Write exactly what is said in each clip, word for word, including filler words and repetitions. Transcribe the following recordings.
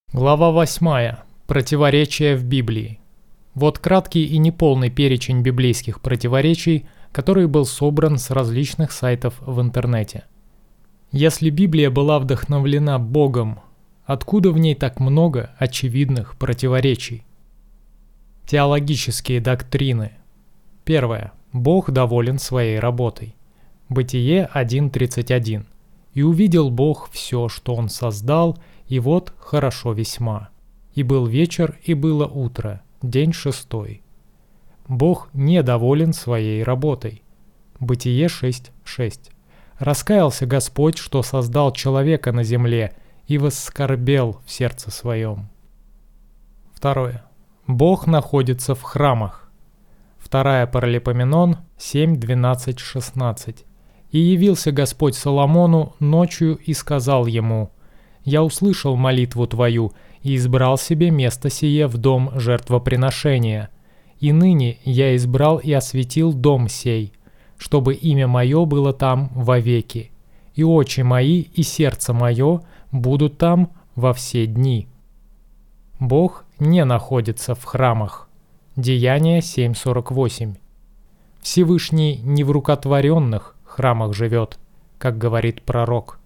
Глава восьмая. Противоречия в Библии. Вот краткий и неполный перечень библейских противоречий, который был собран с различных сайтов в интернете. Если Библия была вдохновлена Богом, откуда в ней так много очевидных противоречий? Теологические доктрины. Первое. Бог доволен своей работой. Бытие один тридцать один. «И увидел Бог все, что Он создал, и вот хорошо весьма. И был вечер, и было утро, день шестой». Бог недоволен своей работой. Бытие шесть шесть. «Раскаялся Господь, что создал человека на земле, и воскорбел в сердце своем». Второе. Бог находится в храмах. Вторая Паралипоменон семь двенадцать шестнадцать. «И явился Господь Соломону ночью и сказал ему: Я услышал молитву твою и избрал себе место сие в дом жертвоприношения. И ныне я избрал и осветил дом сей, чтобы имя мое было там вовеки, и очи мои и сердце мое будут там во все дни». Бог не находится в храмах. Деяние семь сорок восемь. Всевышний не в рукотворенных храмах живет, как говорит пророк.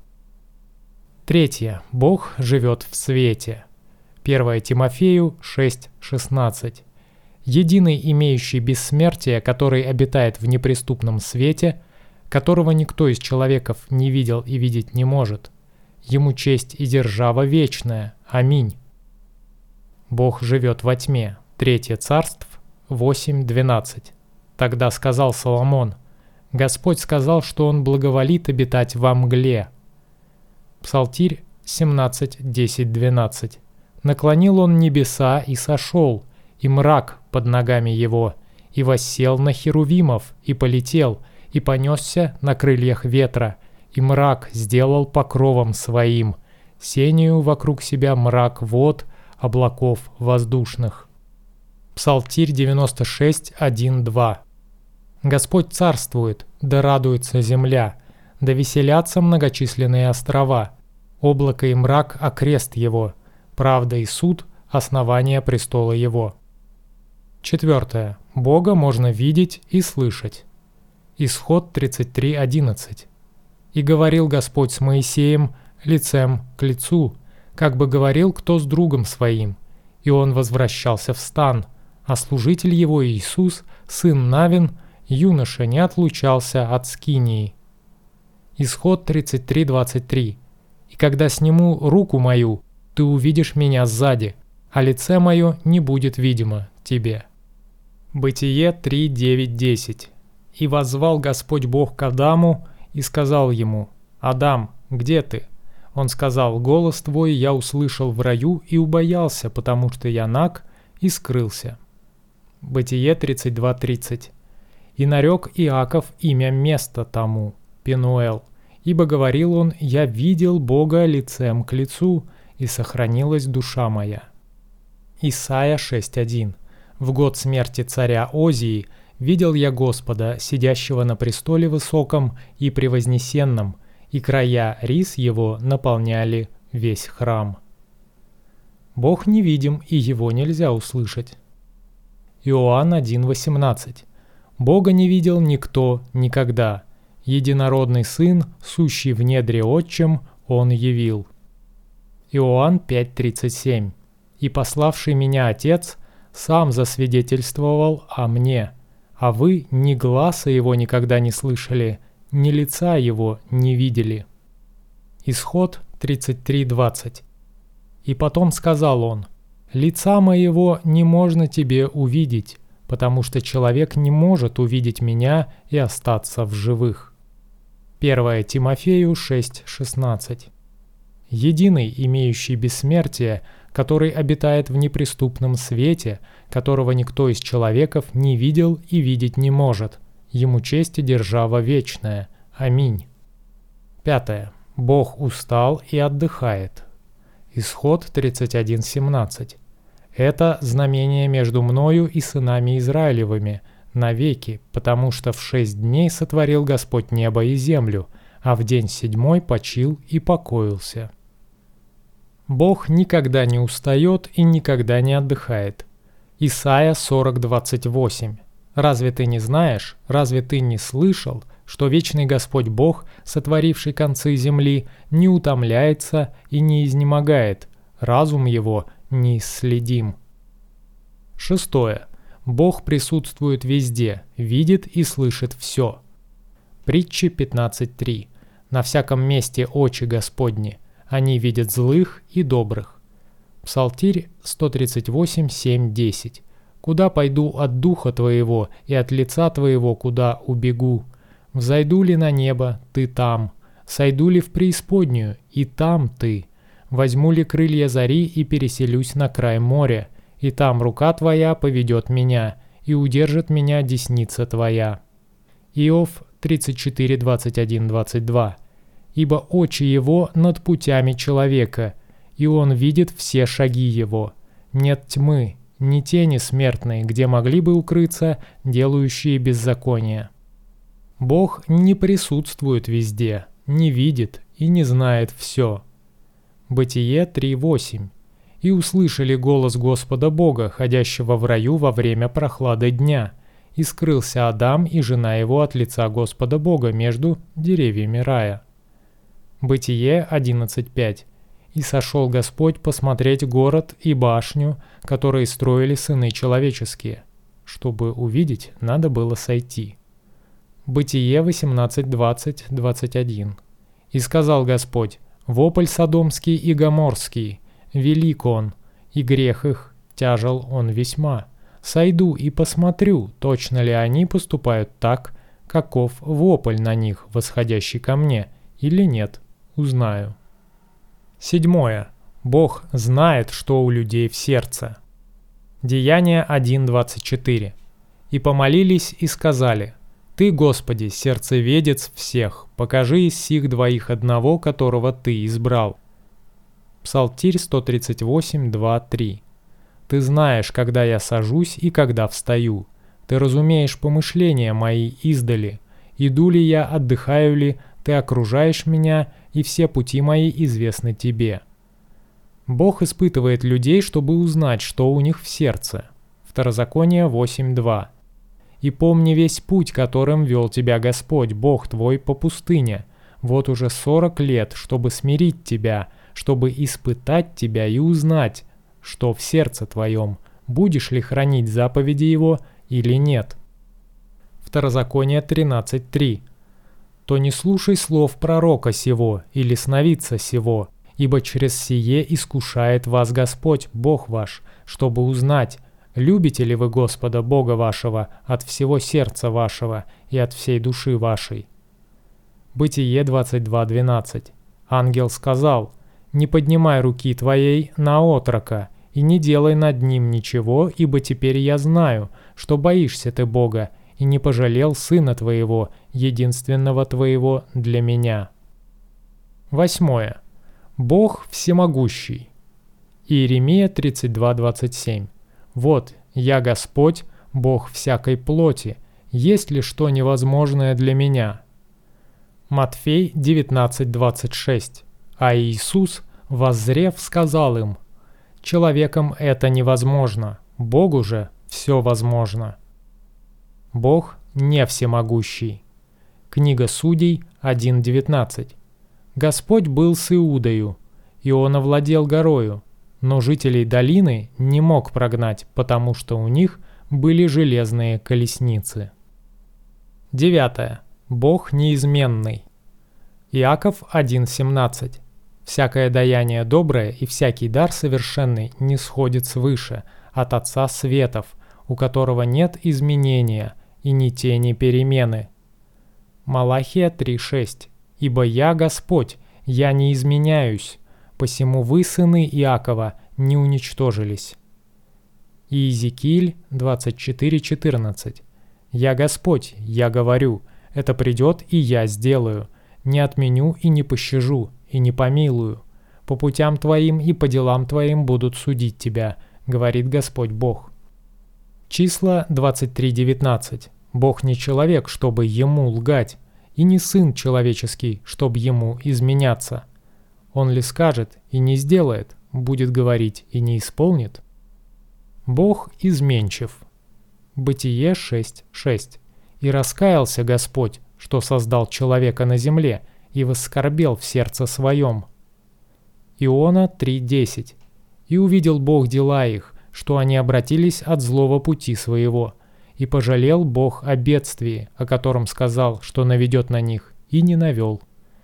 Третье. Бог живет в свете. первое Тимофею шесть шестнадцать. Единый, имеющий бессмертие, который обитает в неприступном свете, которого никто из человеков не видел и видеть не может. Ему честь и держава вечная. Аминь. Бог живет во тьме. третье Царств восемь двенадцать. Тогда сказал Соломон: Господь сказал, что Он благоволит обитать во мгле. Псалтирь семнадцать десять двенадцать. Наклонил Он небеса и сошел, и мрак под ногами Его, и воссел на херувимов, и полетел, и понесся на крыльях ветра, и мрак сделал покровом своим, сению вокруг себя мрак вод, облаков воздушных. Псалтирь девяносто шесть один два. Господь царствует, да радуется земля, да веселятся многочисленные острова. Облако и мрак — окрест его, правда и суд — основание престола его. Четвертое. Бога можно видеть и слышать. Исход тридцать три одиннадцать. «И говорил Господь с Моисеем лицем к лицу, как бы говорил кто с другом своим, и он возвращался в стан, а служитель его Иисус, сын Навин, юноша, не отлучался от скинии». Исход тридцать три двадцать три. «И когда сниму руку мою, ты увидишь меня сзади, а лице мое не будет видимо тебе». Бытие три девять десять. «И воззвал Господь Бог к Адаму и сказал ему: Адам, где ты? Он сказал: голос твой я услышал в раю и убоялся, потому что я наг, и скрылся». Бытие тридцать два тридцать. «И нарек Иаков имя места тому, Пенуэл, ибо говорил он: я видел Бога лицем к лицу, и сохранилась душа моя». Исайя шесть один. «В год смерти царя Озии видел я Господа, сидящего на престоле высоком и превознесенном, и края рис его наполняли весь храм». Бог невидим, и его нельзя услышать. Иоанн один восемнадцать. «Бога не видел никто никогда. Единородный Сын, сущий в недре Отчим, Он явил». Иоанн пять тридцать семь. «И пославший меня Отец сам засвидетельствовал о мне, а вы ни гласа Его никогда не слышали, ни лица Его не видели». Исход тридцать три двадцать. «И потом сказал Он: лица моего не можно тебе увидеть, потому что человек не может увидеть меня и остаться в живых». первое Тимофею шесть шестнадцать. «Единый, имеющий бессмертие, который обитает в неприступном свете, которого никто из человеков не видел и видеть не может. Ему честь и держава вечная. Аминь». Пятое. Бог устал и отдыхает. Исход тридцать один семнадцать. «Это знамение между мною и сынами Израилевыми навеки, потому что в шесть дней сотворил Господь небо и землю, а в день седьмой почил и покоился». Бог никогда не устает и никогда не отдыхает. Исайя сорок двадцать восемь. «Разве ты не знаешь, разве ты не слышал, что вечный Господь Бог, сотворивший концы земли, не утомляется и не изнемогает, разум его неисследим». Шестое. Бог присутствует везде, видит и слышит все. Притчи пятнадцать три. «На всяком месте очи Господни, они видят злых и добрых». Псалтирь сто тридцать восемь, семь, десять. «Куда пойду от духа твоего, и от лица твоего куда убегу? Взойду ли на небо, ты там? Сойду ли в преисподнюю, и там ты? Возьму ли крылья зари и переселюсь на край моря? И там рука твоя поведет меня, и удержит меня десница твоя». Иов тридцать четыре, двадцать один, двадцать два. «Ибо очи его над путями человека, и он видит все шаги его. Нет тьмы, ни тени смертной, где могли бы укрыться делающие беззаконие». Бог не присутствует везде, не видит и не знает все. Бытие три восемь. «И услышали голос Господа Бога, ходящего в раю во время прохлады дня, и скрылся Адам и жена его от лица Господа Бога между деревьями рая». Бытие одиннадцать пять. «И сошел Господь посмотреть город и башню, которые строили сыны человеческие». Чтобы увидеть, надо было сойти. Бытие восемнадцать двадцать, двадцать один. «И сказал Господь: вопль содомский и гоморский, велик он, и грех их тяжел он весьма. Сойду и посмотрю, точно ли они поступают так, каков вопль на них, восходящий ко мне, или нет, узнаю». Седьмое. Бог знает, что у людей в сердце. Деяния один двадцать четыре. «И помолились и сказали: Ты, Господи, сердцеведец всех, покажи из сих двоих одного, которого Ты избрал». Псалтирь сто тридцать восемь, два, три. «Ты знаешь, когда я сажусь и когда встаю. Ты разумеешь помышления мои издали. Иду ли я, отдыхаю ли, Ты окружаешь меня, и все пути мои известны Тебе». Бог испытывает людей, чтобы узнать, что у них в сердце. Второзаконие восемь два. «И помни весь путь, которым вел тебя Господь, Бог твой, по пустыне, вот уже сорок лет, чтобы смирить тебя, чтобы испытать тебя и узнать, что в сердце твоем, будешь ли хранить заповеди Его или нет». Второзаконие тринадцать три. «То не слушай слов пророка сего или сновидца сего, ибо через сие искушает вас Господь, Бог ваш, чтобы узнать, любите ли вы Господа Бога вашего от всего сердца вашего и от всей души вашей». Бытие двадцать два двенадцать. «Ангел сказал: не поднимай руки твоей на отрока, и не делай над ним ничего, ибо теперь я знаю, что боишься ты Бога, и не пожалел сына твоего, единственного твоего для меня». Восьмое. Бог всемогущий. Иеремия тридцать два двадцать семь. «Вот, я Господь, Бог всякой плоти, есть ли что невозможное для меня?» Матфей девятнадцать двадцать шесть. «А Иисус, воззрев, сказал им: человеком это невозможно, Богу же все возможно». Бог не всемогущий. Книга Судей один девятнадцать. «Господь был с Иудою, и он овладел горою, но жителей долины не мог прогнать, потому что у них были железные колесницы». Девятое. Бог неизменный. Иаков один семнадцать. «Всякое даяние доброе и всякий дар совершенный не сходит свыше, от Отца светов, у которого нет изменения и ни тени перемены». Малахия три шесть. «Ибо я Господь, я не изменяюсь, посему вы, сыны Иакова, не уничтожились». Иезекииль двадцать четыре четырнадцать. «Я Господь, я говорю, это придет, и я сделаю, не отменю и не пощажу, и не помилую. По путям твоим и по делам твоим будут судить тебя, говорит Господь Бог». Числа двадцать три девятнадцать. «Бог не человек, чтобы ему лгать, и не сын человеческий, чтобы ему изменяться. Он ли скажет и не сделает, будет говорить и не исполнит? Бог изменчив. Бытие шесть шесть. И раскаялся Господь, что создал человека на земле, и воскорбел в сердце своем. Иона три десять. И увидел Бог дела их, что они обратились от злого пути своего, и пожалел Бог о бедствии, о котором сказал, что наведет на них, и не навел.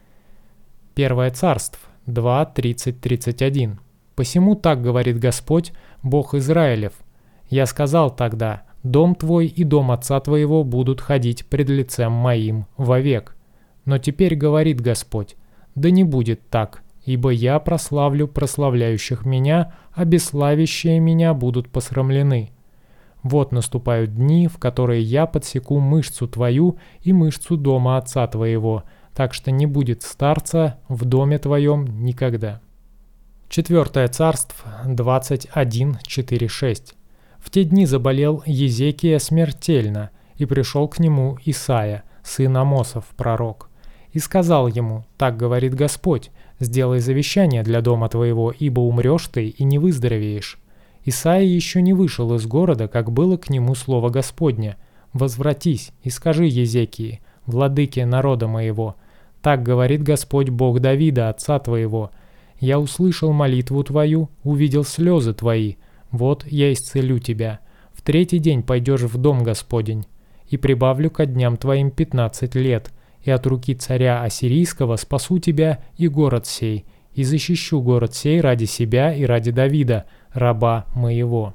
Первое Царств два тридцать тридцать один. Посему так говорит Господь, Бог Израилев: «Я сказал тогда, дом твой и дом отца твоего будут ходить пред лицем моим вовек. Но теперь говорит Господь: да не будет так, ибо я прославлю прославляющих меня, а бесславящие меня будут посрамлены. Вот наступают дни, в которые я подсеку мышцу твою и мышцу дома отца твоего, так что не будет старца в доме твоем никогда». Четвертое Царств двадцать один четыре шесть. В те дни заболел Езекия смертельно, и пришел к нему Исаия, сын Амосов, пророк, и сказал ему: «Так говорит Господь, сделай завещание для дома твоего, ибо умрешь ты и не выздоровеешь». Исаия еще не вышел из города, как было к нему слово Господне: «Возвратись и скажи Езекии, владыке народа моего, так говорит Господь Бог Давида, отца твоего: я услышал молитву твою, увидел слезы твои, вот я исцелю тебя. В третий день пойдешь в дом Господень, и прибавлю ко дням твоим пятнадцать лет, и от руки царя ассирийского спасу тебя и город сей, и защищу город сей ради себя и ради Давида, раба моего».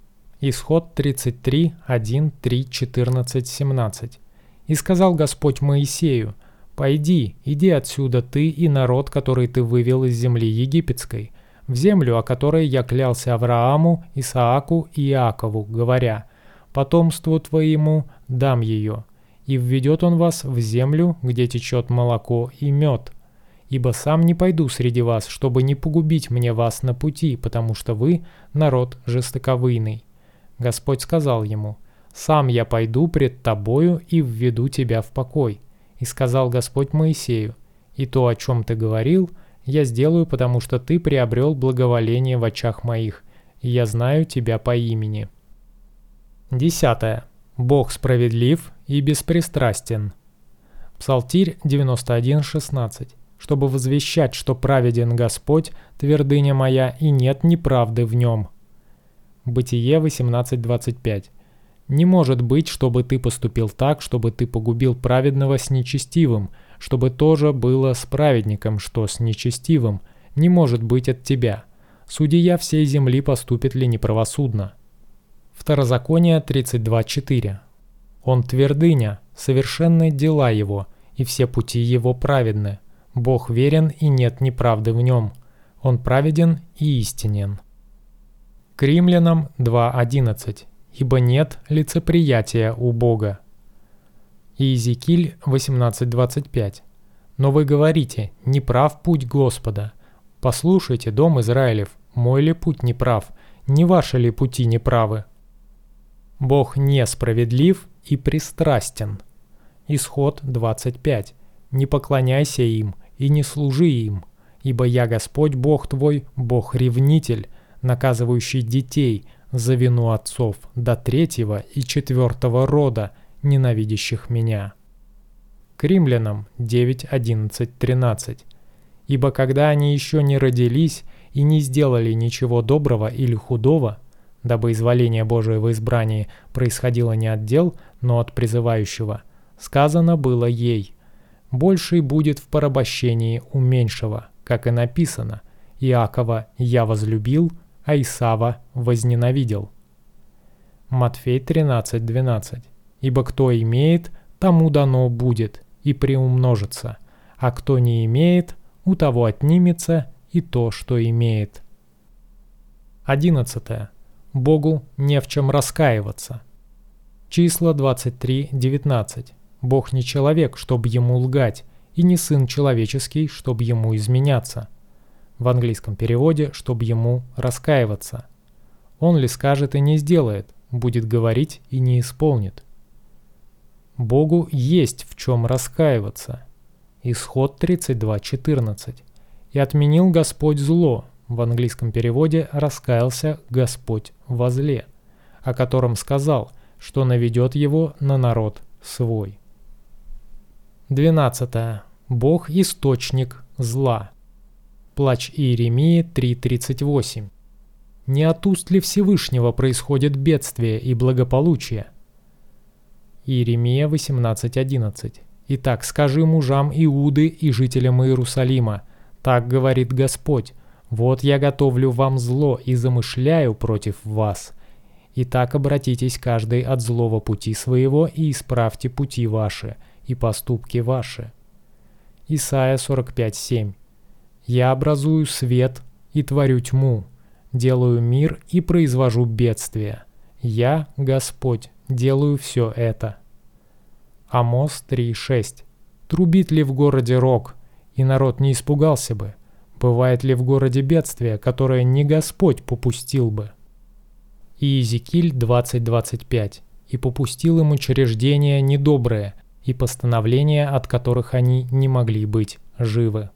Исход тридцать три, один, три, четырнадцать, семнадцать. «И сказал Господь Моисею: пойди, иди отсюда ты и народ, который ты вывел из земли египетской, в землю, о которой я клялся Аврааму, Исааку и Иакову, говоря: потомству твоему дам ее. И введет он вас в землю, где течет молоко и мед. Ибо сам не пойду среди вас, чтобы не погубить мне вас на пути, потому что вы народ жестоковыйный». Господь сказал ему: «Сам я пойду пред тобою и введу тебя в покой». И сказал Господь Моисею: «И то, о чем ты говорил, я сделаю, потому что ты приобрел благоволение в очах моих, и я знаю тебя по имени». Десятое. Бог справедлив и беспристрастен. Псалтирь девяносто один шестнадцать. «Чтобы возвещать, что праведен Господь, твердыня моя, и нет неправды в нем». Бытие восемнадцать двадцать пять. «Не может быть, чтобы ты поступил так, чтобы ты погубил праведного с нечестивым, чтобы тоже было с праведником, что с нечестивым. Не может быть от тебя. Судья всей земли поступит ли неправосудно». Второзаконие тридцать два четыре. «Он твердыня, совершенны дела его, и все пути его праведны. Бог верен, и нет неправды в нем. Он праведен и истинен». К Римлянам два одиннадцать. «Ибо нет лицеприятия у Бога». Иезекииль восемнадцать двадцать пять. «Но вы говорите: неправ путь Господа. Послушайте, дом Израилев, мой ли путь неправ, не ваши ли пути неправы?» Бог несправедлив и пристрастен. Исход двадцать пять. «Не поклоняйся им и не служи им, ибо я Господь Бог твой, Бог-ревнитель, наказывающий детей за вину отцов до третьего и четвертого рода, ненавидящих меня». К Римлянам девять одиннадцать тринадцать. «Ибо когда они еще не родились и не сделали ничего доброго или худого, дабы изволение Божие в избрании происходило не от дел, но от призывающего, сказано было ей: больший будет в порабощении у меньшего, как и написано: Иакова я возлюбил, а Исава возненавидел». Матфей тринадцать двенадцать. «Ибо кто имеет, тому дано будет, и приумножится, а кто не имеет, у того отнимется и то, что имеет». Одиннадцатое. Богу не в чем раскаиваться. Числа двадцать три девятнадцать. «Бог не человек, чтобы ему лгать, и не сын человеческий, чтобы ему изменяться». В английском переводе «чтобы ему раскаиваться». «Он ли скажет и не сделает, будет говорить и не исполнит». Богу есть в чем раскаиваться. Исход тридцать два четырнадцать. «И отменил Господь зло, в английском переводе раскаялся Господь во зле, о котором сказал, что наведет его на народ свой. двенадцатое. Бог – источник зла. Плач Иеремии три тридцать восемь. Не от уст ли Всевышнего происходит бедствие и благополучие? Иеремия восемнадцать одиннадцать. Итак, скажи мужам Иуды и жителям Иерусалима, так говорит Господь, вот я готовлю вам зло и замышляю против вас. Итак, обратитесь каждый от злого пути своего и исправьте пути ваши и поступки ваши. Исайя сорок пять семь. Я образую свет и творю тьму, делаю мир и произвожу бедствие. Я, Господь, делаю все это. Амос три шесть. Трубит ли в городе рог, и народ не испугался бы? Бывает ли в городе бедствие, которое не Господь попустил бы? И Иезекииль двадцать двадцать пять. И попустил им учреждения недобрые, и постановления, от которых они не могли быть живы.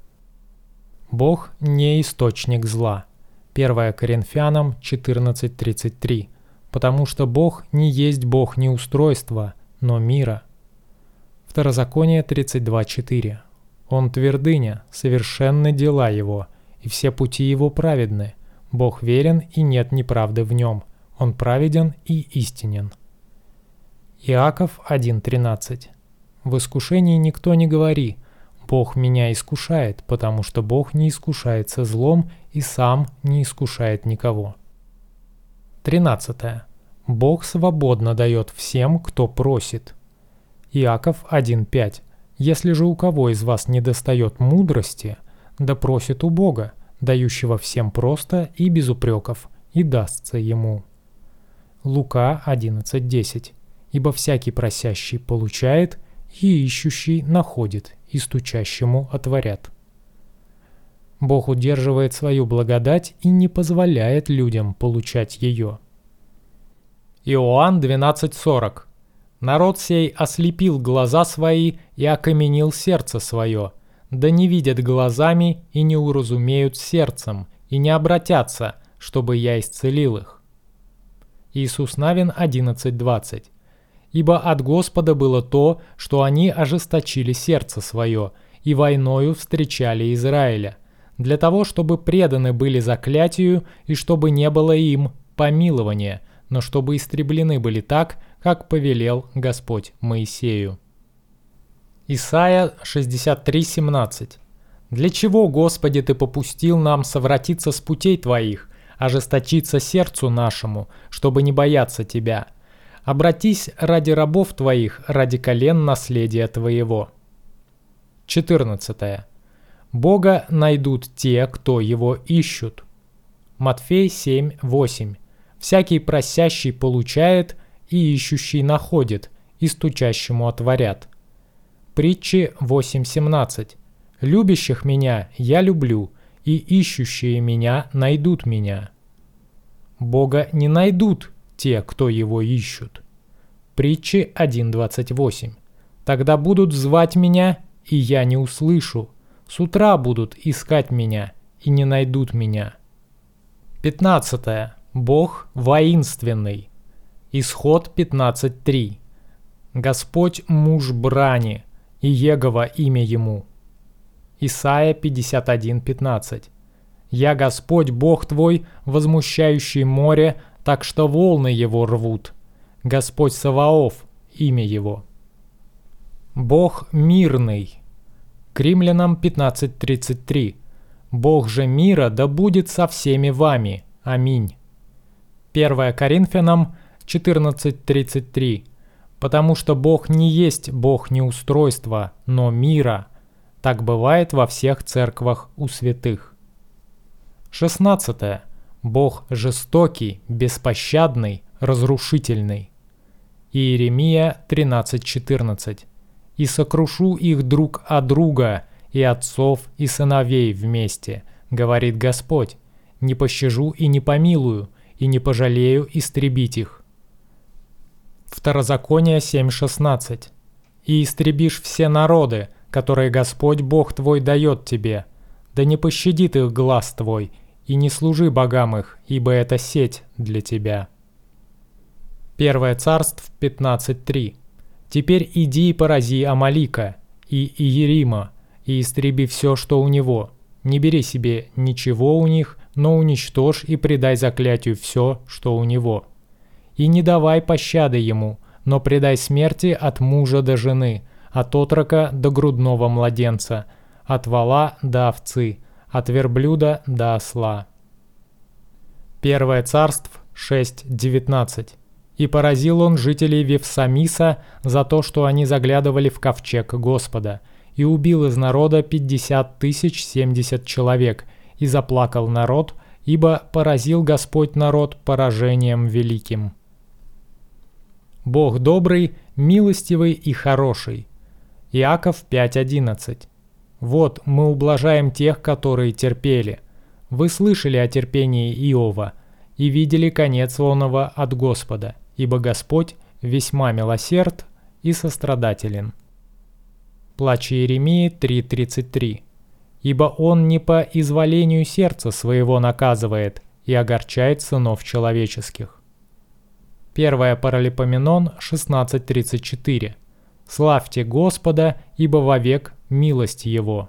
Бог не источник зла. первое Коринфянам четырнадцать тридцать три. Потому что Бог не есть Бог неустройства, но мира. Второзаконие тридцать два четыре. Он твердыня, совершенны дела его, и все пути его праведны. Бог верен, и нет неправды в нем. Он праведен и истинен. Иаков один тринадцать. В искушении никто не говори: Бог меня искушает, потому что Бог не искушается злом и сам не искушает никого. тринадцатое. Бог свободно дает всем, кто просит. Иаков один пять. Если же у кого из вас недостает мудрости, да просит у Бога, дающего всем просто и без упреков, и дастся ему. Лука одиннадцать десять. Ибо всякий просящий получает, и ищущий находит, и стучащему отворят. Бог удерживает свою благодать и не позволяет людям получать ее. Иоанн двенадцать сорок. Народ сей ослепил глаза свои и окаменил сердце свое, да не видят глазами и не уразумеют сердцем, и не обратятся, чтобы я исцелил их. Иисус Навин одиннадцать двадцать. Ибо от Господа было то, что они ожесточили сердце свое, и войною встречали Израиля, для того, чтобы преданы были заклятию, и чтобы не было им помилования, но чтобы истреблены были так, как повелел Господь Моисею. Исайя шестьдесят три семнадцать. «Для чего, Господи, Ты попустил нам совратиться с путей Твоих, ожесточиться сердцу нашему, чтобы не бояться Тебя? Обратись ради рабов Твоих, ради колен наследия Твоего». четырнадцатое. Бога найдут те, кто Его ищут. Матфей семь восемь. Всякий просящий получает, и ищущий находит, и стучащему отворят. Притчи восемь семнадцать. «Любящих меня я люблю, и ищущие меня найдут меня». Бога не найдут те, кто Его ищут. Притчи один двадцать восемь. «Тогда будут звать меня, и я не услышу. С утра будут искать меня, и не найдут меня». пятнадцатое. Бог воинственный. Исход пятнадцать три. «Господь муж брани, и Егова имя ему». Исайя пятьдесят один пятнадцать. «Я Господь Бог твой, возмущающий море, так что волны его рвут. Господь Саваоф, имя его». Бог мирный. К Римлянам пятнадцать тридцать три. «Бог же мира да будет со всеми вами. Аминь». первое Коринфянам четырнадцать тридцать три. «Потому что Бог не есть Бог неустройства, но мира. Так бывает во всех церквах у святых». шестнадцатое. Бог жестокий, беспощадный, разрушительный. Иеремия тринадцать четырнадцать. «И сокрушу их друг от друга, и отцов, и сыновей вместе, говорит Господь, не пощажу и не помилую, и не пожалею истребить их». Второзаконие семь шестнадцать. «И истребишь все народы, которые Господь Бог твой дает тебе, да не пощадит их глаз твой, и не служи богам их, ибо это сеть для тебя». Первое Царств пятнадцать три. «Теперь иди и порази Амалика и Иерима, и истреби все, что у него. Не бери себе ничего у них, но уничтожь и предай заклятию все, что у него. И не давай пощады ему, но предай смерти от мужа до жены, от отрока до грудного младенца, от вола до овцы, от верблюда до осла». Первое Царств шесть девятнадцать. «И поразил он жителей Вифсамиса за то, что они заглядывали в ковчег Господа, и убил из народа пятьдесят тысяч семьдесят человек, и заплакал народ, ибо поразил Господь народ поражением великим». Бог добрый, милостивый и хороший. Иаков пять одиннадцать. «Вот мы ублажаем тех, которые терпели. Вы слышали о терпении Иова и видели конец оного от Господа, ибо Господь весьма милосерд и сострадателен». Плач Иеремии три тридцать три. «Ибо он не по изволению сердца своего наказывает и огорчает сынов человеческих». Первое Паралипоменон шестнадцать тридцать четыре. «Славьте Господа, ибо вовек милость Его».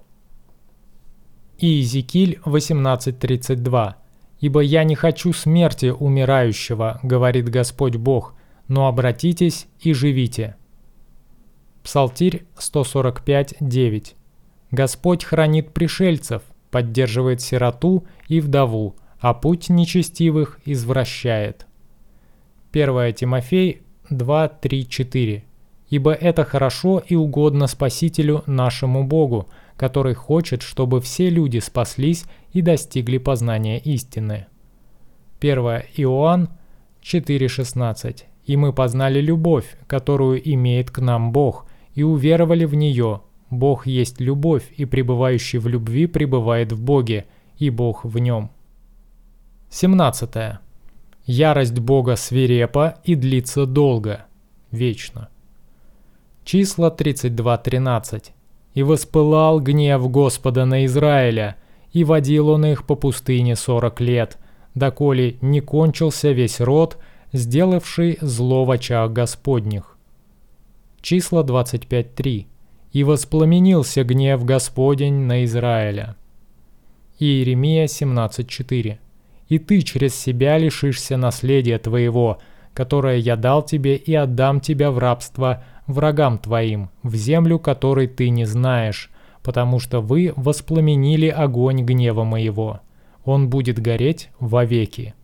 И Иезекииль восемнадцать тридцать два. «Ибо я не хочу смерти умирающего, говорит Господь Бог, но обратитесь и живите». Псалтирь сто сорок пять девять. «Господь хранит пришельцев, поддерживает сироту и вдову, а путь нечестивых извращает». Первое Тимофей два три четыре. «Ибо это хорошо и угодно Спасителю нашему Богу, который хочет, чтобы все люди спаслись и достигли познания истины». Первое Иоанн четыре шестнадцать. «И мы познали любовь, которую имеет к нам Бог, и уверовали в нее. Бог есть любовь, и пребывающий в любви пребывает в Боге, и Бог в нем». семнадцатое. «Ярость Бога свирепа и длится долго, вечно». Числа тридцать два тринадцать. «И воспылал гнев Господа на Израиля, и водил он их по пустыне сорок лет, доколе не кончился весь род, сделавший зло в очах Господних». Числа двадцать пять три. «И воспламенился гнев Господень на Израиля». Иеремия семнадцать четыре. «И ты через себя лишишься наследия твоего, которое я дал тебе, и отдам тебя в рабство врагам твоим, в землю, которой ты не знаешь, потому что вы воспламенили огонь гнева моего. Он будет гореть вовеки».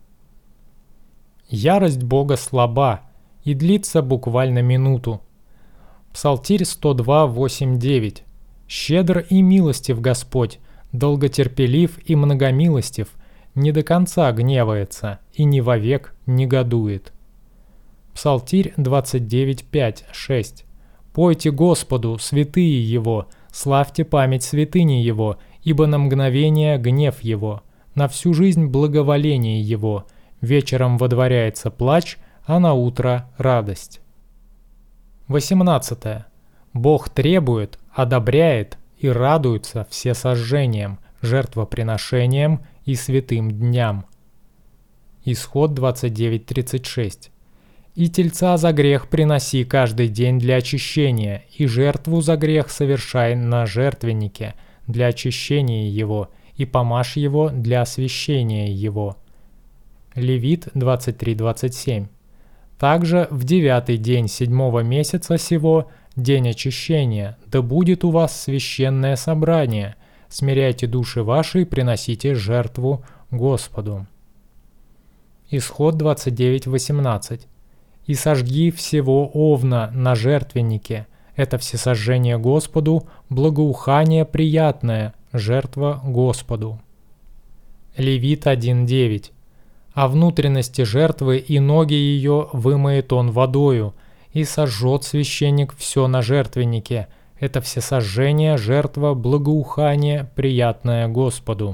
Ярость Бога слаба и длится буквально минуту. Псалтирь сто два восемь девять. «Щедр и милостив Господь, долготерпелив и многомилостив, не до конца гневается и не вовек негодует». Псалтирь двадцать девять пять шесть. «Пойте Господу, святые Его, славьте память святыни Его, ибо на мгновение гнев Его, на всю жизнь благоволение Его, вечером водворяется плач, а на утро радость». восемнадцатое. «Бог требует, одобряет и радуется всесожжением, жертвоприношением и святым дням». Исход двадцать девять тридцать шесть. «И тельца за грех приноси каждый день для очищения, и жертву за грех совершай на жертвеннике для очищения его, и помажь его для освящения его». Левит двадцать три двадцать семь. «Также в девятый день седьмого месяца сего, день очищения, да будет у вас священное собрание. Смиряйте души ваши и приносите жертву Господу». Исход двадцать девять восемнадцать. «И сожги всего овна на жертвеннике, это всесожжение Господу, благоухание приятное, жертва Господу». Левит один девять. «А внутренности жертвы и ноги ее вымоет он водою, и сожжет священник все на жертвеннике, это всесожжение, жертва, благоухание, приятное Господу».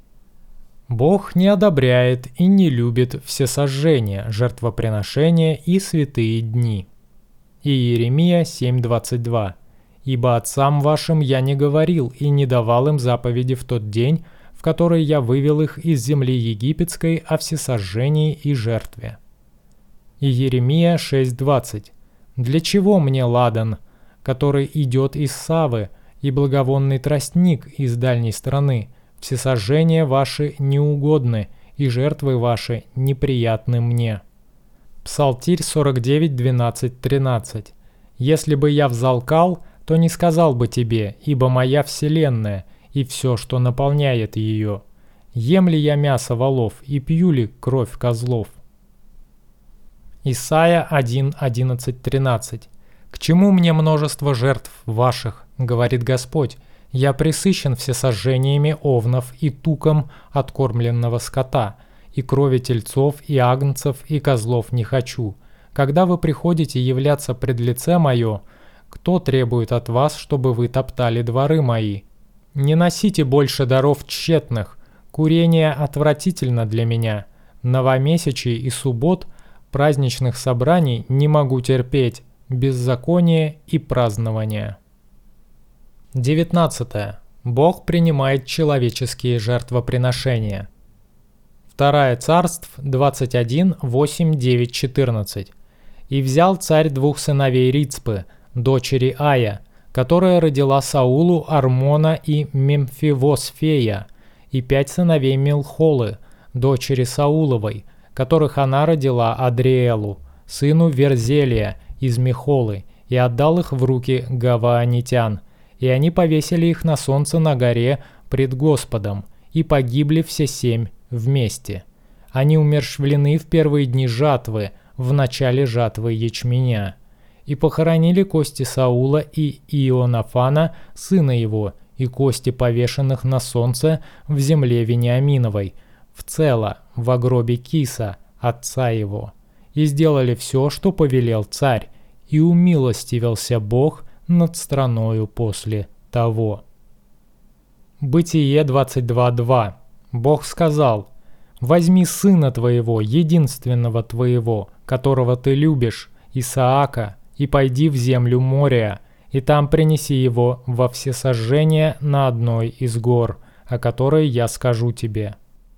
Бог не одобряет и не любит всесожжения, жертвоприношения и святые дни. Иеремия семь двадцать два. «Ибо отцам вашим я не говорил и не давал им заповеди в тот день, в которой я вывел их из земли египетской о всесожжении и жертве». И Иеремия шесть двадцать. «Для чего мне ладан, который идет из Савы, и благовонный тростник из дальней страны? Всесожжения ваши неугодны, и жертвы ваши неприятны мне». Псалтирь сорок девять двенадцать тринадцать. «Если бы я взалкал, то не сказал бы тебе, ибо моя вселенная и все, что наполняет ее. Ем ли я мясо волов и пью ли кровь козлов?» Исайя один одиннадцать тринадцать. «К чему мне множество жертв ваших, говорит Господь, я пресыщен всесожжениями овнов и туком откормленного скота, и крови тельцов и агнцев и козлов не хочу. Когда вы приходите являться пред лице мое, кто требует от вас, чтобы вы топтали дворы мои? Не носите больше даров тщетных, курение отвратительно для меня. Новомесячий и суббот, праздничных собраний не могу терпеть, беззаконие и празднование». девятнадцатое. Бог принимает человеческие жертвоприношения. Второе Царств двадцать один восемь девять четырнадцать. «И взял царь двух сыновей Рицпы, дочери Ая, которая родила Саулу Армона и Мемфивосфея, и пять сыновей Милхолы, дочери Сауловой, которых она родила Адриэлу, сыну Верзелия из Михолы, и отдал их в руки гаваонитян, и они повесили их на солнце на горе пред Господом, и погибли все семь вместе. Они умерщвлены в первые дни жатвы, в начале жатвы ячменя. И похоронили кости Саула и Ионафана, сына его, и кости повешенных на солнце в земле Вениаминовой, в Цело, в гробе Киса, отца его. И сделали все, что повелел царь, и умилостивился Бог над страною после того». Бытие двадцать два два. Бог сказал: «Возьми сына твоего, единственного твоего, которого ты любишь, Исаака, и пойди в землю Мория, и там принеси его во всесожжение на одной из гор, о которой я скажу тебе».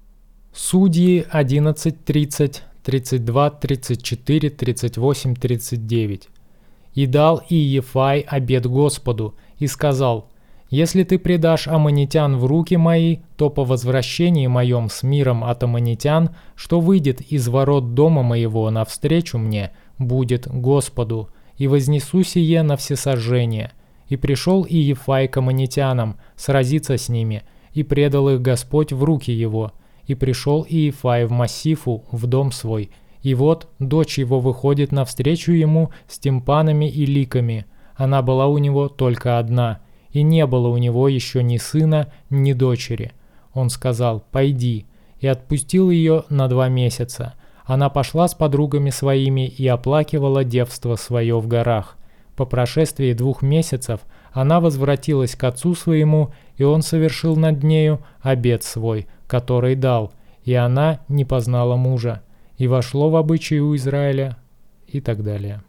Судьи одиннадцать тридцать, тридцать два, тридцать четыре, тридцать восемь, тридцать девять. «И дал Иефай обет Господу, и сказал: если ты предашь аммонитян в руки мои, то по возвращении моем с миром от аммонитян, что выйдет из ворот дома моего навстречу мне, будет Господу, и вознесу сие на всесожжение. И пришел Иефай к аммонитянам сразиться с ними, и предал их Господь в руки его. И пришел Иефай в Массифу, в дом свой, и вот дочь его выходит навстречу ему с тимпанами и ликами. Она была у него только одна, и не было у него еще ни сына, ни дочери. Он сказал: «Пойди», и отпустил ее на два месяца. Она пошла с подругами своими и оплакивала девство свое в горах. По прошествии двух месяцев она возвратилась к отцу своему, и он совершил над нею обет свой, который дал, и она не познала мужа, и вошло в обычай у Израиля, и так далее.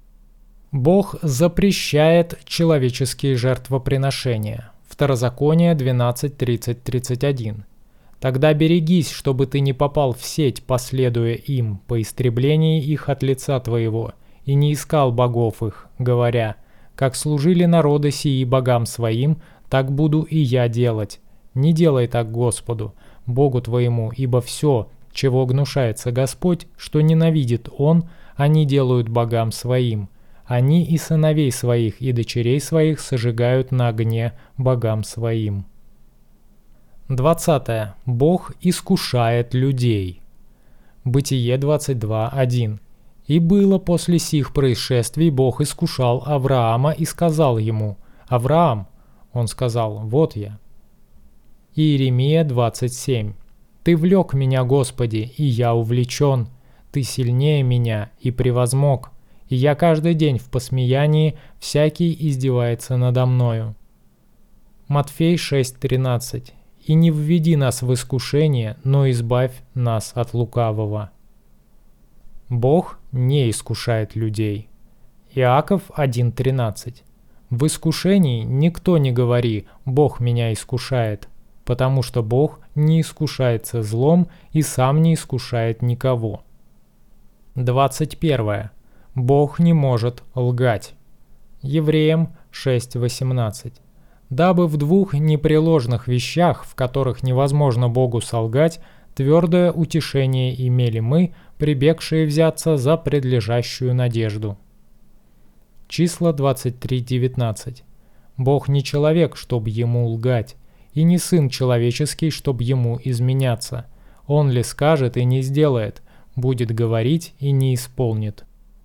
Бог запрещает человеческие жертвоприношения. Второзаконие двенадцать тридцать тридцать один. «Тогда берегись, чтобы ты не попал в сеть, последуя им, по истреблении их от лица твоего, и не искал богов их, говоря: как служили народы сии богам своим, так буду и я делать. Не делай так Господу, Богу твоему, ибо все, чего гнушается Господь, что ненавидит Он, они делают богам своим. Они и сыновей своих, и дочерей своих сожигают на огне богам своим». двадцатое. Бог искушает людей. Бытие двадцать два один. «И было после сих происшествий, Бог искушал Авраама и сказал ему: Авраам. Он сказал: вот я». Иеремия двадцать семь. «Ты влек меня, Господи, и я увлечен. Ты сильнее меня и превозмог. И я каждый день в посмеянии, всякий издевается надо мною». Матфей шесть тринадцать. «И не введи нас в искушение, но избавь нас от лукавого». Бог не искушает людей. Иаков один тринадцать. «В искушении никто не говори: Бог меня искушает». потому что Бог не искушается злом и сам не искушает никого. двадцать первое. Бог не может лгать. Евреям шесть восемнадцать. Дабы в двух непреложных вещах, в которых невозможно Богу солгать, твердое утешение имели мы, прибегшие взяться за предлежащую надежду. Числа двадцать три девятнадцать. Бог не человек, чтоб ему лгать, и не сын человеческий, чтоб ему изменяться. Он ли скажет и не сделает, будет говорить и не исполнит.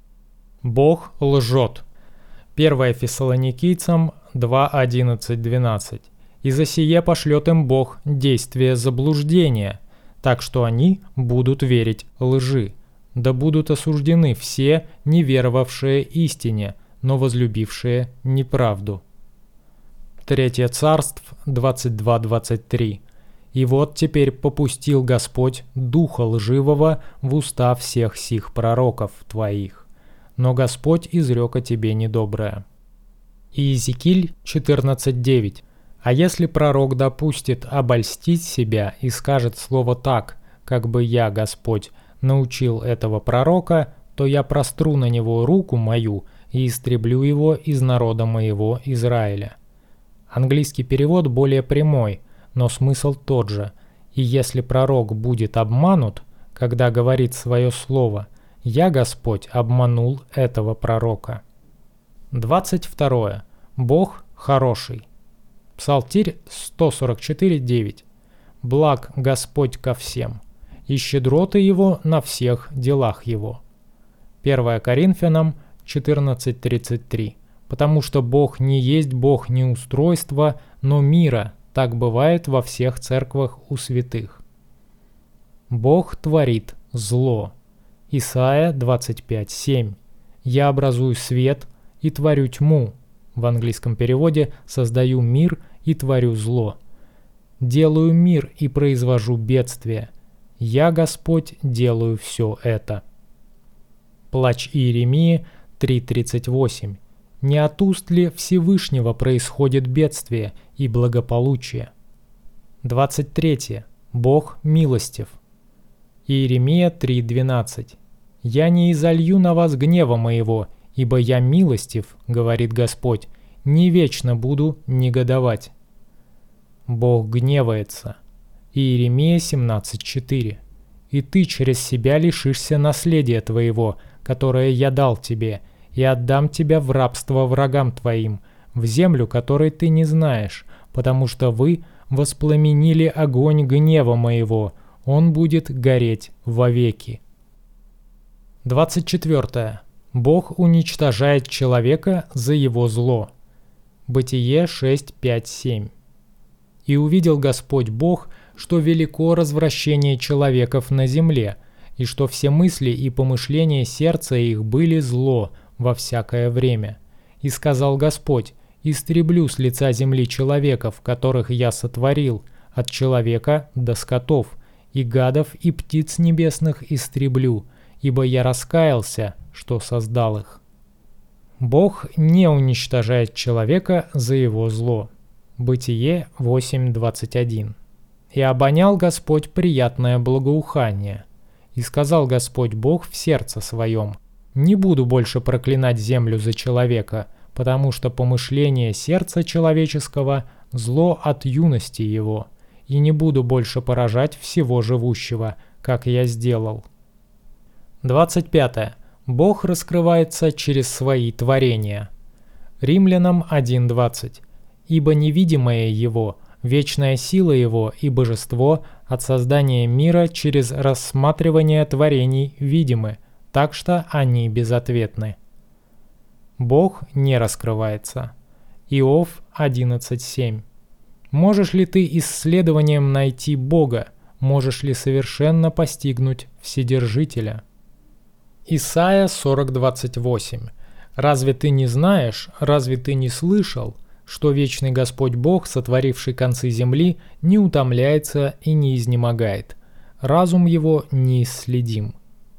Бог лжет. первое Фессалоникийцам два одиннадцать двенадцать. «И за сие пошлет им Бог действие заблуждения, так что они будут верить лжи. Да будут осуждены все, не веровавшие истине, но возлюбившие неправду». третье Царств двадцать два двадцать три. «И вот теперь попустил Господь духа лживого в уста всех сих пророков твоих, но Господь изрек о тебе недоброе». Иезекииль четырнадцать девять. «А если пророк допустит обольстить себя и скажет слово так, как бы я, Господь, научил этого пророка, то я простру на него руку мою и истреблю его из народа моего Израиля». Английский перевод более прямой, но смысл тот же. «И если пророк будет обманут, когда говорит свое слово, я, Господь, обманул этого пророка». двадцать второе. Бог хороший. Псалтирь сто сорок четыре девять. «Благ Господь ко всем, и щедроты Его на всех делах Его». первое Коринфянам четырнадцать тридцать три. «Потому что Бог не есть Бог неустройства, но мира, так бывает во всех церквах у святых». Бог творит зло. Исайя двадцать пять семь. «Я образую свет и творю тьму». В английском переводе «создаю мир и творю зло». «Делаю мир и произвожу бедствие. Я, Господь, делаю все это». Плач Иеремии три тридцать восемь. «Не от уст ли Всевышнего происходит бедствие и благополучие?» двадцать третье. Бог милостив. Иеремия три двенадцать. «Я не изолью на вас гнева моего, ибо я милостив, говорит Господь, не вечно буду негодовать». Бог гневается. Иеремия семнадцать четыре. «И ты через себя лишишься наследия твоего, которое я дал тебе, и отдам тебя в рабство врагам твоим, в землю, которой ты не знаешь, потому что вы воспламенили огонь гнева моего, он будет гореть вовеки». двадцать четвертое. Бог уничтожает человека за его зло. Бытие шесть пять семь. «И увидел Господь Бог, что велико развращение человеков на земле, и что все мысли и помышления сердца их были зло во всякое время. И сказал Господь: истреблю с лица земли человеков, которых я сотворил, от человека до скотов, и гадов и птиц небесных истреблю, ибо я раскаялся, что создал их». Бог не уничтожает человека за его зло. Бытие восемь двадцать один. «И обонял Господь приятное благоухание. И сказал Господь Бог в сердце своем: не буду больше проклинать землю за человека, потому что помышление сердца человеческого – зло от юности его, и не буду больше поражать всего живущего, как я сделал». двадцать пятое. Бог раскрывается через свои творения. Римлянам один двадцать. «Ибо невидимое Его, вечная сила Его и божество от создания мира через рассматривание творений видимы, так что они безответны». Бог не раскрывается. Иов одиннадцать семь. «Можешь ли ты исследованием найти Бога? Можешь ли совершенно постигнуть Вседержителя?» Исайя сорок двадцать восемь. «Разве ты не знаешь, разве ты не слышал, что вечный Господь Бог, сотворивший концы земли, не утомляется и не изнемогает? Разум его неисследим».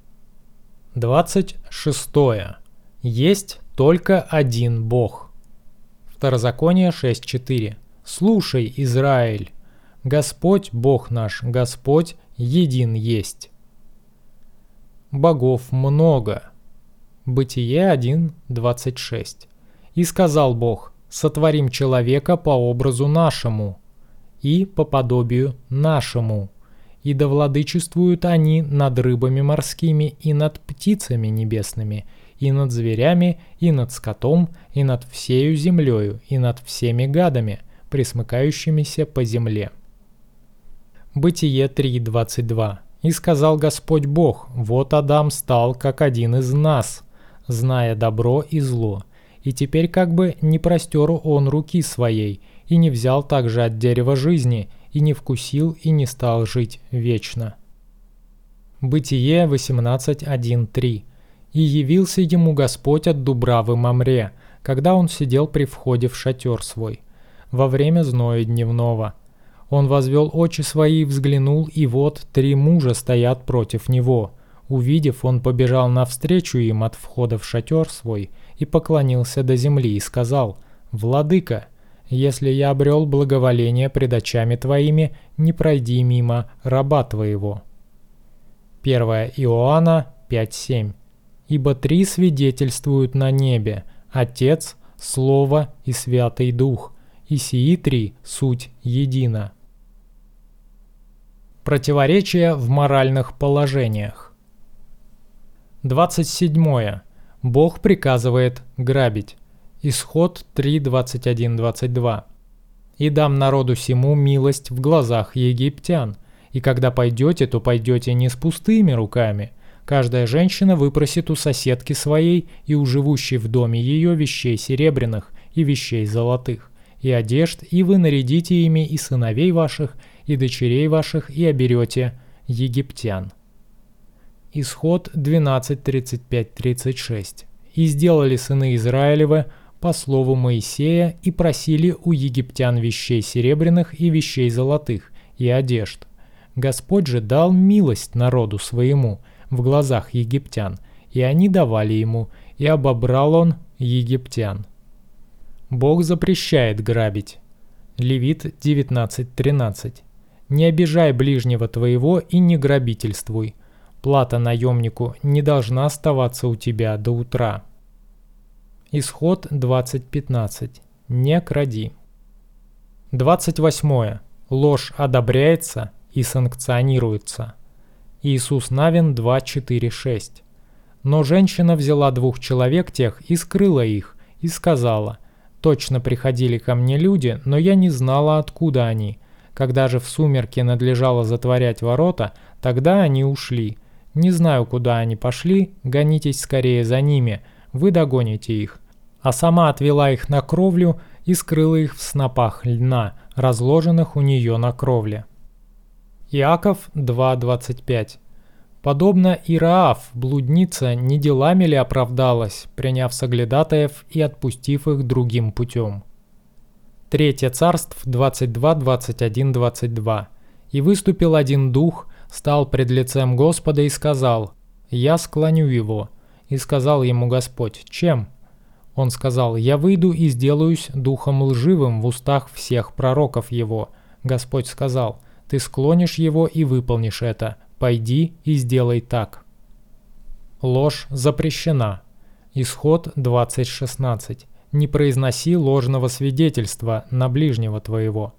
двадцать шестое. Есть только один Бог. Второзаконие шесть четыре. «Слушай, Израиль, Господь, Бог наш, Господь, един есть. Богов много. Бытие один, двадцать шесть. И сказал Бог: сотворим человека по образу нашему и по подобию нашему, и да владычествуют они над рыбами морскими и над птицами небесными, и над зверями, и над скотом, и над всею землею, и над всеми гадами, пресмыкающимися по земле. Бытие три, двадцать два. И сказал Господь Бог: вот Адам стал как один из нас, зная добро и зло, и теперь как бы не простер он руки своей, и не взял также от дерева жизни, и не вкусил, и не стал жить вечно. Бытие восемнадцать, один, три. И явился ему Господь от Дубравы Мамре, когда он сидел при входе в шатер свой, во время зноя дневного. Он возвел очи свои и взглянул, и вот три мужа стоят против него. Увидев, он побежал навстречу им от входа в шатер свой и поклонился до земли и сказал: «Владыка, если я обрел благоволение пред очами твоими, не пройди мимо раба твоего». первое Иоанна пять, семь. «Ибо три свидетельствуют на небе: Отец, Слово и Святый Дух, и сии три суть едино». Противоречия в моральных положениях. двадцать седьмое. Бог приказывает грабить. Исход три, двадцать один, двадцать два. «И дам народу сему милость в глазах египтян, и когда пойдете, то пойдете не с пустыми руками. Каждая женщина выпросит у соседки своей и у живущей в доме ее вещей серебряных и вещей золотых, и одежд, и вы нарядите ими и сыновей ваших, и дочерей ваших, и оберете египтян». Исход двенадцать, тридцать пять, тридцать шесть. «И сделали сыны Израилевы по слову Моисея и просили у египтян вещей серебряных и вещей золотых, и одежд. Господь же дал милость народу своему в глазах египтян, и они давали ему, и обобрал он египтян». Бог запрещает грабить. Левит девятнадцать, тринадцать. «Не обижай ближнего твоего и не грабительствуй. Плата наемнику не должна оставаться у тебя до утра». Исход двадцать, пятнадцать. «Не кради». двадцать восьмое. Ложь одобряется и санкционируется. Иисус Навин два, четыре, шесть. «Но женщина взяла двух человек тех и скрыла их, и сказала: точно приходили ко мне люди, но я не знала, откуда они. Когда же в сумерки надлежало затворять ворота, тогда они ушли. Не знаю, куда они пошли, гонитесь скорее за ними, вы догоните их». А сама отвела их на кровлю и скрыла их в снопах льна, разложенных у нее на кровле. Иаков два, двадцать пять. «Подобно и Раав, блудница, не делами ли оправдалась, приняв соглядатаев и отпустив их другим путем?» Третье Царств двадцать два, двадцать один, двадцать два. «И выступил один дух, стал пред лицем Господа и сказал: я склоню его. И сказал ему Господь: чем? Он сказал: я выйду и сделаюсь духом лживым в устах всех пророков его. Господь сказал: ты склонишь его и выполнишь это. Пойди и сделай так». Ложь запрещена. Исход двадцать, шестнадцать. «Не произноси ложного свидетельства на ближнего твоего».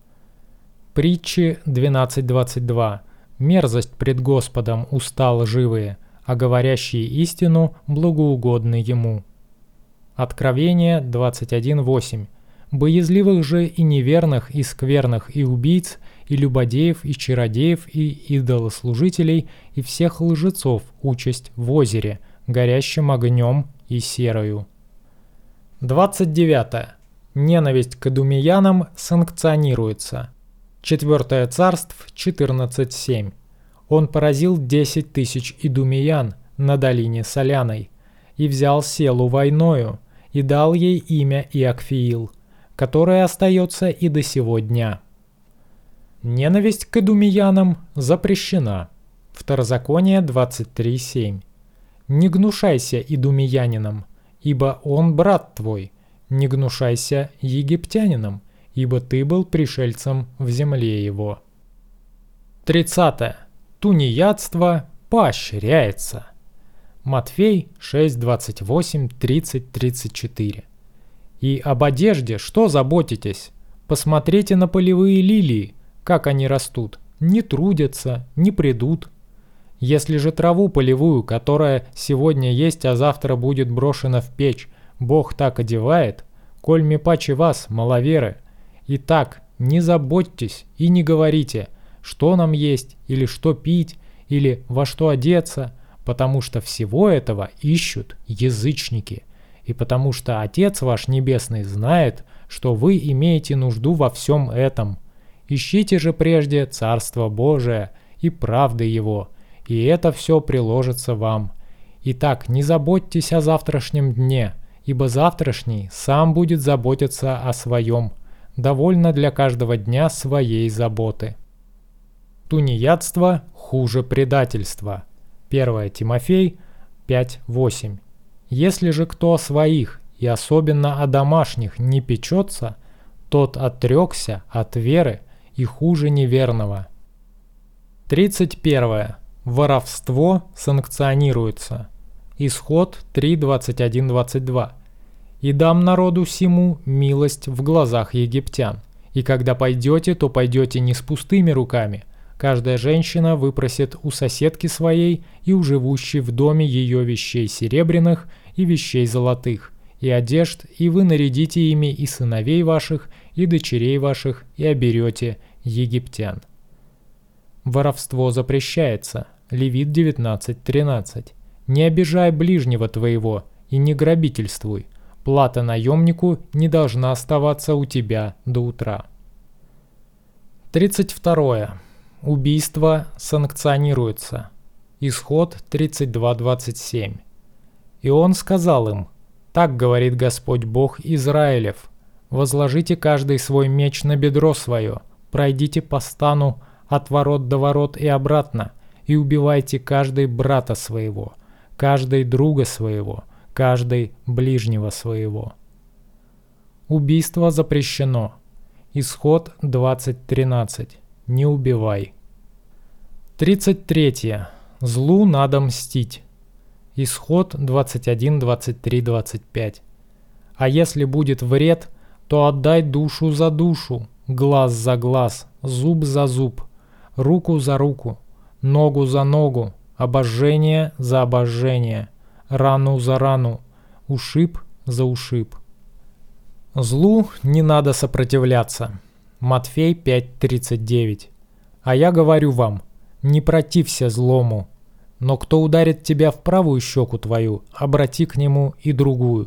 Притчи двенадцать, двадцать два. «Мерзость пред Господом уста лживые, а говорящие истину благоугодны ему». Откровение двадцать один, восемь. «Боязливых же и неверных, и скверных, и убийц, и любодеев, и чародеев, и идолослужителей, и всех лжецов участь в озере, горящим огнем и серою». двадцать девятое. Ненависть к идумеянам санкционируется. Четвертое Царств четырнадцать, семь. «Он поразил десять тысяч идумеян на долине Соляной, и взял селу войною, и дал ей имя Иакфиил, которое остается и до сего дня». Ненависть к идумеянам запрещена. Второзаконие двадцать три, семь. «Не гнушайся идумеянином, ибо он брат твой, не гнушайся египтянином, ибо ты был пришельцем в земле его». тридцатое. Тунеядство поощряется. Матфей шесть, двадцать восемь, тридцать, тридцать четыре. И об одежде что заботитесь? Посмотрите на полевые лилии, как они растут, не трудятся, не придут. Если же траву полевую, которая сегодня есть, а завтра будет брошена в печь, Бог так одевает, коль ми паче вас, маловеры. Итак, не заботьтесь и не говорите, что нам есть, или что пить, или во что одеться, потому что всего этого ищут язычники, и потому что Отец ваш Небесный знает, что вы имеете нужду во всем этом. Ищите же прежде Царство Божие и правды Его, и это все приложится вам. Итак, не заботьтесь о завтрашнем дне, ибо завтрашний сам будет заботиться о своем. Довольно для каждого дня своей заботы. Тунеядство хуже предательства. первое Тимофей пять, восемь. Если же кто о своих, и особенно о домашних, не печется, тот отрекся от веры и хуже неверного. тридцать первое. Воровство санкционируется. Исход три, двадцать один, двадцать два. «И дам народу сему милость в глазах египтян. И когда пойдете, то пойдете не с пустыми руками. Каждая женщина выпросит у соседки своей и у живущей в доме ее вещей серебряных и вещей золотых, и одежд, и вы нарядите ими и сыновей ваших, и дочерей ваших, и оберете египтян». Воровство запрещается. Левит девятнадцать, тринадцать. «Не обижай ближнего твоего и не грабительствуй. Плата наемнику не должна оставаться у тебя до утра». тридцать второе. Убийство санкционируется. Исход тридцать два, двадцать семь. «И он сказал им: так говорит Господь Бог Израилев, возложите каждый свой меч на бедро свое, пройдите по стану от ворот до ворот и обратно, и убивайте каждый брата своего, каждый друга своего, каждый ближнего своего». Убийство запрещено. Исход двадцать, тринадцать. Не убивай. тридцать третье. Злу надо мстить. Исход двадцать один, двадцать три, двадцать пять. «А если будет вред, то отдай душу за душу, глаз за глаз, зуб за зуб, руку за руку, ногу за ногу, обожжение за обожжение, рану за рану, ушиб за ушиб». Злу не надо сопротивляться. Матфей пять, тридцать девять. «А я говорю вам, не протився злому, но кто ударит тебя в правую щеку твою, обрати к нему и другую».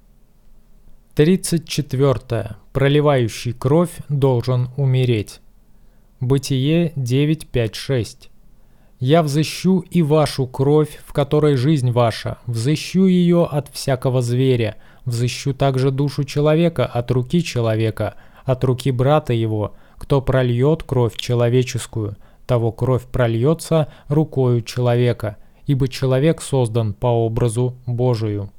тридцать четвертое. Проливающий кровь должен умереть. Бытие девять, пять, шесть. «Я взыщу и вашу кровь, в которой жизнь ваша, взыщу ее от всякого зверя, взыщу также душу человека от руки человека, от руки брата его, кто прольет кровь человеческую, того кровь прольется рукою человека, ибо человек создан по образу Божию».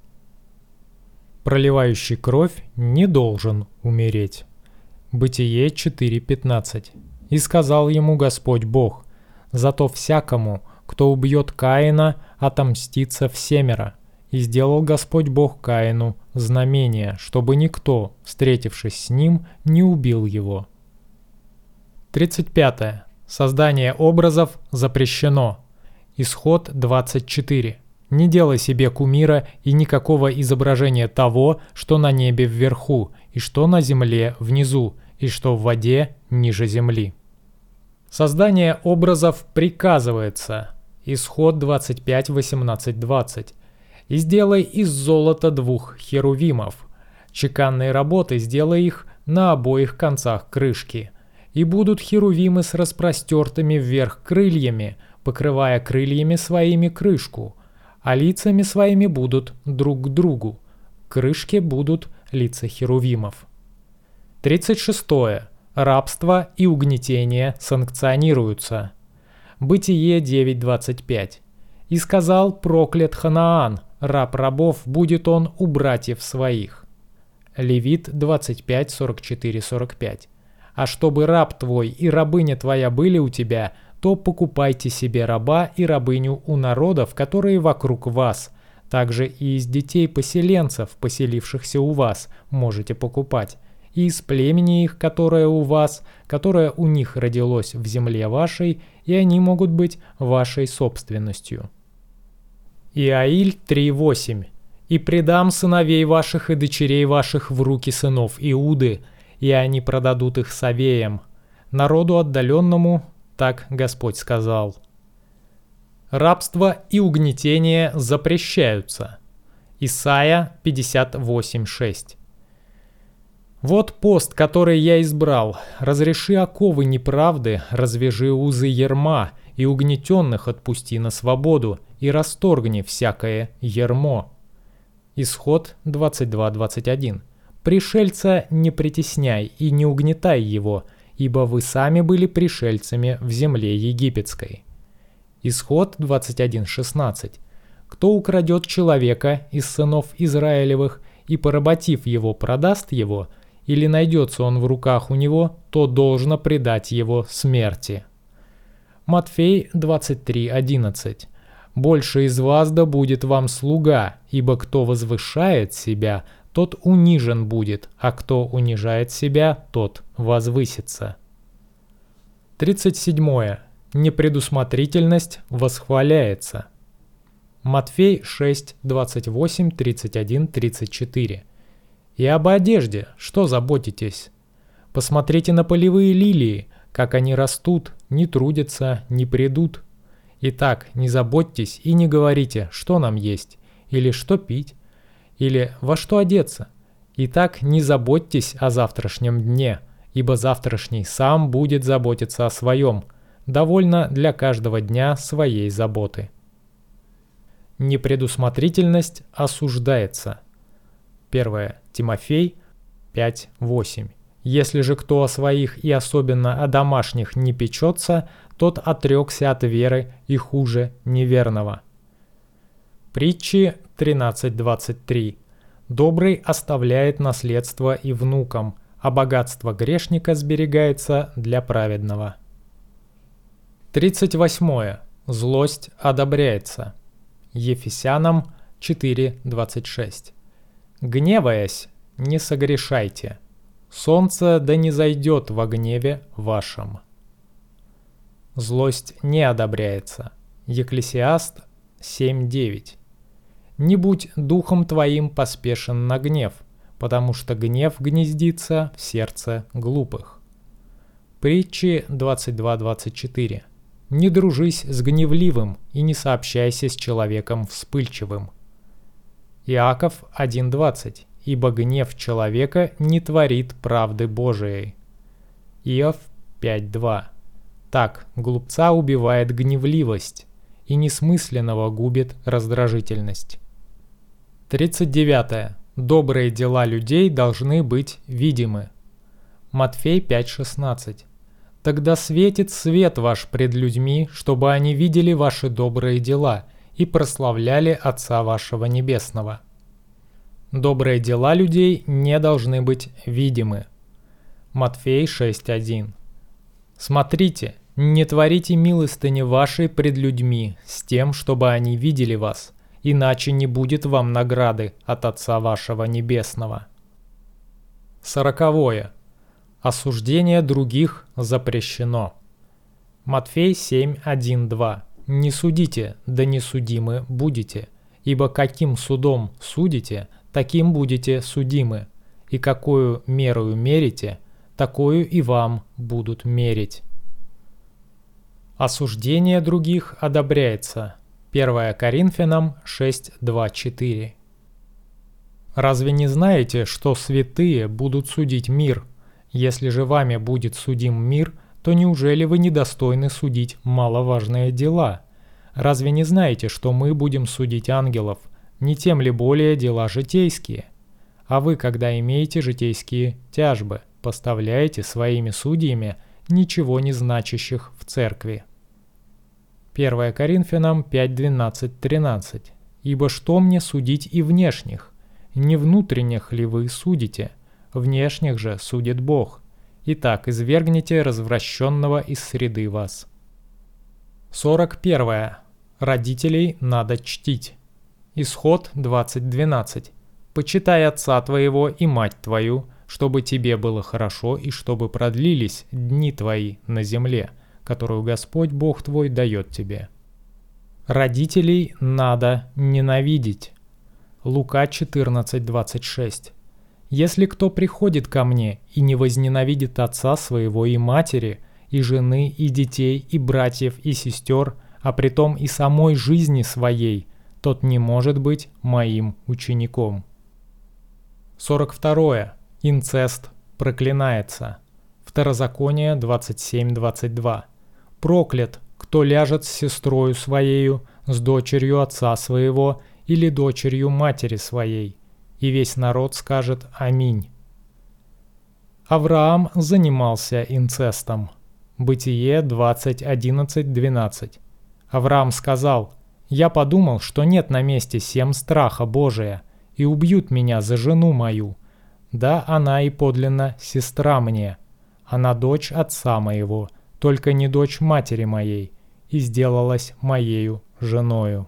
Проливающий кровь не должен умереть. Бытие четыре, пятнадцать. «И сказал ему Господь Бог: зато всякому, кто убьет Каина, отомстится всемеро. И сделал Господь Бог Каину знамение, чтобы никто, встретившись с ним, не убил его». тридцать пятое. Создание образов запрещено. Исход двадцать четыре. «Не делай себе кумира и никакого изображения того, что на небе вверху, и что на земле внизу, и что в воде ниже земли». Создание образов приказывается. Исход двадцать пять, восемнадцать, двадцать. «И сделай из золота двух херувимов. Чеканной работы сделай их на обоих концах крышки. И будут херувимы с распростертыми вверх крыльями, покрывая крыльями своими крышку, а лицами своими будут друг к другу. К крышке будут лица херувимов». тридцать шестое. Рабство и угнетение санкционируются. Бытие девять, двадцать пять. «И сказал: проклят Ханаан, раб рабов будет он у братьев своих». Левит двадцать пять, сорок четыре, сорок пять. «А чтобы раб твой и рабыня твоя были у тебя, то покупайте себе раба и рабыню у народов, которые вокруг вас. Также и из детей поселенцев, поселившихся у вас, можете покупать, и из племени их, которое у вас, которое у них родилось в земле вашей, и они могут быть вашей собственностью». Иаиль три восемь. «И предам сыновей ваших и дочерей ваших в руки сынов Иуды, и они продадут их совеям, народу отдаленному, так Господь сказал». Рабство и угнетение запрещаются. Исайя пятьдесят восемь шесть. «Вот пост, который я избрал. Разреши оковы неправды, развяжи узы ярма, и угнетенных отпусти на свободу, и расторгни всякое ярмо». Исход двадцать два двадцать один. «Пришельца не притесняй и не угнетай его, ибо вы сами были пришельцами в земле египетской». Исход двадцать один шестнадцать. «Кто украдет человека из сынов Израилевых и, поработив его, продаст его, или найдется он в руках у него, то должно предать его смерти». Матфей двадцать три одиннадцать. «Больше из вас да будет вам слуга, ибо кто возвышает себя, тот унижен будет, а кто унижает себя, тот возвысится». тридцать седьмое. Непредусмотрительность восхваляется. Матфей шесть двадцать восемь тридцать один тридцать четыре. «И об одежде что заботитесь? Посмотрите на полевые лилии, как они растут, не трудятся, не прядут. Итак, не заботьтесь и не говорите, что нам есть, или что пить, или во что одеться. Итак, не заботьтесь о завтрашнем дне, ибо завтрашний сам будет заботиться о своем. Довольно для каждого дня своей заботы». Непредусмотрительность осуждается. первое Тимофей пять восемь. «Если же кто о своих и особенно о домашних не печется, тот отрекся от веры и хуже неверного». Притчи тринадцать двадцать три. «Добрый оставляет наследство и внукам, а богатство грешника сберегается для праведного». тридцать восьмое. Злость одобряется. Ефесянам четыре двадцать шесть. «Гневаясь, не согрешайте. Солнце да не зайдет во гневе вашем». Злость не одобряется. Екклесиаст семь девять. «Не будь духом твоим поспешен на гнев, потому что гнев гнездится в сердце глупых». Притчи двадцать два двадцать четыре. «Не дружись с гневливым и не сообщайся с человеком вспыльчивым». Иаков один двадцать. «Ибо гнев человека не творит правды Божией». Иов пять два. «Так глупца убивает гневливость, и несмысленного губит раздражительность». тридцать девятое. Добрые дела людей должны быть видимы. Матфей пять шестнадцать. «Тогда светит свет ваш пред людьми, чтобы они видели ваши добрые дела и прославляли Отца вашего Небесного». Добрые дела людей не должны быть видимы. Матфей шесть один. «Смотрите, не творите милостыни вашей пред людьми с тем, чтобы они видели вас, иначе не будет вам награды от Отца вашего Небесного». Сороковое. Осуждение других запрещено. Матфей семь один два. «Не судите, да не судимы будете, ибо каким судом судите, таким будете судимы, и какую мерою мерите, такую и вам будут мерить». Осуждение других одобряется. первое Коринфянам шесть два четыре. «Разве не знаете, что святые будут судить мир? Если же вами будет судим мир, то неужели вы недостойны судить маловажные дела? Разве не знаете, что мы будем судить ангелов? Не тем ли более дела житейские? А вы, когда имеете житейские тяжбы, поставляете своими судьями ничего не значащих в церкви». первое Коринфянам пять двенадцать тринадцать. «Ибо что мне судить и внешних? Не внутренних ли вы судите? Внешних же судит Бог. Итак, извергните развращенного из среды вас». сорок первое. Родителей надо чтить. Исход двадцать двенадцать. «Почитай отца твоего и мать твою, чтобы тебе было хорошо и чтобы продлились дни твои на земле, которую Господь Бог твой дает тебе». Родителей надо ненавидеть. Лука четырнадцать двадцать шесть. «Если кто приходит ко мне и не возненавидит отца своего и матери, и жены, и детей, и братьев, и сестер, а притом и самой жизни своей, тот не может быть моим учеником». сорок второе. Инцест проклинается. Второзаконие двадцать семь двадцать два. «Проклят, кто ляжет с сестрою своею, с дочерью отца своего или дочерью матери своей». И весь народ скажет «Аминь». Авраам занимался инцестом. Бытие двадцать одиннадцать двенадцать. Авраам сказал: «Я подумал, что нет на месте сем страха Божия, и убьют меня за жену мою. Да, она и подлинно сестра мне. Она дочь отца моего, только не дочь матери моей, и сделалась моею женою».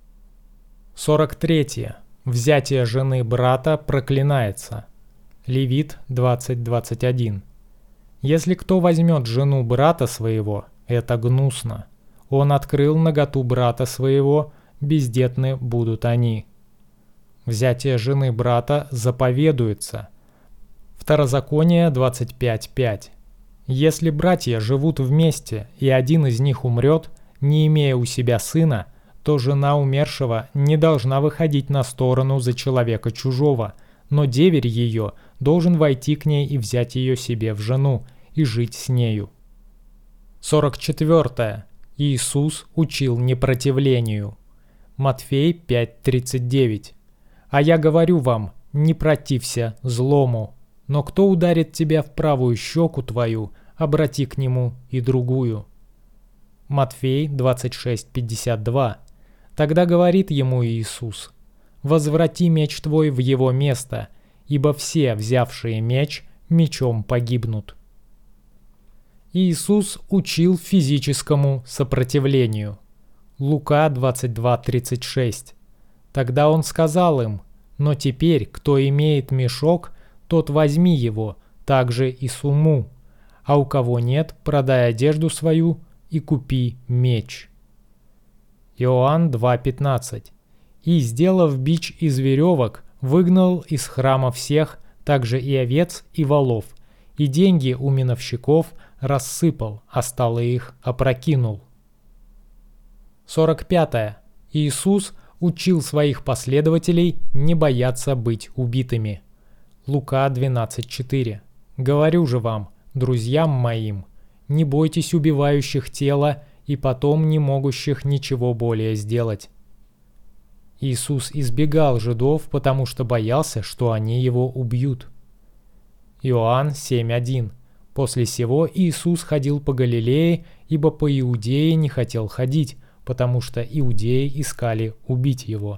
сорок третье. Взятие жены брата проклинается. Левит двадцать двадцать один. «Если кто возьмет жену брата своего, это гнусно. Он открыл наготу брата своего, бездетны будут они». Взятие жены брата заповедуется. Второзаконие двадцать пять пять. «Если братья живут вместе, и один из них умрет, не имея у себя сына, то жена умершего не должна выходить на сторону за человека чужого, но деверь ее должен войти к ней и взять ее себе в жену, и жить с нею». сорок четвёртое. Иисус учил непротивлению. Матфей пять тридцать девять. «А я говорю вам, не протився злому, но кто ударит тебя в правую щеку твою, обрати к нему и другую». Матфей двадцать шесть пятьдесят два. Тогда говорит ему Иисус: «Возврати меч твой в его место, ибо все, взявшие меч, мечом погибнут». Иисус учил физическому сопротивлению. Лука двадцать два тридцать шесть. Тогда он сказал им: «Но теперь, кто имеет мешок, тот возьми его, также и сумму, а у кого нет, продай одежду свою и купи меч». Иоанн два пятнадцать. «И, сделав бич из веревок, выгнал из храма всех, также и овец, и волов, и деньги у миновщиков рассыпал, а стало их опрокинул». сорок пятое. Иисус учил своих последователей не бояться быть убитыми. Лука двенадцать четыре. «Говорю же вам, друзьям моим, не бойтесь убивающих тело и потом не могущих ничего более сделать». Иисус избегал жидов, потому что боялся, что они его убьют. Иоанн семь один. «После сего Иисус ходил по Галилее, ибо по Иудее не хотел ходить, потому что иудеи искали убить его».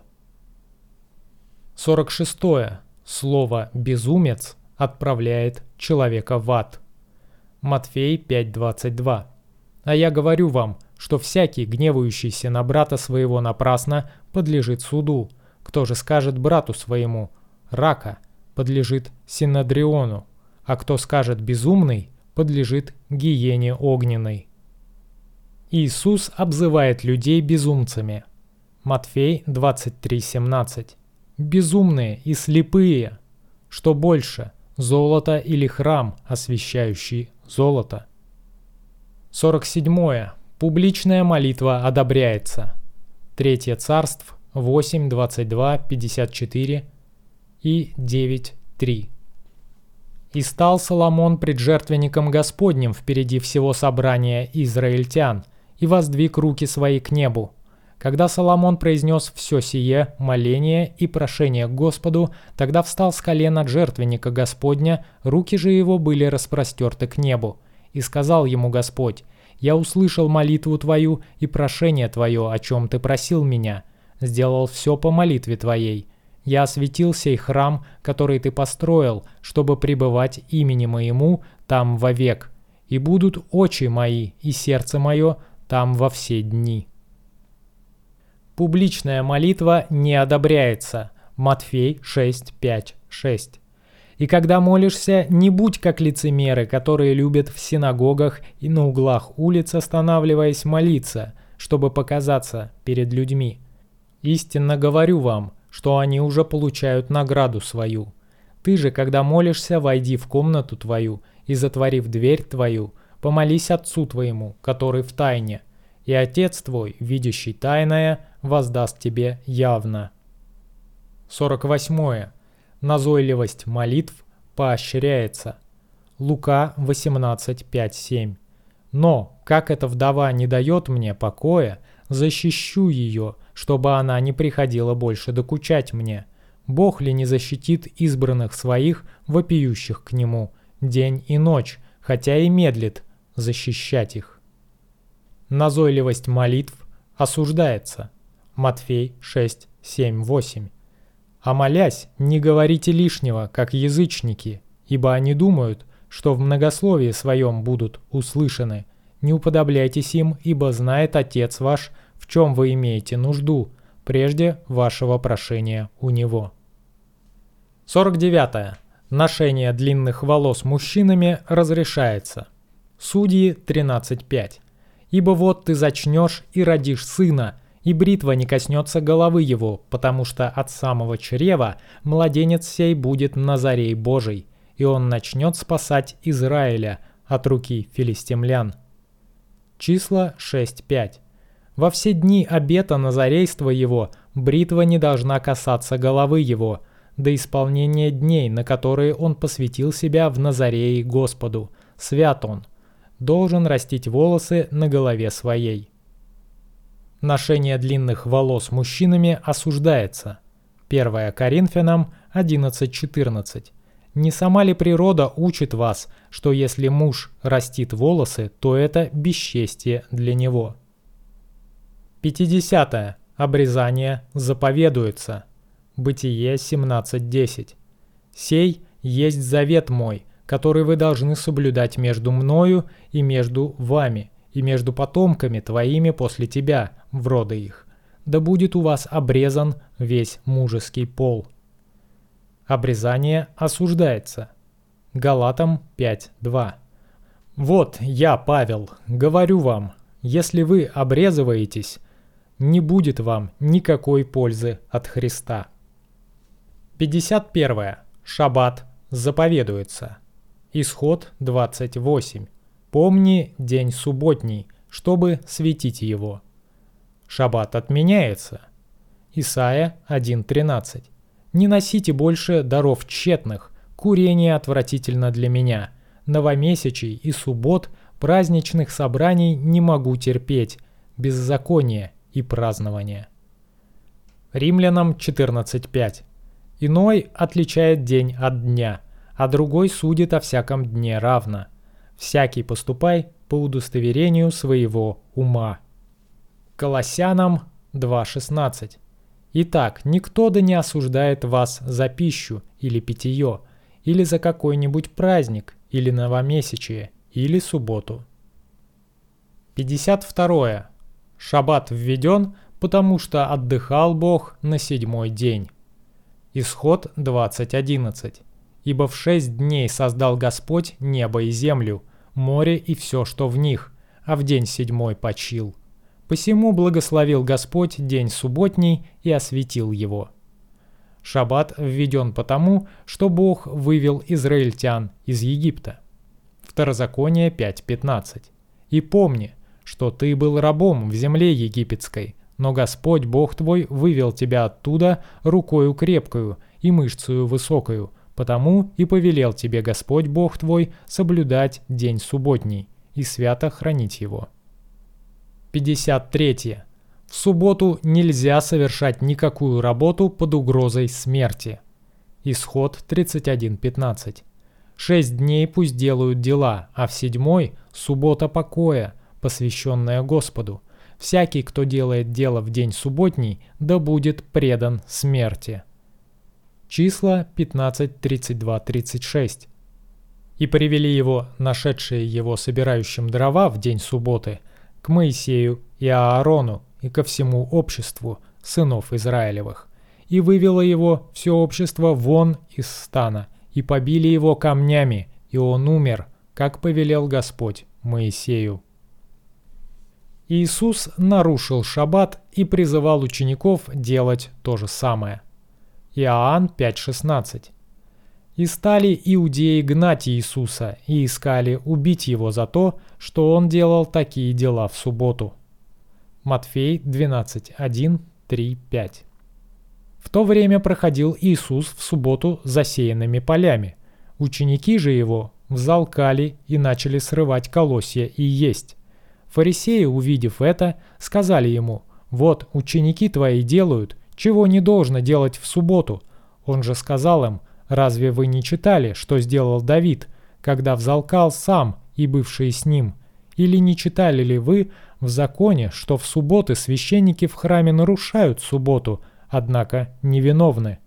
сорок шестое. Слово «безумец» отправляет человека в ад. Матфей пять двадцать два. «А я говорю вам, что всякий, гневающийся на брата своего напрасно, подлежит суду. Кто же скажет брату своему «рака», подлежит синедриону, а кто скажет «безумный», подлежит гиене огненной». Иисус обзывает людей безумцами. Матфей двадцать три семнадцать. «Безумные и слепые! Что больше, золото или храм, освящающий золото?» сорок седьмое. Публичная молитва одобряется. Третье Царств восемь двадцать два пятьдесят четыре и девять три. «И стал Соломон пред жертвенником Господним впереди всего собрания израильтян, и воздвиг руки свои к небу. Когда Соломон произнес все сие моление и прошение к Господу, тогда встал с колен от жертвенника Господня, руки же его были распростерты к небу. И сказал ему Господь: «Я услышал молитву твою и прошение твое, о чем ты просил меня. Сделал все по молитве твоей. Я осветил сей храм, который ты построил, чтобы пребывать имени моему там вовек. И будут очи мои и сердце мое там во все дни. Публичная молитва не одобряется. Матфей шесть, пять, шесть. И когда молишься, не будь как лицемеры, которые любят в синагогах и на углах улиц, останавливаясь, молиться, чтобы показаться перед людьми. Истинно говорю вам, что они уже получают награду свою. Ты же, когда молишься, войди в комнату твою и, затворив дверь твою, помолись Отцу твоему, который в тайне, и Отец твой, видящий тайное, воздаст тебе явно. сорок восьмое. Назойливость молитв поощряется. Лука восемнадцать, пять, семь. Но, как эта вдова не дает мне покоя, защищу ее, чтобы она не приходила больше докучать мне. Бог ли не защитит избранных своих, вопиющих к Нему, день и ночь, хотя и медлит защищать их? Назойливость молитв осуждается. Матфей шесть, семь, восемь. А молясь, не говорите лишнего, как язычники, ибо они думают, что в многословии своем будут услышаны. Не уподобляйтесь им, ибо знает Отец ваш, в чем вы имеете нужду, прежде вашего прошения у Него. сорок девятое. Ношение длинных волос мужчинами разрешается. Судьи тринадцать, пять. Ибо вот ты зачнешь и родишь сына, и бритва не коснется головы его, потому что от самого чрева младенец сей будет Назарей Божий, и он начнет спасать Израиля от руки филистимлян. Числа шесть, пять. Во все дни обета назарейства его бритва не должна касаться головы его, до исполнения дней, на которые он посвятил себя в Назарее Господу. Свят он. Должен растить волосы на голове своей. Ношение длинных волос мужчинами осуждается. первое Коринфянам одиннадцать, четырнадцать. Не сама ли природа учит вас, что если муж растит волосы, то это бесчестие для него? пятидесятое. Обрезание заповедуется. Бытие семнадцать, десять. «Сей есть завет мой, который вы должны соблюдать между мною и между вами, и между потомками твоими после тебя, в роды их. Да будет у вас обрезан весь мужеский пол». Обрезание осуждается. Галатам пять, два. «Вот я, Павел, говорю вам, если вы обрезываетесь, не будет вам никакой пользы от Христа». пятьдесят первое. Шаббат заповедуется. Исход двадцать восемь. «Помни день субботний, чтобы светить его». Шаббат отменяется. Исайя один, тринадцать. «Не носите больше даров тщетных, курение отвратительно для меня. Новомесячий и суббот, праздничных собраний не могу терпеть, беззаконие и празднование». Римлянам четырнадцать, пять. «Иной отличает день от дня, а другой судит о всяком дне равно. Всякий поступай по удостоверению своего ума». Колоссянам два, шестнадцать. «Итак, никто да не осуждает вас за пищу или питье, или за какой-нибудь праздник, или новомесячие, или субботу». пятьдесят второе. Шаббат введен, потому что отдыхал Бог на седьмой день. Исход двадцать, одиннадцать. «Ибо в шесть дней создал Господь небо и землю, море и все, что в них, а в день седьмой почил. Посему благословил Господь день субботний и осветил его». Шаббат введен потому, что Бог вывел израильтян из Египта. Второзаконие пять, пятнадцать. «И помни, что ты был рабом в земле египетской, но Господь Бог твой вывел тебя оттуда рукою крепкою и мышцею высокою, потому и повелел тебе Господь Бог твой соблюдать день субботний и свято хранить его». пятьдесят третье. В субботу нельзя совершать никакую работу под угрозой смерти. Исход тридцать один, пятнадцать. «Шесть дней пусть делают дела, а в седьмой – суббота покоя, посвященная Господу. Всякий, кто делает дело в день субботний, да будет предан смерти». Числа пятнадцать, тридцать два, тридцать шесть. «И привели его, нашедшие его собирающим дрова в день субботы, к Моисею и Аарону и ко всему обществу сынов Израилевых, и вывело его все общество вон из стана, и побили его камнями, и он умер, как повелел Господь Моисею. Иисус нарушил шаббат и призывал учеников делать то же самое. Иоанн пять шестнадцать. «И стали иудеи гнать Иисуса, и искали убить его за то, что он делал такие дела в субботу». Матфей двенадцать один, три, пять. В то время проходил Иисус в субботу засеянными полями. Ученики же его взалкали и начали срывать колосья и есть. Фарисеи, увидев это, сказали ему: «Вот ученики твои делают, чего не должно делать в субботу». Он же сказал им: «Разве вы не читали, что сделал Давид, когда взалкал сам и бывшие с ним? Или не читали ли вы в законе, что в субботы священники в храме нарушают субботу, однако невиновны?»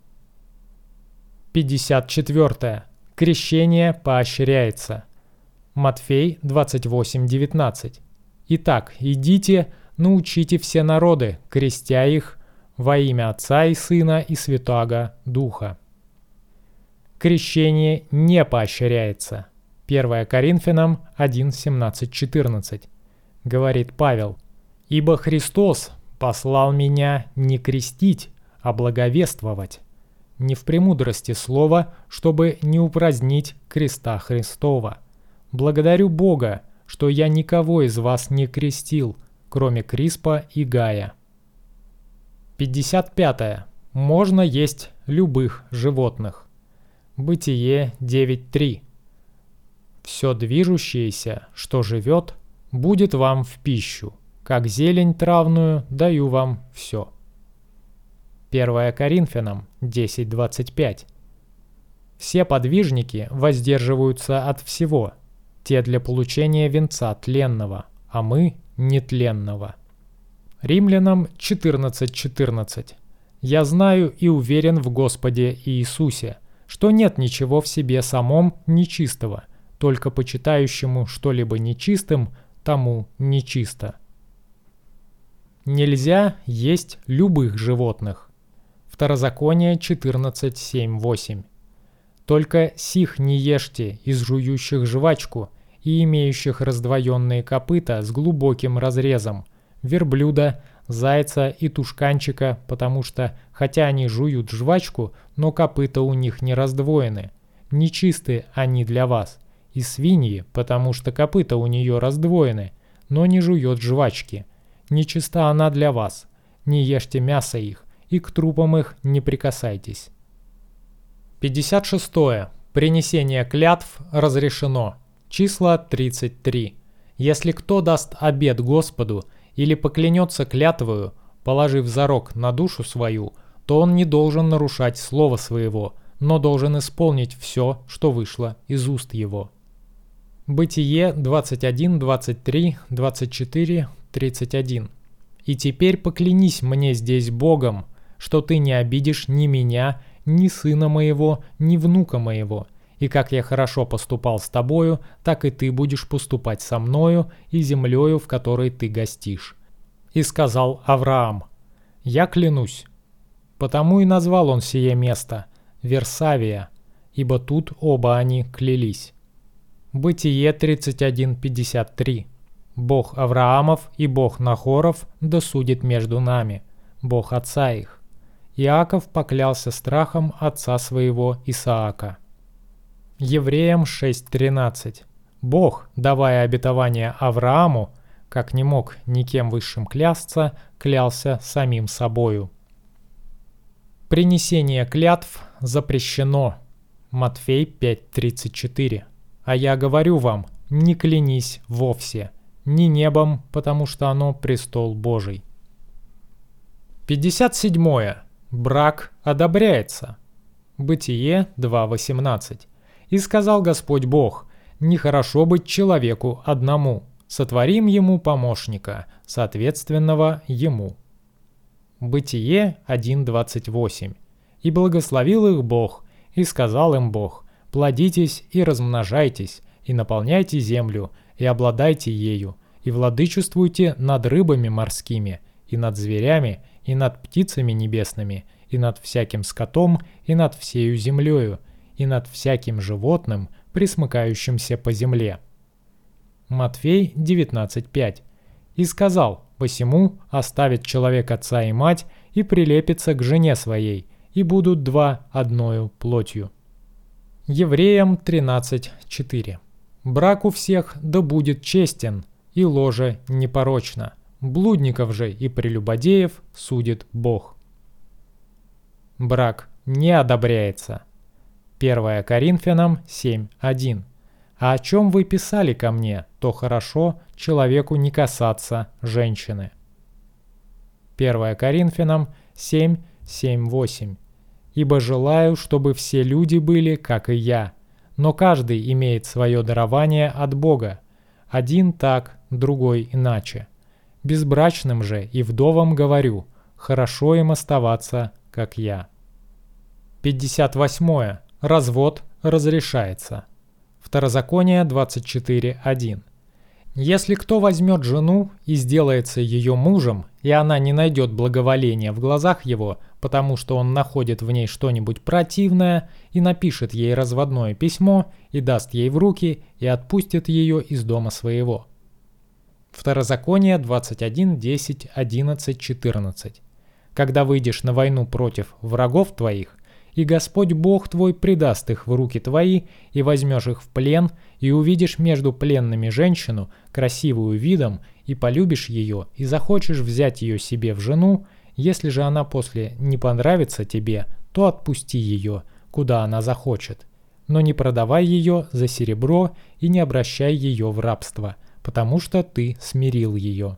пятьдесят четвёртое. Крещение поощряется. Матфей двадцать восемь девятнадцать. «Итак, идите, научите все народы, крестя их во имя Отца и Сына и Святаго Духа». Крещение не поощряется. первое Коринфянам один семнадцать четырнадцать. Говорит Павел: «Ибо Христос послал меня не крестить, а благовествовать, не в премудрости слова, чтобы не упразднить креста Христова. Благодарю Бога, что я никого из вас не крестил, кроме Криспа и Гая». пятьдесят пятое. Можно есть любых животных. Бытие девять три. «Все движущееся, что живет, будет вам в пищу, как зелень травную даю вам все». первое Коринфянам десять двадцать пять. «Все подвижники воздерживаются от всего, те для получения венца тленного, а мы нетленного». Римлянам четырнадцать четырнадцать. «Я знаю и уверен в Господе Иисусе, что нет ничего в себе самом нечистого, только почитающему что-либо нечистым, тому нечисто». Нельзя есть любых животных. Второзаконие четырнадцать семь восемь. «Только сих не ешьте из жующих жвачку и имеющих раздвоенные копыта с глубоким разрезом, верблюда, зайца и тушканчика, потому что, хотя они жуют жвачку, но копыта у них не раздвоены. Нечисты они для вас. И свиньи, потому что копыта у нее раздвоены, но не жует жвачки. Нечиста она для вас. Не ешьте мясо их, и к трупам их не прикасайтесь». пятьдесят шестое. Принесение клятв разрешено. Числа тридцать три. «Если кто даст обет Господу или поклянется клятвою, положив зарок на душу свою, то он не должен нарушать слова своего, но должен исполнить все, что вышло из уст его». Бытие двадцать один, двадцать три, двадцать четыре, тридцать один. «И теперь поклянись мне здесь Богом, что ты не обидишь ни меня, ни сына моего, ни внука моего. И как я хорошо поступал с тобою, так и ты будешь поступать со мною и землею, в которой ты гостишь». И сказал Авраам: «Я клянусь». Потому и назвал он сие место Версавия, ибо тут оба они клялись. Бытие тридцать один пятьдесят три. «Бог Авраамов и Бог Нахоров да судит между нами, Бог отца их». Иаков поклялся страхом отца своего Исаака. Евреям шесть тринадцать. «Бог, давая обетование Аврааму, как не мог никем высшим клясться, клялся самим собою». Принесение клятв запрещено. Матфей пять тридцать четыре. «А я говорю вам, не клянись вовсе, ни небом, потому что оно престол Божий». пятьдесят седьмое. Брак одобряется. Бытие два восемнадцать. «И сказал Господь Бог: нехорошо быть человеку одному, сотворим ему помощника, соответственного ему». Бытие один двадцать восемь. «И благословил их Бог, и сказал им Бог: плодитесь и размножайтесь, и наполняйте землю, и обладайте ею, и владычествуйте над рыбами морскими, и над зверями, и над птицами небесными, и над всяким скотом, и над всею землею, и над всяким животным, пресмыкающимся по земле». Матфей девятнадцать пять. «И сказал: посему оставит человек отца и мать, и прилепится к жене своей, и будут два одною плотью». Евреям тринадцать четыре. «Брак у всех да будет честен, и ложе непорочно. Блудников же и прелюбодеев судит Бог». Брак не одобряется. первое Коринфянам семь один. «А о чем вы писали ко мне, то хорошо человеку не касаться женщины». первое Коринфянам семь семь восемь. «Ибо желаю, чтобы все люди были, как и я, но каждый имеет свое дарование от Бога, один так, другой иначе. Безбрачным же и вдовам говорю, хорошо им оставаться, как я». пятьдесят восьмое. Развод разрешается. Второзаконие двадцать четыре один. «Если кто возьмет жену и сделается ее мужем, и она не найдет благоволения в глазах его, потому что он находит в ней что-нибудь противное, и напишет ей разводное письмо, и даст ей в руки, и отпустит ее из дома своего». Второзаконие двадцать один десять одиннадцать четырнадцать. «Когда выйдешь на войну против врагов твоих, и Господь Бог твой предаст их в руки твои, и возьмешь их в плен, и увидишь между пленными женщину, красивую видом, и полюбишь ее, и захочешь взять ее себе в жену, если же она после не понравится тебе, то отпусти ее, куда она захочет. Но не продавай ее за серебро и не обращай ее в рабство, потому что ты смирил ее».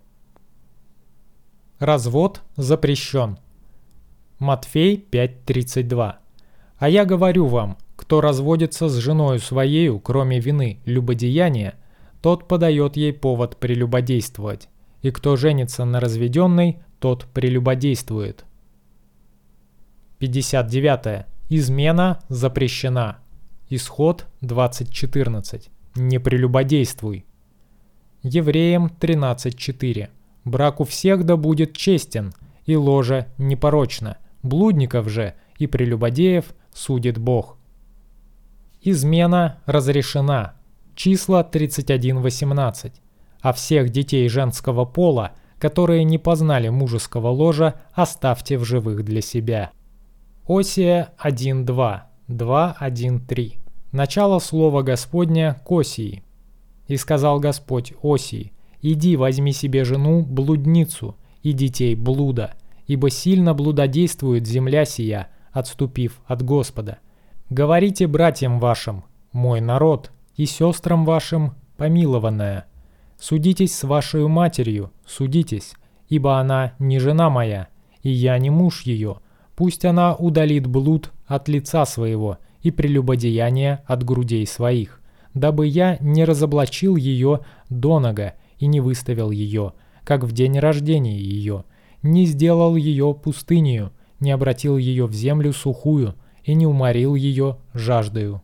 Развод запрещен. Матфей пять тридцать два. «А я говорю вам, кто разводится с женою своею, кроме вины любодеяния, тот подает ей повод прелюбодействовать, и кто женится на разведенной, тот прелюбодействует». пятьдесят девятое. Измена запрещена. Исход двадцать четырнадцать. «Не прелюбодействуй». Евреям тринадцать четыре. «Брак у всех да будет честен, и ложе непорочно. Блудников же и прелюбодеев судит Бог». Измена разрешена. Числа тридцать один восемнадцать. «А всех детей женского пола, которые не познали мужеского ложа, оставьте в живых для себя». Осия один два, два один три. Начало слова Господня к Осии. «И сказал Господь Осии: иди, возьми себе жену блудницу и детей блуда, ибо сильно блудодействует земля сия, отступив от Господа. Говорите братьям вашим, мой народ, и сестрам вашим, помилованная. Судитесь с вашей матерью, судитесь, ибо она не жена моя, и я не муж ее. Пусть она удалит блуд от лица своего и прелюбодеяние от грудей своих, дабы я не разоблачил ее донога и не выставил ее, как в день рождения ее, не сделал ее пустынею, не обратил ее в землю сухую и не уморил ее жаждою».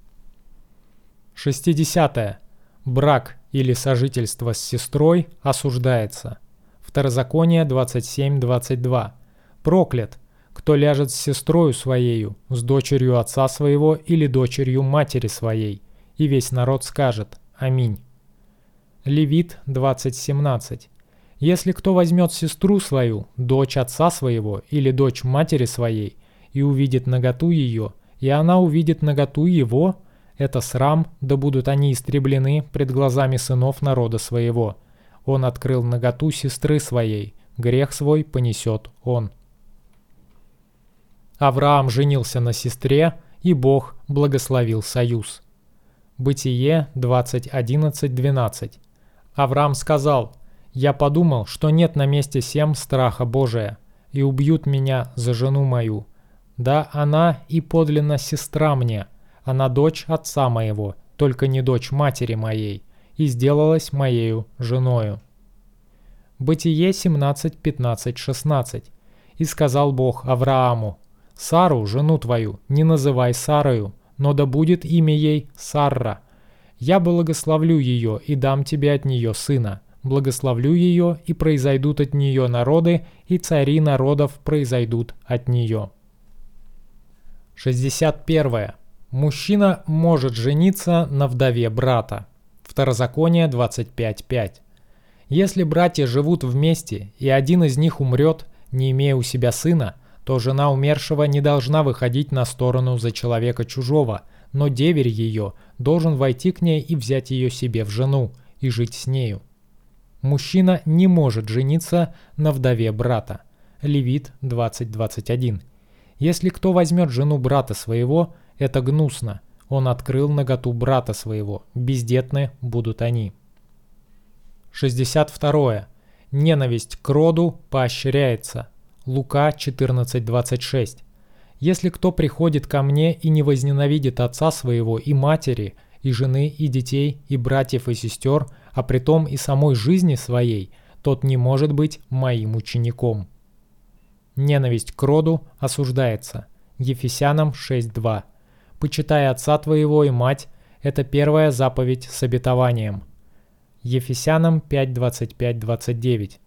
шестидесятое. Брак или сожительство с сестрой осуждается. Второзаконие двадцать семь двадцать два. «Проклят, кто ляжет с сестрою своею, с дочерью отца своего или дочерью матери своей». И весь народ скажет: «Аминь». Левит двадцать семнадцать. «Если кто возьмет сестру свою, дочь отца своего или дочь матери своей, и увидит наготу ее, и она увидит наготу его, это срам, да будут они истреблены пред глазами сынов народа своего. Он открыл наготу сестры своей, грех свой понесет он». Авраам женился на сестре, и Бог благословил союз. Бытие двадцать одиннадцать двенадцать. Авраам сказал: «Я подумал, что нет на месте сем страха Божия, и убьют меня за жену мою. Да, она и подлинно сестра мне, она дочь отца моего, только не дочь матери моей, и сделалась моею женою». Бытие семнадцать пятнадцать шестнадцать. «И сказал Бог Аврааму: Сару, жену твою, не называй Сарою, но да будет имя ей Сарра. Я благословлю ее и дам тебе от нее сына. благословлю ее, и произойдут от нее народы, и цари народов произойдут от нее». шестьдесят первое. Мужчина может жениться на вдове брата. Второзаконие двадцать пять пять. Если братья живут вместе, и один из них умрет, не имея у себя сына, то жена умершего не должна выходить на сторону за человека чужого, но деверь ее должен войти к ней и взять ее себе в жену, и жить с нею. Мужчина не может жениться на вдове брата. Левит двадцать двадцать один. Если кто возьмет жену брата своего, это гнусно. Он открыл наготу брата своего. Бездетны будут они. шестьдесят второе. Ненависть к роду поощряется. Лука четырнадцать двадцать шесть. Если кто приходит ко мне и не возненавидит отца своего и матери, и жены, и детей, и братьев, и сестер, а притом и самой жизни своей, тот не может быть моим учеником. Ненависть к роду осуждается. Ефесянам шесть два. «Почитай отца твоего и мать» – это первая заповедь с обетованием. Ефесянам пять двадцать пять двадцать девять.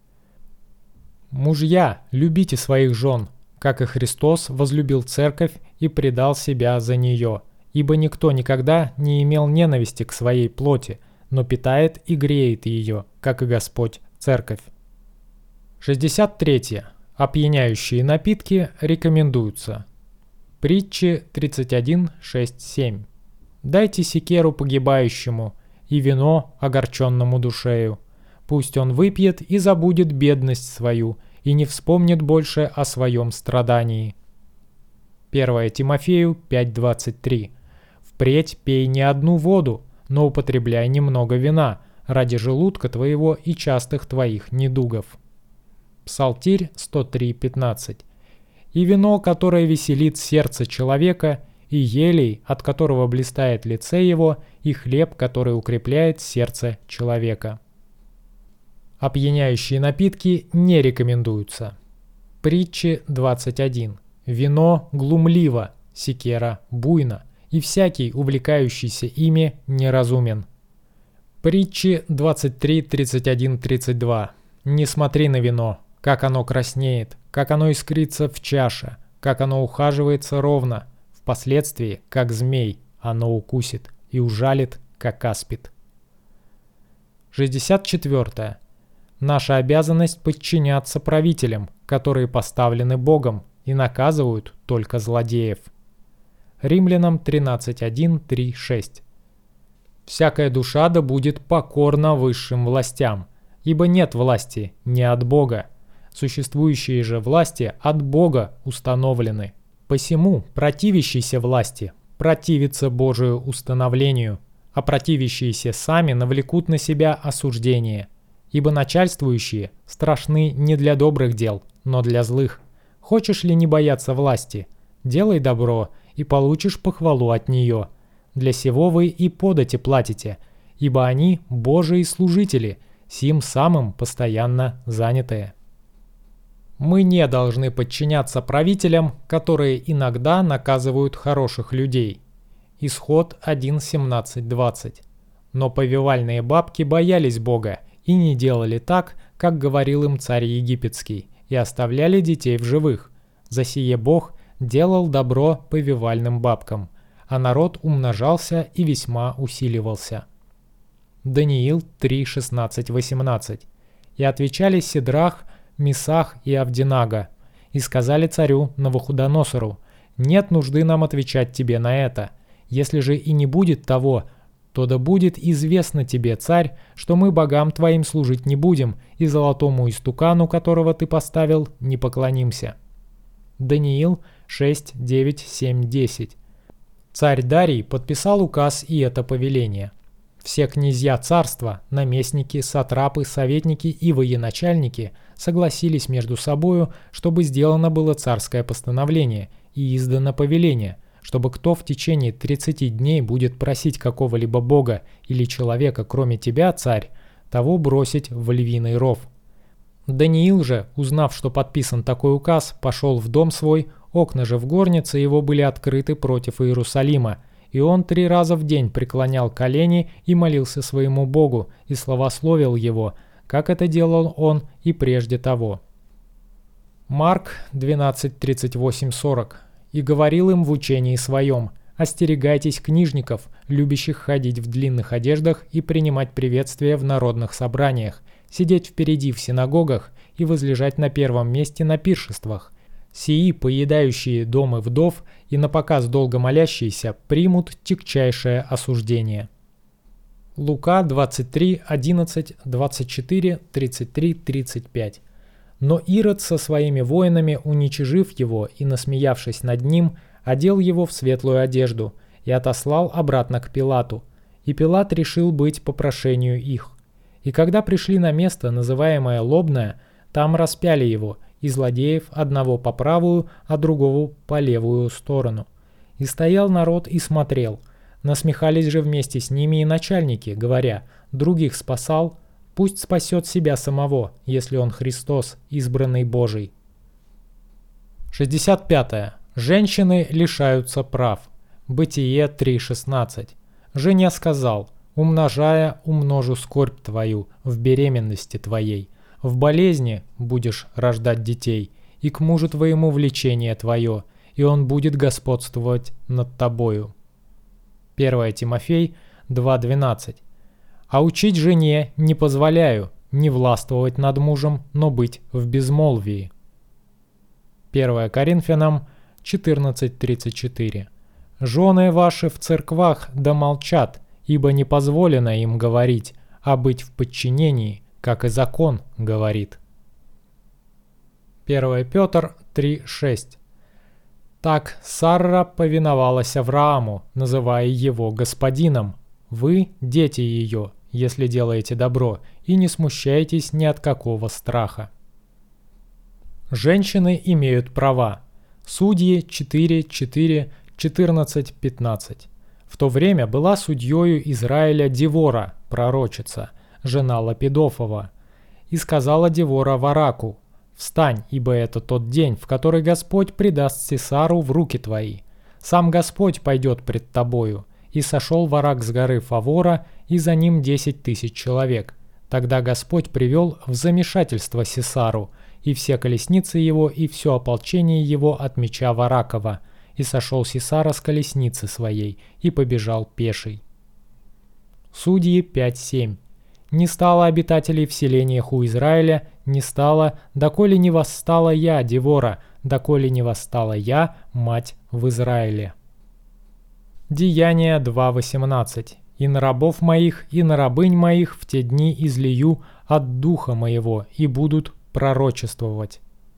«Мужья, любите своих жен, как и Христос возлюбил церковь и предал себя за нее, ибо никто никогда не имел ненависти к своей плоти, но питает и греет ее, как и Господь церковь». шестьдесят третье. Опьяняющие напитки рекомендуются. Притчи тридцать один шесть семь. «Дайте секеру погибающему и вино огорченному душею. Пусть он выпьет и забудет бедность свою, и не вспомнит больше о своем страдании». первое Тимофею пять двадцать три. «Впредь пей не одну воду, но употребляй немного вина, ради желудка твоего и частых твоих недугов». Псалтирь сто три пятнадцать. «И вино, которое веселит сердце человека, и елей, от которого блистает лице его, и хлеб, который укрепляет сердце человека». Опьяняющие напитки не рекомендуются. Притчи двадцать один. «Вино глумливо, секера буйно, и всякий, увлекающийся ими, неразумен». Притчи двадцать три тридцать один тридцать два. «Не смотри на вино, как оно краснеет, как оно искрится в чаше, как оно ухаживается ровно, впоследствии, как змей, оно укусит и ужалит, как аспид». шестьдесят четвёртое. Наша обязанность подчиняться правителям, которые поставлены Богом и наказывают только злодеев. Римлянам тринадцать один три шесть. «Всякая душа да будет покорна высшим властям, ибо нет власти не от Бога. Существующие же власти от Бога установлены. Посему противящийся власти противится Божию установлению, а противящиеся сами навлекут на себя осуждение. Ибо начальствующие страшны не для добрых дел, но для злых. Хочешь ли не бояться власти? Делай добро, и получишь похвалу от нее. Для сего вы и подати платите, ибо они Божии служители, сим самым постоянно занятые». Мы не должны подчиняться правителям, которые иногда наказывают хороших людей. Исход один семнадцать двадцать. Но повивальные бабки боялись Бога и не делали так, как говорил им царь египетский, и оставляли детей в живых. За сие Бог делал добро повивальным бабкам, а народ умножался и весьма усиливался. Даниил три шестнадцать восемнадцать. «И отвечали Сидрах, Месах и Авдинага, и сказали царю Навуходоносору: нет нужды нам отвечать тебе на это. Если же и не будет того, то да будет известно тебе, царь, что мы богам твоим служить не будем, и золотому истукану, которого ты поставил, не поклонимся». Даниил шесть девять семь десять. Царь Дарий подписал указ и это повеление. Все князья царства, наместники, сатрапы, советники и военачальники согласились между собою, чтобы сделано было царское постановление и издано повеление, чтобы кто в течение тридцати дней будет просить какого-либо бога или человека, кроме тебя, царь, того бросить в львиный ров. Даниил же, узнав, что подписан такой указ, пошел в дом свой, окна же в горнице его были открыты против Иерусалима, и он три раза в день преклонял колени и молился своему Богу, и славословил его, как это делал он и прежде того. Марк двенадцать тридцать восемь сорок. «И говорил им в учении своем: остерегайтесь книжников, любящих ходить в длинных одеждах и принимать приветствия в народных собраниях, сидеть впереди в синагогах и возлежать на первом месте на пиршествах. Сии, поедающие дома вдов и напоказ долго молящиеся, примут тягчайшее осуждение». Лука двадцать три одиннадцать двадцать четыре тридцать три тридцать пять. «Но Ирод со своими воинами, уничижив его и насмеявшись над ним, одел его в светлую одежду и отослал обратно к Пилату. И Пилат решил быть по прошению их. И когда пришли на место, называемое Лобное, там распяли его, и злодеев одного по правую, а другого по левую сторону. И стоял народ и смотрел. Насмехались же вместе с ними и начальники, говоря: других спасал, пусть спасет себя самого, если он Христос, избранный Божий». шестьдесят пятое. Женщины лишаются прав. Бытие три шестнадцать. «Жене сказал: умножая, умножу скорбь твою в беременности твоей. В болезни будешь рождать детей, и к мужу твоему влечение твое, и он будет господствовать над тобою». первое Тимофей два двенадцать. «А учить жене не позволяю, не властвовать над мужем, но быть в безмолвии». первое Коринфянам четырнадцать тридцать четыре. «Жены ваши в церквах да молчат, ибо не позволено им говорить, а быть в подчинении, как и закон говорит». первое Петр три шесть. «Так Сарра повиновалась Аврааму, называя его господином. Вы – дети ее, если делаете добро, и не смущайтесь ни от какого страха». Женщины имеют права. Судьи четыре четыре четырнадцать пятнадцать. В то время была судьёю Израиля Девора, пророчица, жена Лапидофова. И сказала Девора Вараку: «Встань, ибо это тот день, в который Господь предаст Сисару в руки твои. Сам Господь пойдет пред тобою». И сошел Варак с горы Фавора, и за ним десять тысяч человек. Тогда Господь привел в замешательство Сисару, и все колесницы его, и все ополчение его от меча Варакова. И сошел Сисара с колесницы своей, и побежал пеший. Судьи пять семь. «Не стало обитателей в селениях у Израиля, не стало, доколе не восстала я, Девора, доколе не восстала я, мать в Израиле». Деяния два восемнадцать. «И на рабов моих, и на рабынь моих в те дни излию от духа моего, и будут пророчествовать».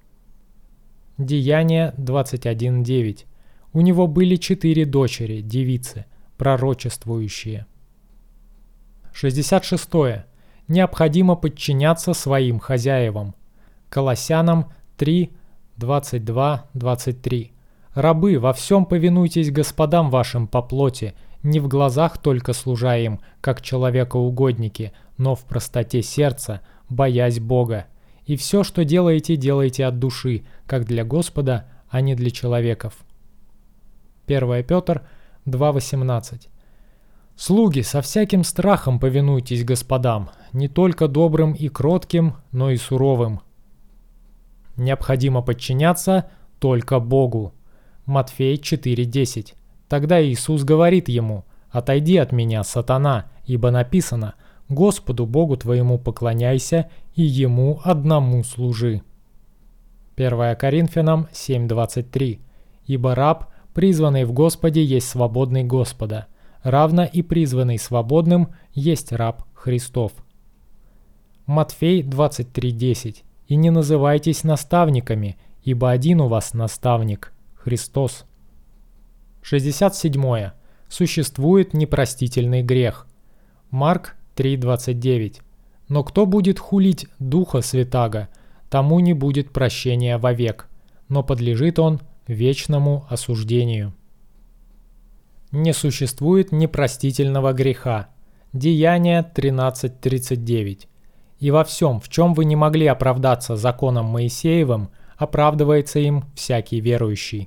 Деяния двадцать один девять. «У него были четыре дочери, девицы, пророчествующие». шестьдесят шестое. Необходимо подчиняться своим хозяевам. Колоссянам три двадцать два двадцать три. «Рабы, во всем повинуйтесь господам вашим по плоти, не в глазах только служа им, как человекоугодники, но в простоте сердца, боясь Бога. И все, что делаете, делайте от души, как для Господа, а не для человеков». первое Петр два восемнадцать. «Слуги, со всяким страхом повинуйтесь господам, не только добрым и кротким, но и суровым». Необходимо подчиняться только Богу. Матфей четыре десять. Тогда Иисус говорит ему: «Отойди от меня, сатана, ибо написано: Господу Богу твоему поклоняйся и Ему одному служи». первое Коринфянам семь двадцать три. «Ибо раб, призванный в Господе, есть свободный Господа, равно и призванный свободным есть раб Христов». Матфей двадцать три десять. «И не называйтесь наставниками, ибо один у вас наставник – Христос». шестьдесят седьмое. Существует непростительный грех. Марк три двадцать девять. «Но кто будет хулить Духа Святаго, тому не будет прощения вовек, но подлежит он вечному осуждению». Не существует непростительного греха. Деяния тринадцать тридцать девять. «И во всем, в чем вы не могли оправдаться законом Моисеевым, оправдывается им всякий верующий».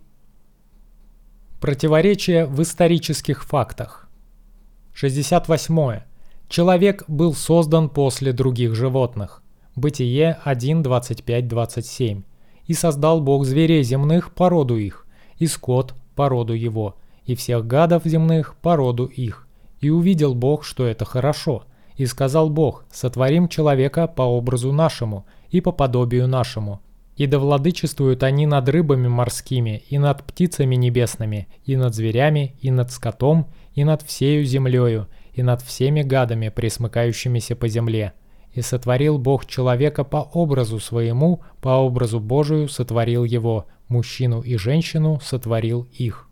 Противоречие в исторических фактах. шестьдесят восьмое. Человек был создан после других животных. Бытие один, двадцать пять, двадцать семь. И создал Бог зверей земных по роду их, и скот по роду его, и всех гадов земных по роду их. И увидел Бог, что это хорошо. И сказал Бог: сотворим человека по образу нашему и по подобию нашему. И да владычествуют они над рыбами морскими, и над птицами небесными, и над зверями, и над скотом, и над всею землею, и над всеми гадами, пресмыкающимися по земле. И сотворил Бог человека по образу своему, по образу Божию сотворил его, мужчину и женщину сотворил их.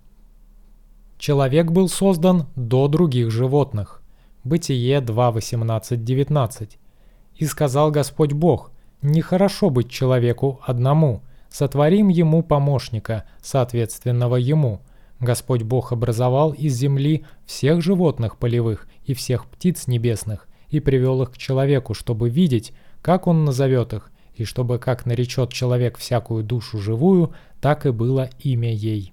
Человек был создан до других животных. Бытие два, восемнадцать, девятнадцать. И сказал Господь Бог: нехорошо быть человеку одному, сотворим ему помощника, соответственного ему. Господь Бог образовал из земли всех животных полевых и всех птиц небесных, и привел их к человеку, чтобы видеть, как он назовет их, и чтобы как наречет человек всякую душу живую, так и было имя ей.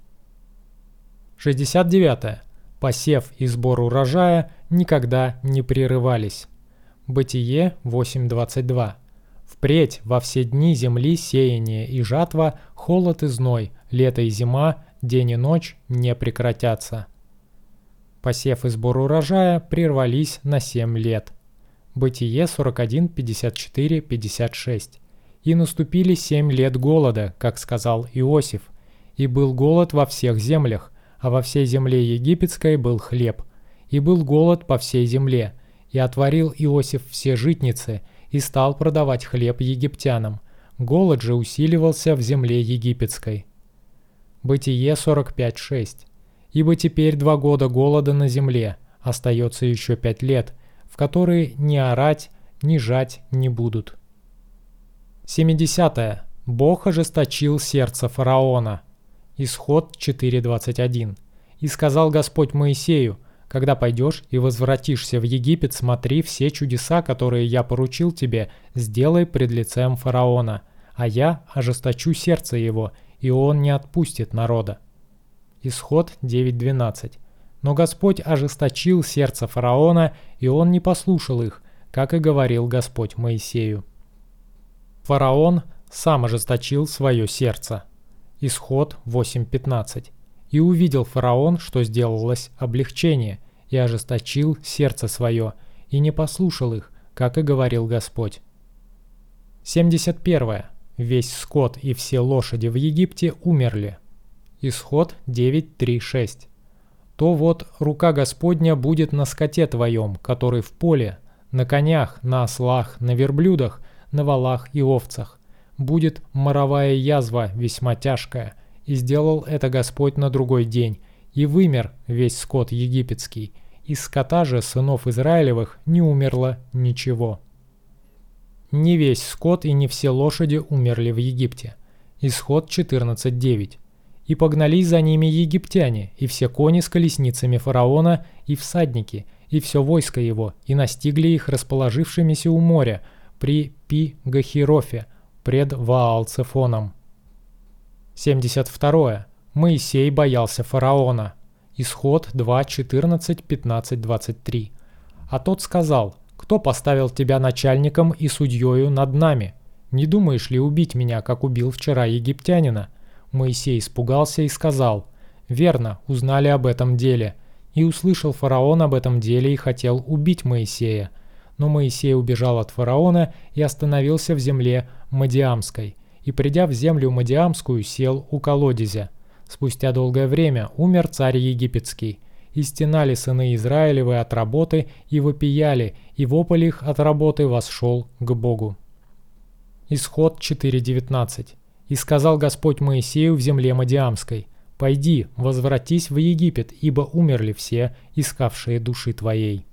шестьдесят девятое. Посев и сбор урожая никогда не прерывались. Бытие восемь, двадцать два. Впредь во все дни земли сеяние и жатва, холод и зной, лето и зима, день и ночь не прекратятся. Посев и сбор урожая прервались на семь лет. Бытие сорок один, пятьдесят четыре, пятьдесят шесть. И наступили семь лет голода, как сказал Иосиф, и был голод во всех землях, а во всей земле египетской был хлеб, и был голод по всей земле, и отворил Иосиф все житницы, и стал продавать хлеб египтянам. Голод же усиливался в земле египетской. Бытие сорок пять, шесть. Ибо теперь два года голода на земле, остается еще пять лет, в которые ни орать, ни жать не будут. семидесятое. Бог ожесточил сердце фараона. Исход четыре, двадцать один. И сказал Господь Моисею: когда пойдешь и возвратишься в Египет, смотри все чудеса, которые я поручил тебе, сделай пред лицем фараона, а я ожесточу сердце его, и он не отпустит народа. Исход девять, двенадцать. Но Господь ожесточил сердце фараона, и он не послушал их, как и говорил Господь Моисею. Фараон сам ожесточил свое сердце. Исход восемь, пятнадцать. И увидел фараон, что сделалось облегчение, и ожесточил сердце свое, и не послушал их, как и говорил Господь. семьдесят первое. Весь скот и все лошади в Египте умерли. Исход девять, три, шесть. То вот рука Господня будет на скоте твоем, который в поле, на конях, на ослах, на верблюдах, на волах и овцах. Будет моровая язва весьма тяжкая, и сделал это Господь на другой день, и вымер весь скот египетский, из скота же сынов Израилевых не умерло ничего. Не весь скот и не все лошади умерли в Египте. Исход четырнадцать, девять. И погнались за ними египтяне, и все кони с колесницами фараона, и всадники, и все войско его, и настигли их расположившимися у моря, при Пи-Гахирофе, пред Ваал-Цефоном. семьдесят второе. Моисей боялся фараона. Исход два, четырнадцать, пятнадцать, двадцать три. А тот сказал: «Кто поставил тебя начальником и судьею над нами? Не думаешь ли убить меня, как убил вчера египтянина?» Моисей испугался и сказал: «Верно, узнали об этом деле». И услышал фараон об этом деле и хотел убить Моисея. Но Моисей убежал от фараона и остановился в земле Мадиамской, и, придя в землю Мадиамскую, сел у колодезя. Спустя долгое время умер царь египетский, и стенали сыны Израилевы от работы и вопияли, и вопль их от работы восшел к Богу. Исход четыре, девятнадцать. «И сказал Господь Моисею в земле Мадиамской: пойди, возвратись в Египет, ибо умерли все, искавшие души твоей».